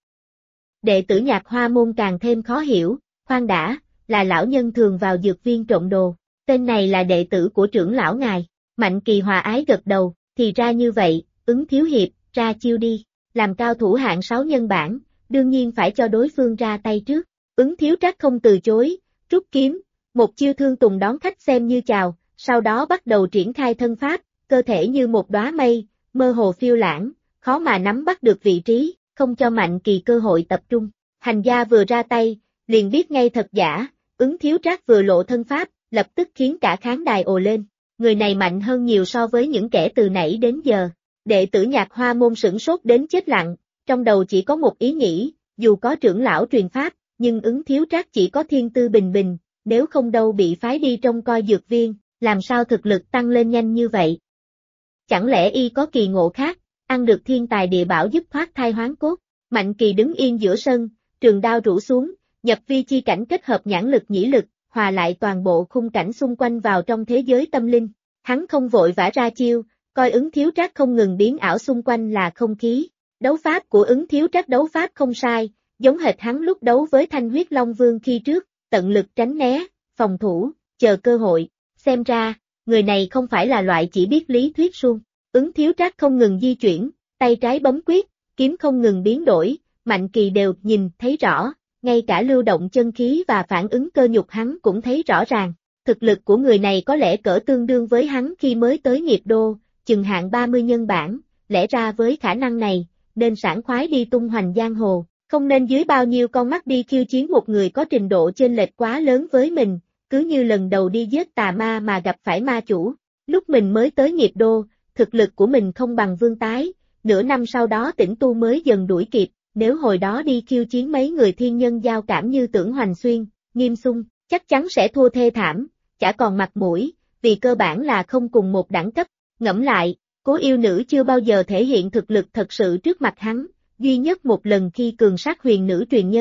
Đệ tử Nhạc Hoa môn càng thêm khó hiểu, khoan đã, là lão nhân thường vào dược viên trộm đồ, tên này là đệ tử của trưởng lão ngài. Mạnh Kỳ hòa ái gật đầu, thì ra như vậy, Ứng thiếu hiệp, ra chiêu đi, làm cao thủ hạng 6 nhân bản, đương nhiên phải cho đối phương ra tay trước. Ứng Thiếu Trác không từ chối, rút kiếm, một chiêu thương tùng đón khách xem như chào, sau đó bắt đầu triển khai thân pháp, cơ thể như một đóa mây, mơ hồ phiêu lãng, khó mà nắm bắt được vị trí, không cho Mạnh Kỳ cơ hội tập trung. Hành gia vừa ra tay, liền biết ngay thật giả, Ứng Thiếu Trác vừa lộ thân pháp, lập tức khiến cả khán đài ồ lên. Người này mạnh hơn nhiều so với những kẻ từ nãy đến giờ. Đệ tử Nhạc Hoa môn sửng sốt đến chết lặng, trong đầu chỉ có một ý nghĩ, dù có trưởng lão truyền pháp, nhưng Ứng Thiếu Trác chỉ có thiên tư bình bình, nếu không đâu bị phái đi trông coi dược viên, làm sao thực lực tăng lên nhanh như vậy? Chẳng lẽ y có kỳ ngộ khác, ăn được thiên tài địa bảo giúp thoát thai hoán cốt? Mạnh Kỳ đứng yên giữa sân, trường đao rũ xuống, nhập vi chi cảnh kết hợp nhãn lực nhĩ lực, hòa lại toàn bộ khung cảnh xung quanh vào trong thế giới tâm linh. Hắn không vội vã ra chiêu, coi Ứng Thiếu Trác không ngừng biến ảo xung quanh là không khí. Đấu pháp của Ứng Thiếu Trác đấu pháp không sai, giống hệt hắn lúc đấu với Thanh Huyết Long Vương khi trước, tận lực tránh né, phòng thủ, chờ cơ hội. Xem ra, người này không phải là loại chỉ biết lý thuyết suông. Ứng Thiếu Trác không ngừng di chuyển, tay trái bấm quyết, kiếm không ngừng biến đổi, Mạnh Kỳ đều nhìn thấy rõ, ngay cả lưu động chân khí và phản ứng cơ nhục hắn cũng thấy rõ ràng. Thực lực của người này có lẽ cỡ tương đương với hắn khi mới tới nghiệp đô, chừng hạng 30 nhân bản, lẽ ra với khả năng này, nên sảng khoái đi tung hoành giang hồ, không nên dưới bao nhiêu con mắt đi khiêu chiến một người có trình độ chênh lệch quá lớn với mình, cứ như lần đầu đi giết tà ma mà gặp phải ma chủ. Lúc mình mới tới nghiệp đô, thực lực của mình không bằng Vương Tái, nửa năm sau đó tĩnh tu mới dần đuổi kịp, nếu hồi đó đi khiêu chiến mấy người thiên nhân giao cảm như Tưởng Hoành Xuyên, Nghiêm Xung, chắc chắn sẽ thua thê thảm, chả còn mặt mũi, vì cơ bản là không cùng một đẳng cấp. Ngẫm lại, Cố Yêu Nữ chưa bao giờ thể hiện thực lực thật sự trước mặt hắn, duy nhất một lần khi cường sát huyền nữ truyền nhân,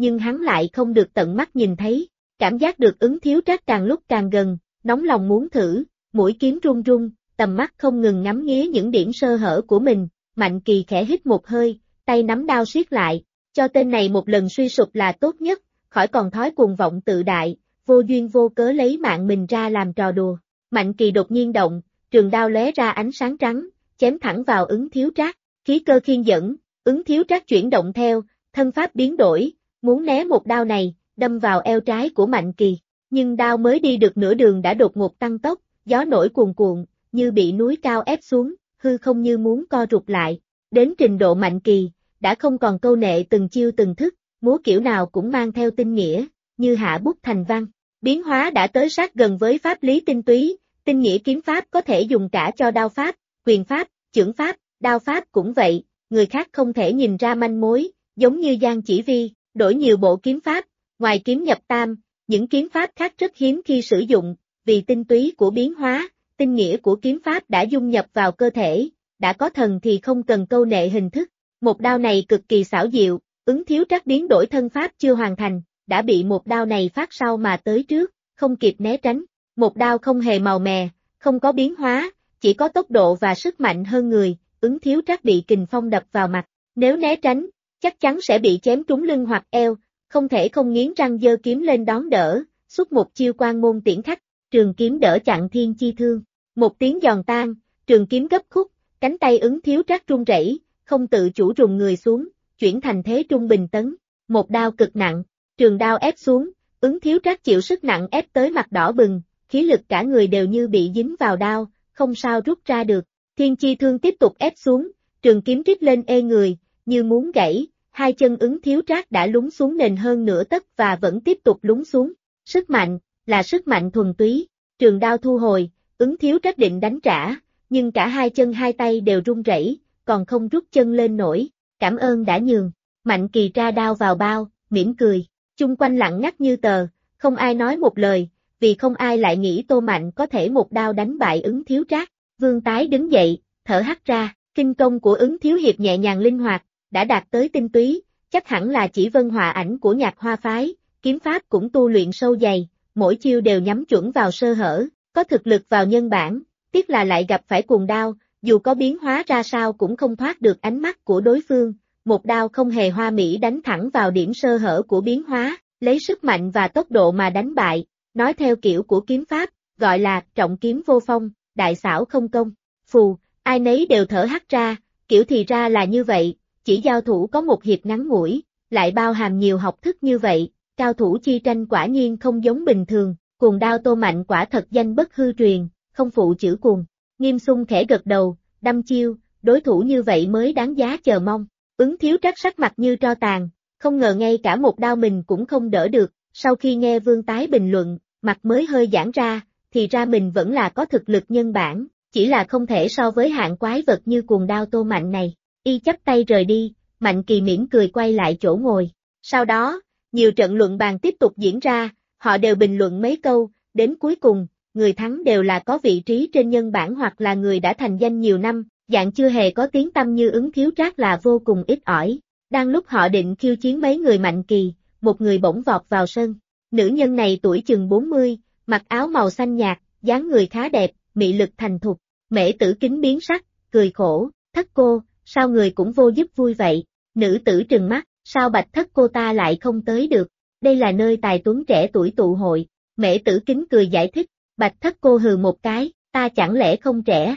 nhưng hắn lại không được tận mắt nhìn thấy. Cảm giác được Ứng Thiếu Trác càng lúc càng gần, nóng lòng muốn thử, mũi kiếm run run, tầm mắt không ngừng ngắm nghía những điểm sơ hở của mình. Mạnh Kỳ khẽ hít một hơi, tay nắm đao siết lại, cho tên này một lần suy sụp là tốt nhất, khỏi còn thói cuồng vọng tự đại, vô duyên vô cớ lấy mạng mình ra làm trò đùa. Mạnh Kỳ đột nhiên động, trường đao lóe ra ánh sáng trắng, chém thẳng vào Ứng Thiếu Trác, khí cơ khiên dẫn, Ứng Thiếu Trác chuyển động theo, thân pháp biến đổi, muốn né một đao này, đâm vào eo trái của Mạnh Kỳ, nhưng đao mới đi được nửa đường đã đột ngột tăng tốc, gió nổi cuồn cuộn, như bị núi cao ép xuống, hư không như muốn co rụt lại, đến trình độ Mạnh Kỳ, đã không còn câu nệ từng chiêu từng thức, múa kiểu nào cũng mang theo tinh nghĩa, như hạ bút thành văn. Biến hóa đã tới sát gần với pháp lý tinh túy, tinh nghĩa kiếm pháp có thể dùng cả cho đao pháp, quyền pháp, chưởng pháp, đao pháp cũng vậy, người khác không thể nhìn ra manh mối, giống như Giang Chỉ Vi, đổi nhiều bộ kiếm pháp, ngoài kiếm nhập tam, những kiếm pháp khác rất hiếm khi sử dụng, vì tinh túy của biến hóa, tinh nghĩa của kiếm pháp đã dung nhập vào cơ thể, đã có thần thì không cần câu nệ hình thức. Một đao này cực kỳ xảo diệu, Ứng Thiếu Trác biến đổi thân pháp chưa hoàn thành, đã bị một đao này phát sau mà tới trước, không kịp né tránh. Một đao không hề màu mè, không có biến hóa, chỉ có tốc độ và sức mạnh hơn người, Ứng Thiếu Trác bị kình phong đập vào mặt, nếu né tránh, chắc chắn sẽ bị chém trúng lưng hoặc eo, không thể không nghiến răng giơ kiếm lên đón đỡ, xuất một chiêu quan môn tiễn khách, trường kiếm đỡ chặn thiên chi thương. Một tiếng giòn tan, trường kiếm gấp khúc, cánh tay Ứng Thiếu Trác run rẩy, không tự chủ rùng người xuống, chuyển thành thế trung bình tấn, một đao cực nặng, trường đao ép xuống, Ứng Thiếu Trác chịu sức nặng ép tới mặt đỏ bừng, khí lực cả người đều như bị dính vào đao, không sao rút ra được. Thiên chi thương tiếp tục ép xuống, trường kiếm rít lên ê người, như muốn gãy, hai chân Ứng Thiếu Trác đã lún xuống nền hơn nửa tấc và vẫn tiếp tục lún xuống. Sức mạnh, là sức mạnh thuần túy, trường đao thu hồi, Ứng Thiếu Trác định đánh trả, nhưng cả hai chân hai tay đều run rẩy, còn không rút chân lên nổi, cảm ơn đã nhường. Mạnh Kỳ tra đao vào bao, mỉm cười, chung quanh lặng ngắt như tờ, không ai nói một lời, vì không ai lại nghĩ Tô Mạnh có thể một đao đánh bại Ứng Thiếu Trác. Vương Tái đứng dậy, thở hắt ra, kinh công của Ứng Thiếu Hiệp nhẹ nhàng linh hoạt, đã đạt tới tinh túy, chắc hẳn là chỉ vân hòa ảnh của Nhạc Hoa phái, kiếm pháp cũng tu luyện sâu dày, mỗi chiêu đều nhắm chuẩn vào sơ hở, có thực lực vào nhân bản, tiếc là lại gặp phải cuồng đao, dù có biến hóa ra sao cũng không thoát được ánh mắt của đối phương, một đao không hề hoa mỹ đánh thẳng vào điểm sơ hở của biến hóa, lấy sức mạnh và tốc độ mà đánh bại, nói theo kiểu của kiếm pháp, gọi là trọng kiếm vô phong, đại xảo không công. Phù, ai nấy đều thở hắt ra, kiểu thì ra là như vậy, chỉ giao thủ có một hiệp ngắn ngủi, lại bao hàm nhiều học thức như vậy, cao thủ chi tranh quả nhiên không giống bình thường, cuồng đao Tô Mạnh quả thật danh bất hư truyền, không phụ chữ cuồng. Nghiêm Xung khẽ gật đầu, đâm chiêu, đối thủ như vậy mới đáng giá chờ mong. Ứng Thiếu Trác sắc mặt như tro tàn, không ngờ ngay cả một đao mình cũng không đỡ được, sau khi nghe Vương Tái bình luận, mặt mới hơi giãn ra, thì ra mình vẫn là có thực lực nhân bản, chỉ là không thể so với hạng quái vật như cuồng đao Tô Mạnh này. Y chắp tay rời đi, Mạnh Kỳ mỉm cười quay lại chỗ ngồi. Sau đó, nhiều trận luận bàn tiếp tục diễn ra, họ đều bình luận mấy câu, đến cuối cùng, người thắng đều là có vị trí trên nhân bản hoặc là người đã thành danh nhiều năm, dạng chưa hề có tiếng tăm như Ứng Thiếu Trác là vô cùng ít ỏi. Đang lúc họ định khiêu chiến mấy người Mạnh Kỳ, một người bỗng vọt vào sân. Nữ nhân này tuổi chừng 40, mặc áo màu xanh nhạt, dáng người khá đẹp, mị lực thành thục. Mễ Tử Kính biến sắc, cười khổ, Thất cô, sao người cũng vô giúp vui vậy? Nữ tử trừng mắt, sao Bạch Thất cô ta lại không tới được? Đây là nơi tài tuấn trẻ tuổi tụ hội. Mễ Tử Kính cười giải thích, Bạch Thất cô hừ một cái, ta chẳng lẽ không trẻ?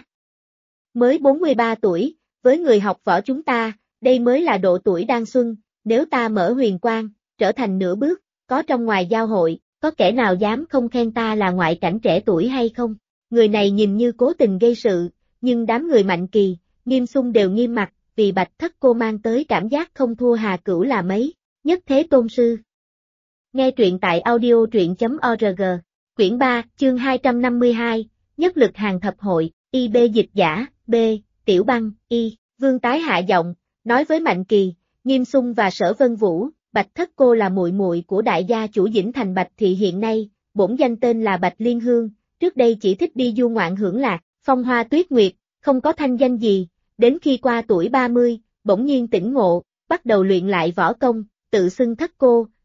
Mới 43 tuổi, với người học võ chúng ta, đây mới là độ tuổi đang xuân, nếu ta mở huyền quang, trở thành nửa bước, có trong ngoài giao hội, có kẻ nào dám không khen ta là ngoại cảnh trẻ tuổi hay không? Người này nhìn như cố tình gây sự, nhưng đám người Mạnh Kỳ, Nghiêm Xung đều nghiêm mặt, vì Bạch Thất cô mang tới cảm giác không thua Hà Cửu là mấy. Nhất Thế Tôn Sư. Nghe truyện tại audio truyện.org, quyển 3, chương 252, Nhất lực hàng thập hội, IB dịch giả, B, Tiểu Băng, Y, Vương Tái hạ giọng, nói với Mạnh Kỳ, Nghiêm Xung và Sở Vân Vũ, Bạch Thất cô là muội muội của đại gia chủ Dĩnh Thành Bạch Thị hiện nay, bổn danh tên là Bạch Liên Hương, trước đây chỉ thích đi du ngoạn hưởng lạc, phong hoa tuyết nguyệt, không có thanh danh gì, đến khi qua tuổi 30, bỗng nhiên tỉnh ngộ, bắt đầu luyện lại võ công, tự xưng Thất cô,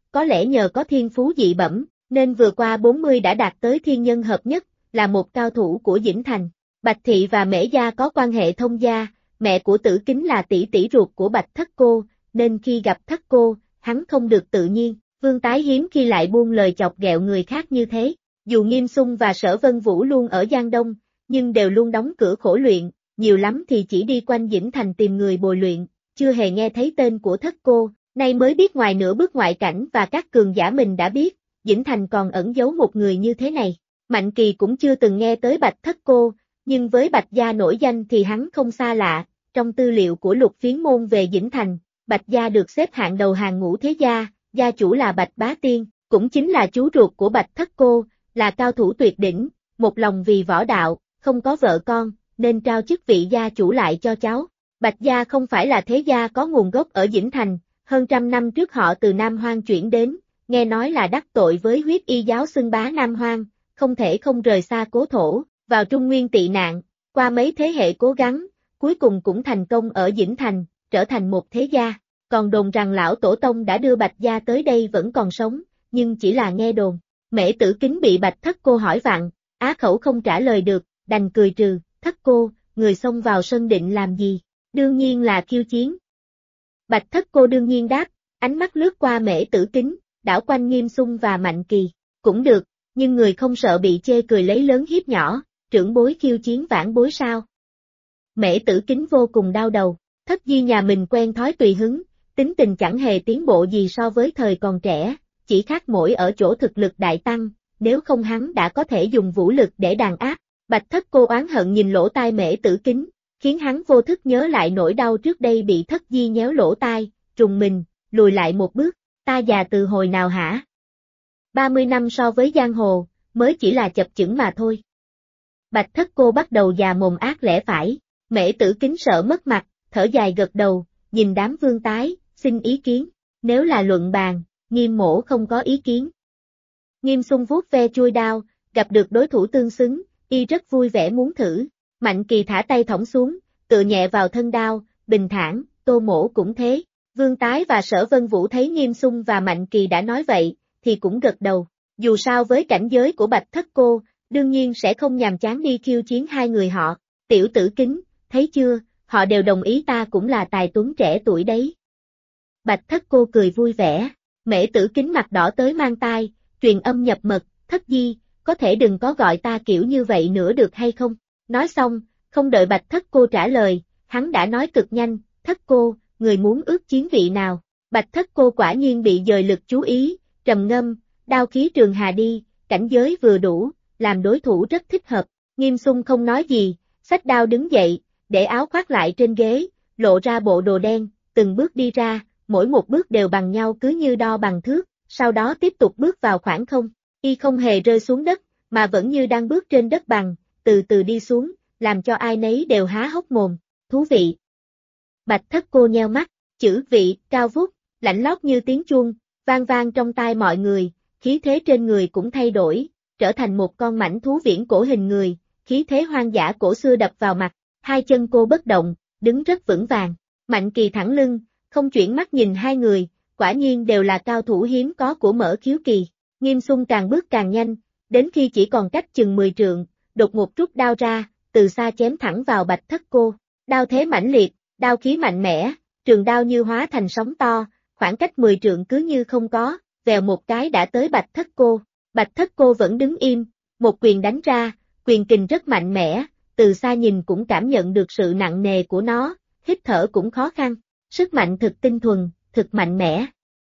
có lẽ nhờ có thiên phú dị bẩm, nên vừa qua 40 đã đạt tới thiên nhân hợp nhất, là một cao thủ của Dĩnh Thành. Bạch Thị và Mễ Gia có quan hệ thông gia, mẹ của Tử Kính là tỷ tỷ ruột của Bạch Thất Cô, nên khi gặp Thất Cô, hắn không được tự nhiên. Vương Tái hiếm khi lại buông lời chọc ghẹo người khác như thế. Dù Nghiêm Xung và Sở Vân Vũ luôn ở Giang Đông, nhưng đều luôn đóng cửa khổ luyện, nhiều lắm thì chỉ đi quanh Dĩnh Thành tìm người bồi luyện, chưa hề nghe thấy tên của Thất Cô, nay mới biết ngoài nửa bước ngoại cảnh và các cường giả mình đã biết, Dĩnh Thành còn ẩn giấu một người như thế này. Mạnh Kỳ cũng chưa từng nghe tới Bạch Thất Cô, nhưng với Bạch Gia nổi danh thì hắn không xa lạ, trong tư liệu của Lục Phiến Môn về Dĩnh Thành, Bạch Gia được xếp hạng đầu hàng ngũ thế gia, gia chủ là Bạch Bá Tiên, cũng chính là chú ruột của Bạch Thất Cô, là cao thủ tuyệt đỉnh, một lòng vì võ đạo, không có vợ con, nên trao chức vị gia chủ lại cho cháu. Bạch Gia không phải là thế gia có nguồn gốc ở Dĩnh Thành, hơn trăm năm trước họ từ Nam Hoang chuyển đến, nghe nói là đắc tội với huyết y giáo xưng bá Nam Hoang, không thể không rời xa cố thổ, vào Trung Nguyên tị nạn, qua mấy thế hệ cố gắng, cuối cùng cũng thành công ở Dĩnh Thành, trở thành một thế gia. Còn đồn rằng lão tổ tông đã đưa Bạch Gia tới đây vẫn còn sống, nhưng chỉ là nghe đồn. Mễ Tử Kính bị Bạch Thất Cô hỏi vặn, á khẩu không trả lời được, đành cười trừ, Thất Cô, người xông vào sân định làm gì? Đương nhiên là khiêu chiến. Bạch Thất Cô đương nhiên đáp, ánh mắt lướt qua Mễ Tử Kính, đảo quanh Nghiêm Xung và Mạnh Kỳ, cũng được, nhưng người không sợ bị chê cười lấy lớn hiếp nhỏ, trưởng bối khiêu chiến vãn bối sao? Mễ Tử Kính vô cùng đau đầu, Thất Di nhà mình quen thói tùy hứng, tính tình chẳng hề tiến bộ gì so với thời còn trẻ, chỉ khác mỗi ở chỗ thực lực đại tăng, nếu không hắn đã có thể dùng vũ lực để đàn áp. Bạch Thất Cô oán hận nhìn lỗ tai Mễ Tử Kính, khiến hắn vô thức nhớ lại nỗi đau trước đây bị Thất Di nhéo lỗ tai, trùng mình, lùi lại một bước, ta già từ hồi nào hả? 30 năm so với giang hồ, mới chỉ là chập chững mà thôi. Bạch Thất Cô bắt đầu già mồm ác lẽ phải, Mễ Tử Kính sợ mất mặt, thở dài gật đầu, nhìn đám Vương Tái, xin ý kiến, nếu là luận bàn, Nghiêm mỗ không có ý kiến. Nghiêm Xung vuốt ve chuôi đao, gặp được đối thủ tương xứng, y rất vui vẻ muốn thử. Mạnh Kỳ thả tay thõng xuống, tựa nhẹ vào thân đao, bình thản, Tô mỗ cũng thế. Vương Tái và Sở Vân Vũ thấy Nghiêm Xung và Mạnh Kỳ đã nói vậy, thì cũng gật đầu. Dù sao với cảnh giới của Bạch Thất Cô, đương nhiên sẽ không nhàm chán đi khiêu chiến hai người họ. Tiểu Tử Kính, thấy chưa, họ đều đồng ý ta cũng là tài tuấn trẻ tuổi đấy. Bạch Thất Cô cười vui vẻ, Mễ Tử Kính mặt đỏ tới mang tai, truyền âm nhập mật, Thất Di, có thể đừng có gọi ta kiểu như vậy nữa được hay không? Nói xong, không đợi Bạch Thất Cô trả lời, hắn đã nói cực nhanh, Thất Cô, người muốn ước chiến vị nào? Bạch Thất Cô quả nhiên bị dời lực chú ý, trầm ngâm, đao khí trường hà đi, cảnh giới vừa đủ, làm đối thủ rất thích hợp. Nghiêm Xung không nói gì, xách đao đứng dậy, để áo khoác lại trên ghế, lộ ra bộ đồ đen, từng bước đi ra, mỗi một bước đều bằng nhau cứ như đo bằng thước, sau đó tiếp tục bước vào khoảng không. Y không hề rơi xuống đất, mà vẫn như đang bước trên đất bằng, từ từ đi xuống, làm cho ai nấy đều há hốc mồm, thú vị. Bạch Thất Cô nheo mắt, chữ vị, cao vút, lạnh lót như tiếng chuông, vang vang trong tai mọi người, khí thế trên người cũng thay đổi, trở thành một con mãnh thú viễn cổ hình người, khí thế hoang dã cổ xưa đập vào mặt, hai chân cô bất động, đứng rất vững vàng. Mạnh Kỳ thẳng lưng, không chuyển mắt nhìn hai người, quả nhiên đều là cao thủ hiếm có của Mỡ Khiếu Kỳ. Nghiêm Xung càng bước càng nhanh, đến khi chỉ còn cách chừng 10 trượng, đột ngột rút đao ra, từ xa chém thẳng vào Bạch Thất Cô. Đao thế mãnh liệt, đao khí mạnh mẽ, trường đao như hóa thành sóng to, khoảng cách 10 trượng cứ như không có, vèo một cái đã tới Bạch Thất Cô. Bạch Thất Cô vẫn đứng im, một quyền đánh ra, quyền kình rất mạnh mẽ, từ xa nhìn cũng cảm nhận được sự nặng nề của nó, hít thở cũng khó khăn, sức mạnh thực tinh thuần, thực mạnh mẽ.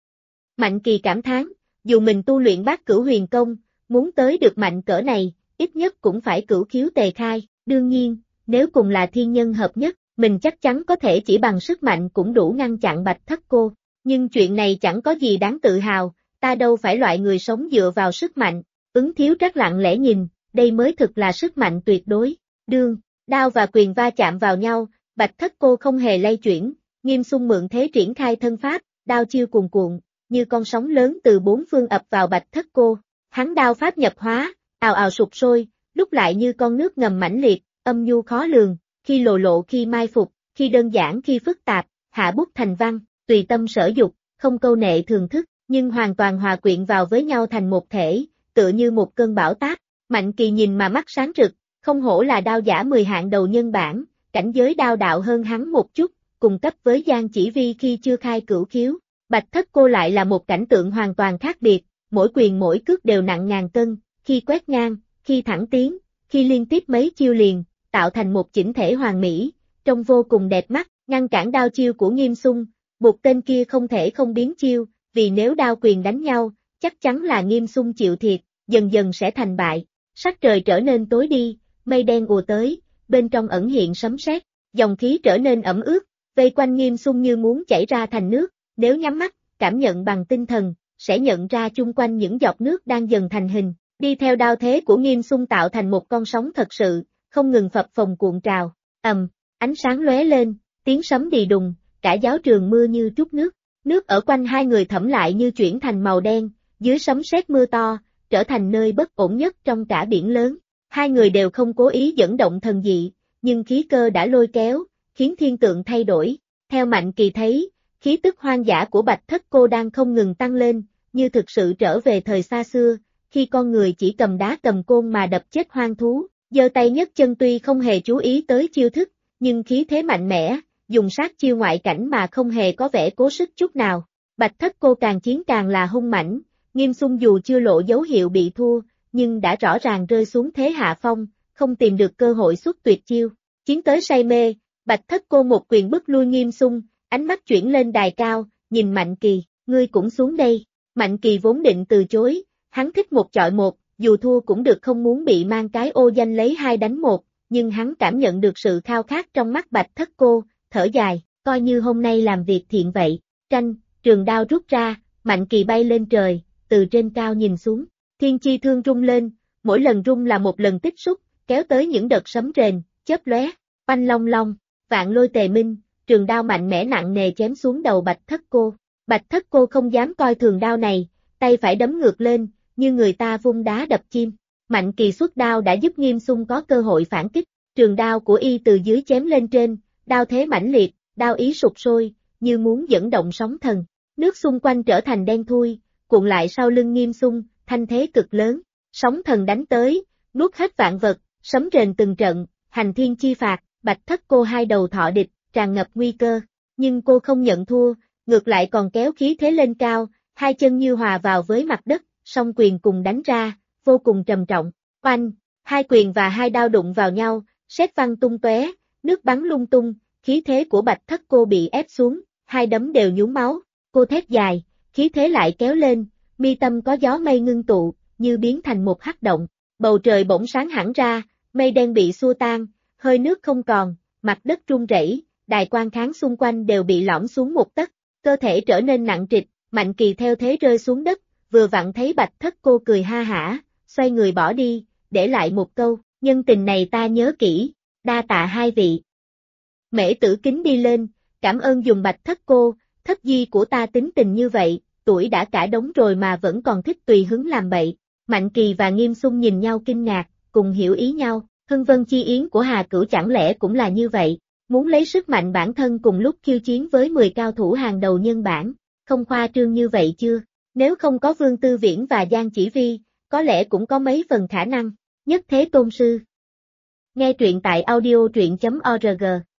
Mạnh Kỳ cảm thán, dù mình tu luyện Bát Cửu Huyền Công, muốn tới được mạnh cỡ này, ít nhất cũng phải cửu khiếu tề khai, đương nhiên, nếu cùng là thiên nhân hợp nhất, mình chắc chắn có thể chỉ bằng sức mạnh cũng đủ ngăn chặn Bạch Thất Cô, nhưng chuyện này chẳng có gì đáng tự hào, ta đâu phải loại người sống dựa vào sức mạnh, Ứng Thiếu Trác lặng lẽ nhìn, đây mới thực là sức mạnh tuyệt đối, đương, đao và quyền va chạm vào nhau, Bạch Thất Cô không hề lay chuyển, Nghiêm Xung mượn thế triển khai thân pháp, đao chiêu cuồn cuộn, như con sóng lớn từ bốn phương ập vào Bạch Thất Cô, hắn đao pháp nhập hóa, ào ào sụp sôi, lúc lại như con nước ngầm mãnh liệt, âm nhu khó lường, khi lộ lộ khi mai phục, khi đơn giản khi phức tạp, hạ bút thành văn, tùy tâm sở dục, không câu nệ thường thức, nhưng hoàn toàn hòa quyện vào với nhau thành một thể, tựa như một cơn bão táp. Mạnh Kỳ nhìn mà mắt sáng rực, không hổ là đao giả 10 hạng đầu nhân bản, cảnh giới đao đạo hơn hắn một chút, cùng cấp với Giang Chỉ Vi khi chưa khai cửu khiếu. Bạch Thất Cô lại là một cảnh tượng hoàn toàn khác biệt, mỗi quyền mỗi cước đều nặng ngàn cân, khi quét ngang, khi thẳng tiến, khi liên tiếp mấy chiêu liền, tạo thành một chỉnh thể hoàn mỹ, trông vô cùng đẹp mắt, ngăn cản đao chiêu của Nghiêm Xung, buộc tên kia không thể không biến chiêu, vì nếu đao quyền đánh nhau, chắc chắn là Nghiêm Xung chịu thiệt, dần dần sẽ thành bại. Sắc trời trở nên tối đi, mây đen ùa tới, bên trong ẩn hiện sấm sét, dòng khí trở nên ẩm ướt, vây quanh Nghiêm Xung như muốn chảy ra thành nước, nếu nhắm mắt, cảm nhận bằng tinh thần, sẽ nhận ra chung quanh những giọt nước đang dần thành hình, đi theo đao thế của Nghiêm Xung tạo thành một con sóng thật sự, không ngừng phập phồng cuộn trào, ánh sáng lóe lên, tiếng sấm đì đùng, cả giáo trường mưa như trút nước, nước ở quanh hai người thẩm lại như chuyển thành màu đen, dưới sấm sét mưa to, trở thành nơi bất ổn nhất trong cả biển lớn. Hai người đều không cố ý dẫn động thần dị, nhưng khí cơ đã lôi kéo, khiến thiên tượng thay đổi. Theo Mạnh Kỳ thấy, khí tức hoang dã của Bạch Thất Cô đang không ngừng tăng lên, như thực sự trở về thời xa xưa, khi con người chỉ cầm đá cầm côn mà đập chết hoang thú, giơ tay nhấc chân tuy không hề chú ý tới chiêu thức, nhưng khí thế mạnh mẽ, dùng sát chiêu ngoại cảnh mà không hề có vẻ cố sức chút nào. Bạch Thất Cô càng chiến càng là hung mãnh, Nghiêm Xung dù chưa lộ dấu hiệu bị thua, nhưng đã rõ ràng rơi xuống thế hạ phong, không tìm được cơ hội xuất tuyệt chiêu. Chiến tới say mê, Bạch Thất Cô một quyền bức lui Nghiêm Xung, ánh mắt chuyển lên đài cao, nhìn Mạnh Kỳ, ngươi cũng xuống đây. Mạnh Kỳ vốn định từ chối, hắn thích một chọi một, dù thua cũng được, không muốn bị mang cái ô danh lấy 2 đánh 1, nhưng hắn cảm nhận được sự khao khát trong mắt Bạch Thất Cô, thở dài, coi như hôm nay làm việc thiện vậy. Tranh, trường đao rút ra, Mạnh Kỳ bay lên trời, từ trên cao nhìn xuống, thiên chi thương rung lên, mỗi lần rung là một lần tích xúc, kéo tới những đợt sấm rền, chớp lóe, oanh long long, vạn lôi tề minh, trường đao mạnh mẽ nặng nề chém xuống đầu Bạch Thất Cô. Bạch Thất Cô không dám coi thường đao này, tay phải đấm ngược lên, như người ta vung đá đập chim. Mạnh Kỳ xuất đao đã giúp Nghiêm Xung có cơ hội phản kích, trường đao của y từ dưới chém lên trên, đao thế mãnh liệt, đao ý sục sôi, như muốn dẫn động sóng thần. Nước xung quanh trở thành đen thui, cuộn lại sau lưng Nghiêm Xung, thanh thế cực lớn, sóng thần đánh tới, nuốt hết vạn vật, sấm rền từng trận, hành thiên chi phạt, Bạch Thất Cô hai đầu thọ địch, tràn ngập nguy cơ, nhưng cô không nhận thua, ngược lại còn kéo khí thế lên cao, hai chân như hòa vào với mặt đất, song quyền cùng đánh ra, vô cùng trầm trọng, oanh, hai quyền và hai đao đụng vào nhau, sét văng tung tóe, nước bắn lung tung, khí thế của Bạch Thất Cô bị ép xuống, hai đấm đều nhuốm máu, cô thét dài, khí thế lại kéo lên, mi tâm có gió mây ngưng tụ, như biến thành một hắc động, bầu trời bỗng sáng hẳn ra, mây đen bị xua tan, hơi nước không còn, mặt đất rung rẩy, đài quan khán xung quanh đều bị lõm xuống một tấc, cơ thể trở nên nặng trịch, Mạnh Kỳ theo thế rơi xuống đất, vừa vặn thấy Bạch Thất Cô cười ha hả, xoay người bỏ đi, để lại một câu, nhân tình này ta nhớ kỹ, đa tạ hai vị. Mễ Tử kính đi lên, cảm ơn dùng Bạch Thất Cô, thất di của ta tính tình như vậy, tuổi đã cả đống rồi mà vẫn còn thích tùy hứng làm bậy. Mạnh Kỳ và Nghiêm Xung nhìn nhau kinh ngạc, cùng hiểu ý nhau, Hưng Vân Chi Yến của Hà Cửu chẳng lẽ cũng là như vậy, muốn lấy sức mạnh bản thân cùng lúc khiêu chiến với 10 cao thủ hàng đầu nhân bản, không khoa trương như vậy chưa? Nếu không có Vương Tư Viễn và Giang Chỉ Vi, có lẽ cũng có mấy phần khả năng. Nhất Thế Tôn Sư. Nghe truyện tại audio truyện.org